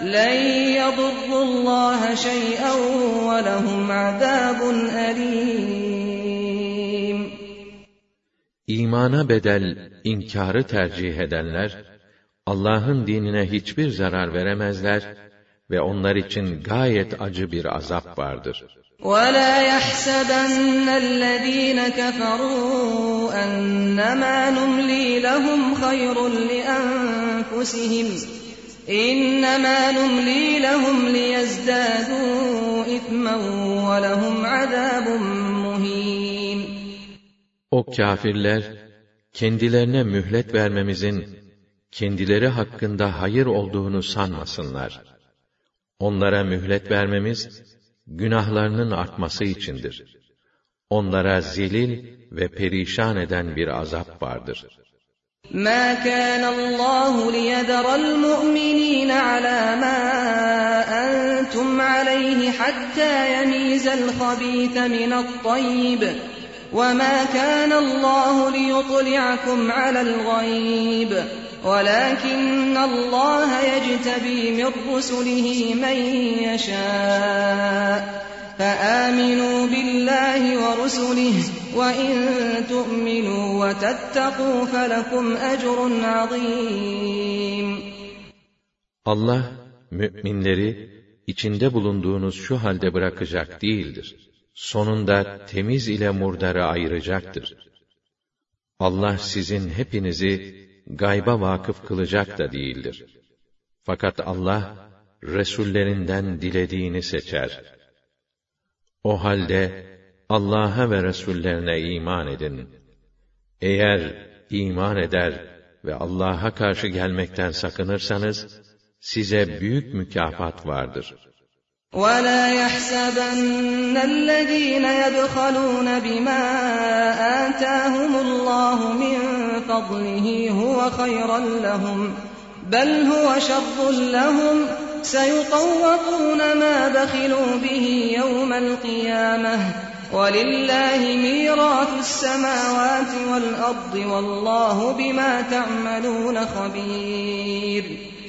ve lehum azâbun elîm. İmana bedel inkarı tercih edenler, Allah'ın dinine hiçbir zarar veremezler ve onlar için gayet acı bir azap vardır. وَلَا يَحْسَبَنَّ الَّذ۪ينَ كَفَرُوا أَنَّمَا نُمْلِي لَهُمْ خَيْرٌ لِأَنفُسِهِمْ إِنَّمَا نُمْلِي لَهُمْ لِيَزْدَادُوا إِثْمًا وَلَهُمْ عَذَابٌ مُهِينٌ. O kâfirler, kendilerine mühlet vermemizin kendileri hakkında hayır olduğunu sanmasınlar. Onlara mühlet vermemiz, günahlarının artması içindir. Onlara zelil ve perişan eden bir azap vardır. مَا كَانَ اللّٰهُ لِيَذَرَ الْمُؤْمِنِينَ عَلَى مَا أَنْتُمْ عَلَيْهِ حَتَّى يَمِيزَ الْخَبِيثَ مِنَ الطَّيِّبِ وَمَا كَانَ اللّٰهُ لِيُطْلِعَكُمْ عَلَى الْغَيْبِ وَلَكِنَّ اللّٰهَ يَجْتَبِي مِنْ رُسُلِهِ مَنْ يَشَاءُ فَآمِنُوا بِاللّٰهِ وَرُسُلِهِ وَإِنْ تُؤْمِنُوا وَتَتَّقُوا فَلَكُمْ أَجْرٌ عَظِيمٌ. Allah, müminleri, içinde bulunduğunuz şu halde bırakacak değildir. Sonunda temiz ile murdarı ayıracaktır. Allah sizin hepinizi gayba vakıf kılacak da değildir. Fakat Allah, Resullerinden dilediğini seçer. O halde, Allah'a ve Resullerine iman edin. Eğer iman eder ve Allah'a karşı gelmekten sakınırsanız, size büyük mükafat vardır. وَلَا يَحْسَبَنَّ الَّذ۪ينَ يَبْخَلُونَ بِمَا آتَاهُمُ اللّٰهُ مِنْ فَضْلِهِ هُوَ خَيْرًا لَهُمْ بَلْ هُوَ شَرٌّ لَهُمْ سَيُطَوَّقُونَ مَا بَخِلُوا بِهِ يَوْمَ الْقِيَامَةِ وَلِلَّهِ مِيرَاثُ السَّمَاوَاتِ وَالْأَرْضِ وَاللّٰهُ بِمَا تَعْمَلُونَ خَبِيرٌ.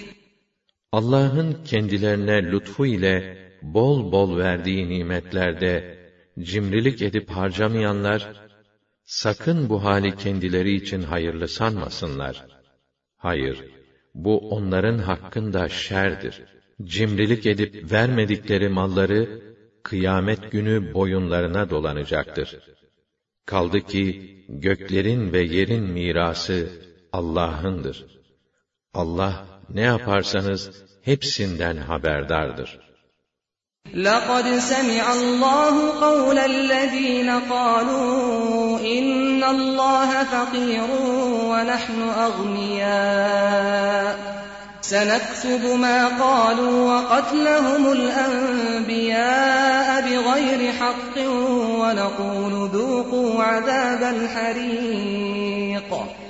Allah'ın kendilerine lütfu ile bol bol verdiği nimetlerde cimrilik edip harcamayanlar, sakın bu hali kendileri için hayırlı sanmasınlar. Hayır, bu onların hakkında şerdir. Cimrilik edip vermedikleri malları, kıyamet günü boyunlarına dolanacaktır. Kaldı ki göklerin ve yerin mirası Allah'ındır. Allah ne yaparsanız hepsinden haberdardır. لَقَدْ سَمِعَ اللّٰهُ قَوْلَ الَّذ۪ينَ قَالُوا اِنَّ اللّٰهَ فَقِيرٌ وَنَحْنُ أَغْنِيَاءُ سَنَكْتُبُ مَا قَالُوا وَقَتْلَهُمُ الْأَنْبِيَاءَ بِغَيْرِ حَقٍّ وَنَقُولُ ذُوقُوا عَذَابَ الْحَرِيقِ.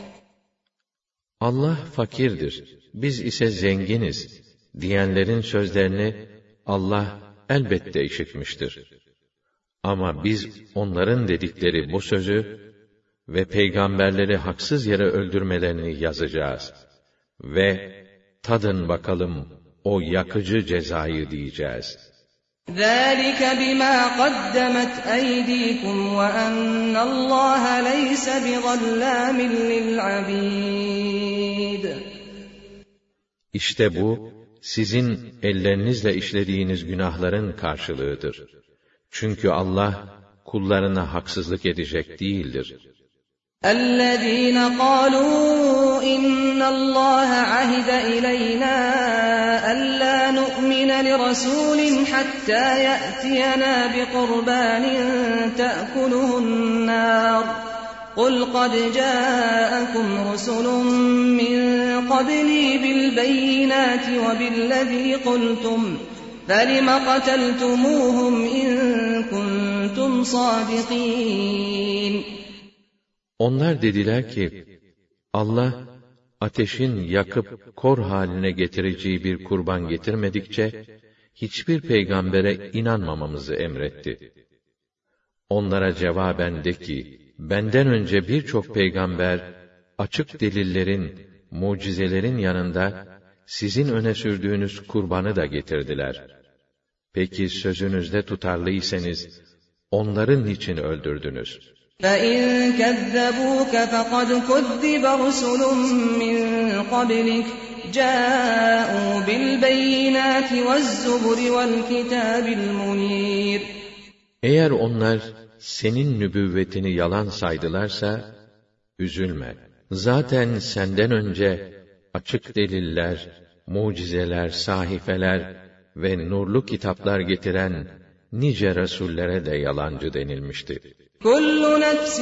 Allah fakirdir, biz ise zenginiz diyenlerin sözlerini Allah elbette işitmiştir. Ama biz onların dedikleri bu sözü ve peygamberleri haksız yere öldürmelerini yazacağız. Ve tadın bakalım o yakıcı cezayı diyeceğiz. ذَٰلِكَ بِمَا قَدَّمَتْ أَيْدِيكُمْ وَأَنَّ اللّٰهَ لَيْسَ بِظَلَّامٍ لِلْعَبِيدِ. İşte bu, sizin ellerinizle işlediğiniz günahların karşılığıdır. Çünkü Allah, kullarına haksızlık edecek değildir. الَّذ۪ينَ قَالُوا اِنَّ اللّٰهَ عَهِدَ اِلَيْنَا أَلَّا نُؤْمِنَ لِرَسُولٍ حَتَّى يَأْتِيَنَا بِقُرْبَانٍ تَأْكُلُهُ النَّارُ قُلْ قَدْ جَاءَكُمْ رُسُلٌ مِّن قَبْلِي بِالْبَيِّنَاتِ وَبِالَّذ۪ي قُلْتُمْ فَلِمَ قَتَلْتُمُوهُمْ اِنْ كُنْتُمْ صَادِقِينَ. Onlar dediler ki, Allah, ateşin yakıp kor haline getireceği bir kurban getirmedikçe, hiçbir peygambere inanmamamızı emretti. Onlara cevaben de ki, benden önce birçok peygamber, açık delillerin, mucizelerin yanında, sizin öne sürdüğünüz kurbanı da getirdiler. Peki sözünüzde tutarlıysanız, onları niçin öldürdünüz? فَاِنْ كَذَّبُوكَ فَقَدْ كُذِّبَ رُسُلٌ مِّن قَبْلِكَ جَاءُوا بِالْبَيِّنَاتِ وَالزُّبُرِ وَالْكِتَابِ الْمُنِيرِ. Eğer onlar senin nübüvvetini yalan saydılarsa, üzülme. Zaten senden önce açık deliller, mucizeler, sahifeler ve nurlu kitaplar getiren nice rasullere de yalancı denilmişti. كُلُّ نَفْسٍ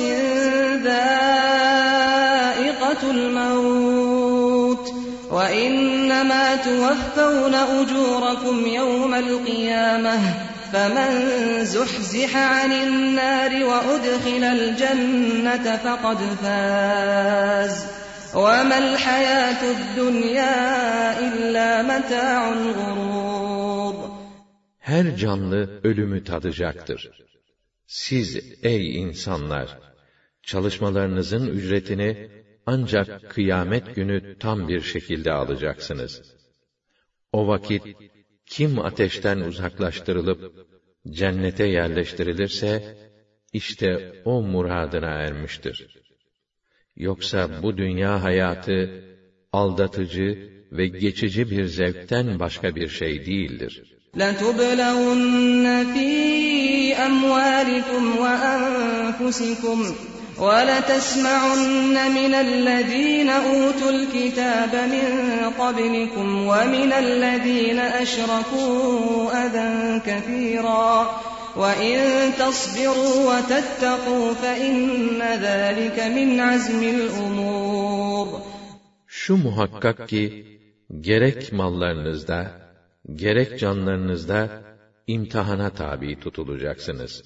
ذَائِقَةُ الْمَوْتِ وَإِنَّمَا تُوَفَّوْنَ أُجُورَكُمْ يَوْمَ الْقِيَامَةِ فَمَنْ زُحْزِحَ عَنِ النَّارِ وَأُدْخِلَ الْجَنَّةَ فَقَدْ فَازَ وَمَا الْحَيَاةُ الدُّنْيَا إِلَّا مَتَاعُ الْغُرُورِ. Her canlı ölümü tadacaktır. Siz ey insanlar, çalışmalarınızın ücretini ancak kıyamet günü tam bir şekilde alacaksınız. O vakit kim ateşten uzaklaştırılıp cennete yerleştirilirse, işte o muradına ermiştir. Yoksa bu dünya hayatı aldatıcı ve geçici bir zevkten başka bir şey değildir. لَتُبْلَوُنَّ فِي أَمْوَالِكُمْ وَأَنفُسِكُمْ وَلَتَسْمَعُنَّ مِنَ الَّذ۪ينَ أُوتُوا الْكِتَابَ مِنْ قَبْلِكُمْ وَمِنَ الَّذ۪ينَ أَشْرَكُوا أَذًى كَثِيرًا وَإِنْ تَصْبِرُوا وَتَتَّقُوا فَإِنَّ ذَٰلِكَ مِنْ عَزْمِ الْأُمُورِ. Şu muhakkak ki, gerek mallarınızda, gerek canlarınızda imtihana tabi tutulacaksınız.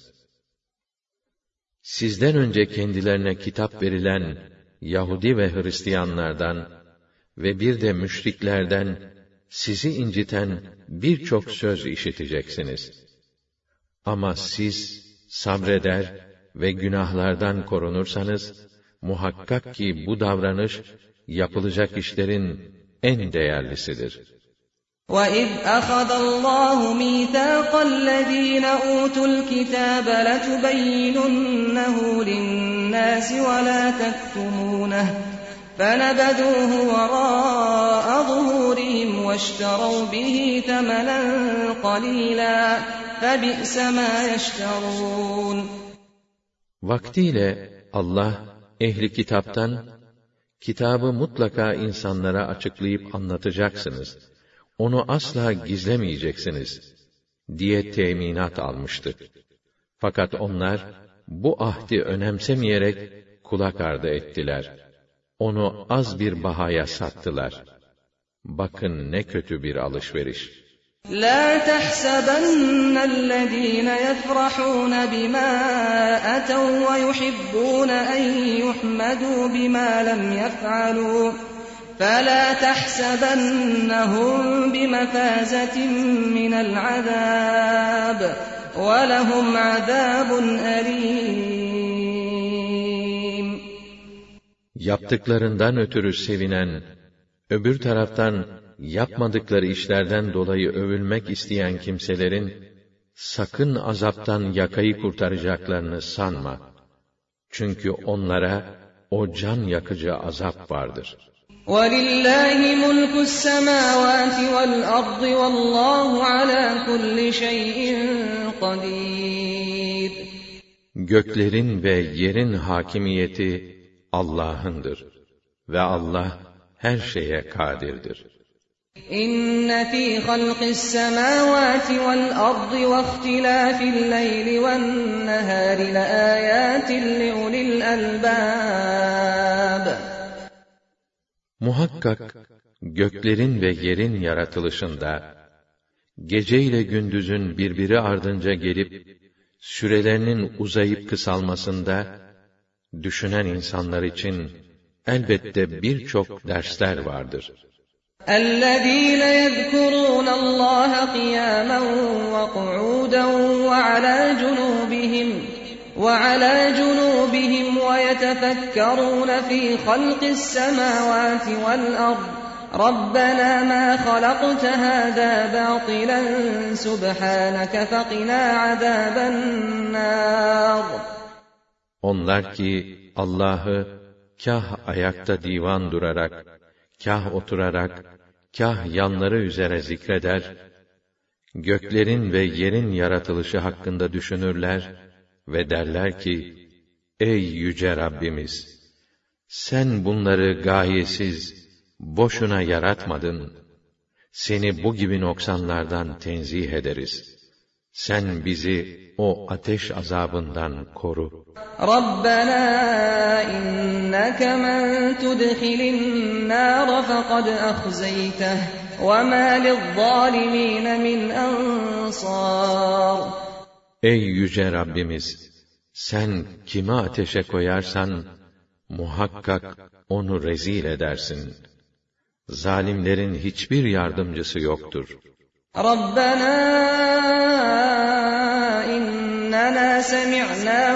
Sizden önce kendilerine kitap verilen Yahudi ve Hristiyanlardan ve bir de müşriklerden sizi inciten birçok söz işiteceksiniz. Ama siz sabreder ve günahlardan korunursanız, muhakkak ki bu davranış yapılacak işlerin en değerlisidir. وَإِذْ أَخَذَ اللّٰهُ مِيثَاقَ الَّذ۪ينَ أُوتُوا الْكِتَابَ لَتُبَيِّنُنَّهُ لِلنَّاسِ وَلَا تَكْتُمُونَهُ فَنَبَذُوهُ وَرَاءَ ظُهُورِهِمْ وَاشْتَرَوْا بِهِ ثَمَنًا قَلِيلًا فَبِئْسَ مَا يَشْتَرُونَ. Vaktiyle Allah, ehli kitaptan, kitabı mutlaka insanlara açıklayıp anlatacaksınız, onu asla gizlemeyeceksiniz diye teminat almıştı. Fakat onlar, bu ahdi önemsemeyerek kulak ardı ettiler. Onu az bir bahaya sattılar. Bakın ne kötü bir alışveriş. لَا تَحْسَبَنَّ الَّذ۪ينَ يَفْرَحُونَ بِمَا أَتَوْا وَيُحِبُّونَ أَنْ يُحْمَدُوا بِمَا لَمْ يَفْعَلُوا فَلَا تَحْسَبَنَّهُمْ بِمَفَازَةٍ مِّنَ الْعَذَابِ وَلَهُمْ عَذَابٌ أَلِيمٌ. Yaptıklarından ötürü sevinen, öbür taraftan yapmadıkları işlerden dolayı övülmek isteyen kimselerin, sakın azaptan yakayı kurtaracaklarını sanma. Çünkü onlara o can yakıcı azap vardır. وَلِلَّهِ مُلْكُ السَّمَاوَاتِ وَالْأَرْضِ وَاللّٰهُ عَلَى كُلِّ شَيْءٍ قَدِيرٌ. Göklerin ve yerin hakimiyeti Allah'ındır ve Allah her şeye kadirdir. İnne fî halqis semâvâti vel ardı ve ihtilâfil leyli ven nehâri leâyâtin liulil albâb. Muhakkak göklerin ve yerin yaratılışında, gece ile gündüzün birbiri ardınca gelip sürelerinin uzayıp kısalmasında, düşünen insanlar için elbette birçok dersler vardır. اَلَّذ۪ينَ يَذْكُرُونَ اللّٰهَ قِيَامًا وَقُعُودًا وَعَلَى جُنُوبِهِمْ وَيَتَفَكَّرُونَ فِي خَلْقِ السَّمَاوَاتِ وَالْأَرْضِ رَبَّنَا مَا خَلَقْتَ هَذَا بَاطِلًا سُبْحَانَكَ فَقِنَا عَذَابَ النَّارِ. Onlar ki Allah'ı kâh ayakta divan durarak, kâh oturarak, kâh yanları üzere zikreder, göklerin ve yerin yaratılışı hakkında düşünürler ve derler ki, ey yüce Rabbimiz! Sen bunları gayesiz, boşuna yaratmadın. Seni bu gibi noksanlardan tenzih ederiz. Sen bizi o ateş azabından koru. Rabbena inneke men tudkhilin nar faqad akhzeyteh ve ma lizzalimin min ansar. Ey yüce Rabbimiz! Sen kimi ateşe koyarsan, muhakkak onu rezil edersin. Zalimlerin hiçbir yardımcısı yoktur. Rabbena innena semi'na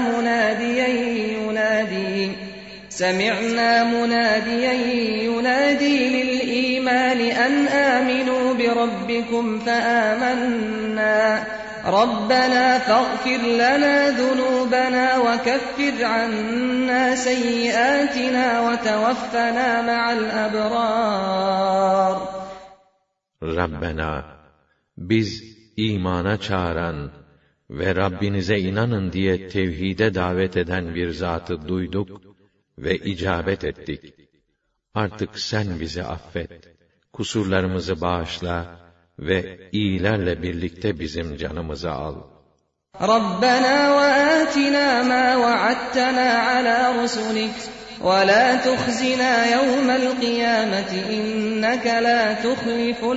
munadiyen yunadi lil iman en aminu bi rabbikum fe amennâ. رَبَّنَا فَاغْفِرْ لَنَا ذُنُوبَنَا وَكَفِّرْ عَنَّا سَيِّئَاتِنَا وَتَوَفَّنَا مَعَ الْأَبْرَارِ. Rabbena, biz imana çağıran ve Rabbinize inanın diye tevhide davet eden bir zatı duyduk ve icabet ettik. Artık sen bizi affet, kusurlarımızı bağışla ve iyilerle birlikte bizim canımızı al. Rabbena ve atina ma va'adtana ala rusulik ve la tuhzina yevmel kıyameti inneke la tuhliful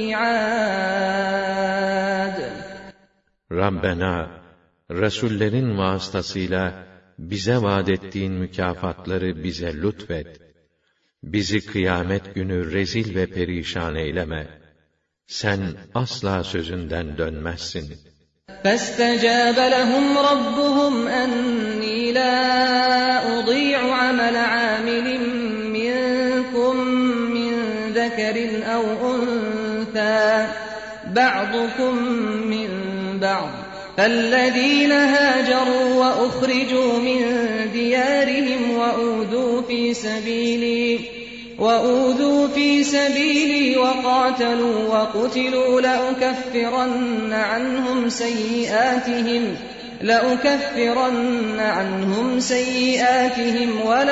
mi'ad. Rabbena, Resullerin vasıtasıyla bize vaad ettiğin mükafatları bize lütfet. Bizi kıyamet günü rezil ve perişan eyleme. Sen asla sözünden dönmezsin. فَاسْتَجَابَ لَهُمْ رَبُّهُمْ أَنِّي لَا أُضِيعُ عَمَلَ عَامِلٍ مِّنكُم مِّن ذَكَرٍ أَوْ أُنثَىٰ بَعْضُكُم مِّن بَعْضٍ فَالَّذِينَ هَاجَرُوا وَأُخْرِجُوا مِن دِيَارِهِمْ وَأُوذُوا فِي سَبِيلِي وَقَاتَلُوا وَقُتِلُوا لَأُكَفِّرَنَّ عَنْهُمْ سَيِّئَاتِهِمْ لَأُكَفِّرَنَّ عَنْهُمْ سَيِّئَاتِهِمْ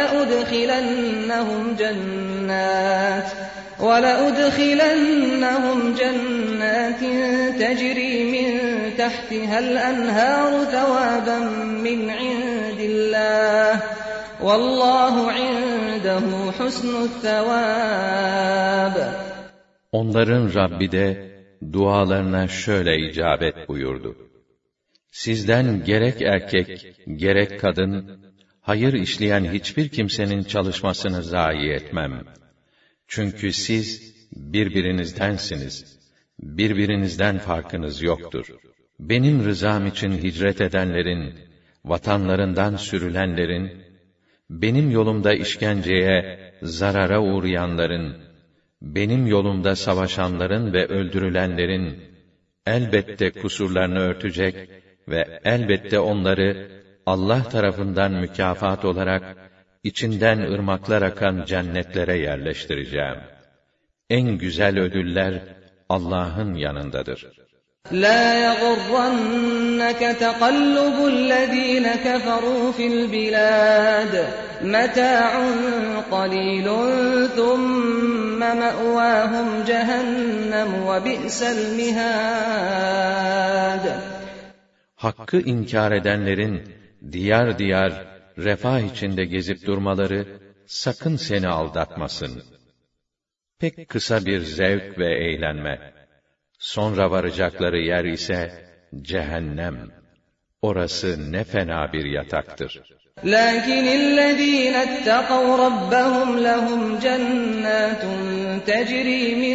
وَلَأُدْخِلَنَّهُمْ جَنَّاتٍ تَجْرِي مِنْ تَحْتِهَا الْأَنْهَارُ ثَوَابًا مِنْ عِنْدِ اللّٰهِ وَاللّٰهُ عِنْدَهُ حُسْنُ الثَّوَابِ. Onların Rabbi de dualarına şöyle icabet buyurdu: Sizden gerek erkek, gerek kadın, hayır işleyen hiçbir kimsenin çalışmasını zayi etmem. Çünkü siz birbirinizdensiniz. Birbirinizden farkınız yoktur. Benim rızam için hicret edenlerin, vatanlarından sürülenlerin, benim yolumda işkenceye, zarara uğrayanların, benim yolumda savaşanların ve öldürülenlerin, elbette kusurlarını örtecek ve elbette onları Allah tarafından mükafat olarak içinden ırmaklar akan cennetlere yerleştireceğim. En güzel ödüller Allah'ın yanındadır. لَا يَغُرَّنَّكَ تَقَلُّبُ الَّذ۪ينَ كَفَرُوا فِي الْبِلَادِ مَتَاعٌ قَلِيلٌ ثُمَّ مَأْوَاهُمْ جَهَنَّمُ وَبِئْسَ الْمِهَادُ. Hakkı inkar edenlerin diyar diyar refah içinde gezip durmaları sakın seni aldatmasın. Pek kısa bir zevk ve eğlenme. Sonra varacakları yer ise cehennem. Orası ne fena bir yataktır. لَكِنِ الَّذ۪ينَ اتَّقَوْا رَبَّهُمْ لَهُمْ جَنَّاتٌ تَجْرِي مِنْ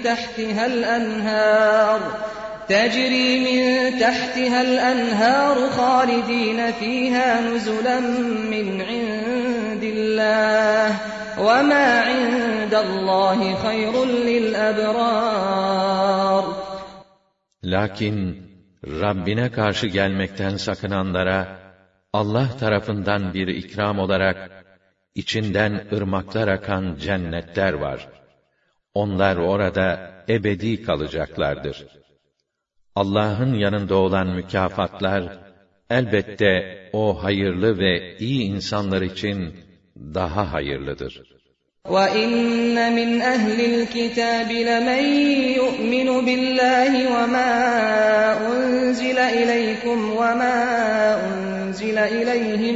تَحْتِهَا الْأَنْهَارُ خَالِد۪ينَ ف۪يهَا نُزُلًا مِنْ عِنْدِ اللّٰهِ وَمَا عِنْدَ اللّٰهِ خَيْرٌ لِلْأَبْرَارِ. Lakin Rabbine karşı gelmekten sakınanlara Allah tarafından bir ikram olarak içinden ırmaklar akan cennetler var. Onlar orada ebedi kalacaklardır. Allah'ın yanında olan mükafatlar elbette o hayırlı ve iyi insanlar için daha hayırlıdır. وَإِنَّ مِنْ أَهْلِ الْكِتَابِ لَمَنْ يُؤْمِنُ بِاللَّهِ وَمَا أُنْزِلَ إِلَيْكُمْ وَمَا أُنْزِلَ إِلَيْهِمْ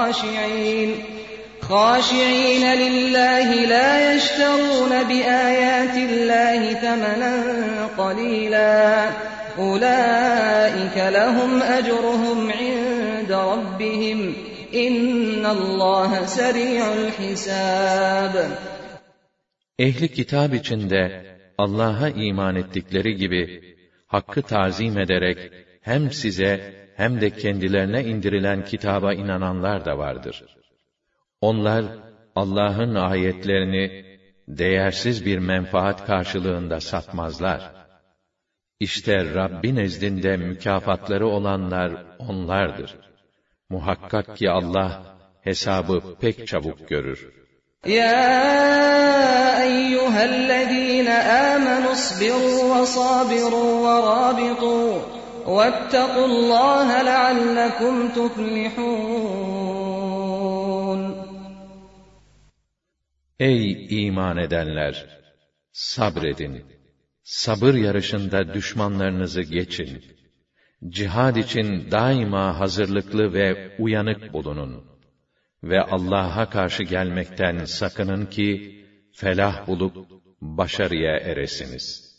خَاشِعِينَ لِلَّهِ لَا يَشْتَرُونَ بِآيَاتِ اللَّهِ ثَمَنًا قَلِيلًا أُولَٰئِكَ لَهُمْ أَجْرُهُمْ عِندَ رَبِّهِمْ İnna Allah seri'ul hisab. Ehli kitap içinde Allah'a iman ettikleri gibi hakkı tazim ederek hem size hem de kendilerine indirilen kitaba inananlar da vardır. Onlar Allah'ın ayetlerini değersiz bir menfaat karşılığında satmazlar. İşte Rabbi nezdinde mükafatları olanlar onlardır. Muhakkak ki Allah hesabı pek çabuk görür. Ya eyyühellezîne âmenû isbirû ve sâbirû ve râbitû vettequllâhe leallekum tuflihûn. Ey iman edenler! Sabredin. Sabır yarışında düşmanlarınızı geçin. Cihad için daima hazırlıklı ve uyanık bulunun. Ve Allah'a karşı gelmekten sakının ki, felah bulup başarıya eresiniz.